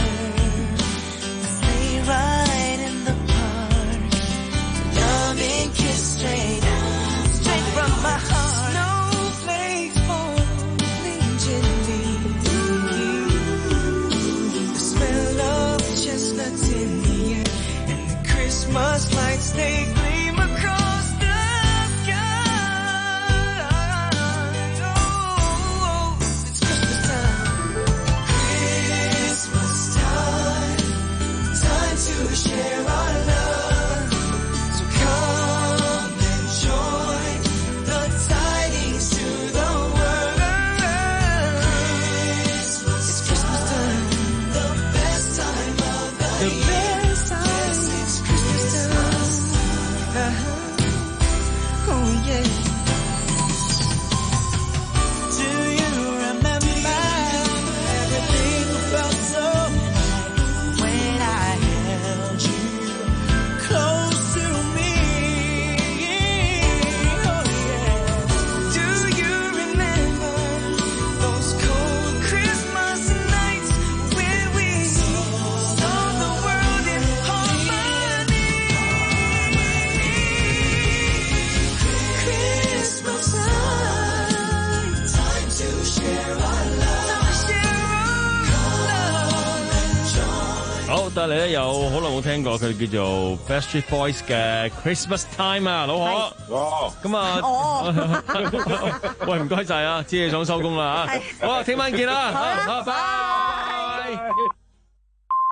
Right in the park, loving kiss straight, straight from my heart. Snowflakes falling gently, the smell of chestnuts in the air, and the Christmas lights they gleam across the sky. Oh, it's Christmas time, Christmas time. Time to share our love, so come and join the tidings to the world. Christmas, it's Christmas time, the best time of the, the year. Best time. Yes, it's Christmas time. Uh-huh. Oh yeah. Do you remember everything felt so? When I held you close to me, 好，帶嚟咧有好耐冇聽過佢叫做 Backstreet Boys 嘅 Christmas Time 啊，老何。 哦。 咁啊。哦。喂，唔該晒啊，知你想收工啦嚇。好啊，聽晚見啦。好，拜拜。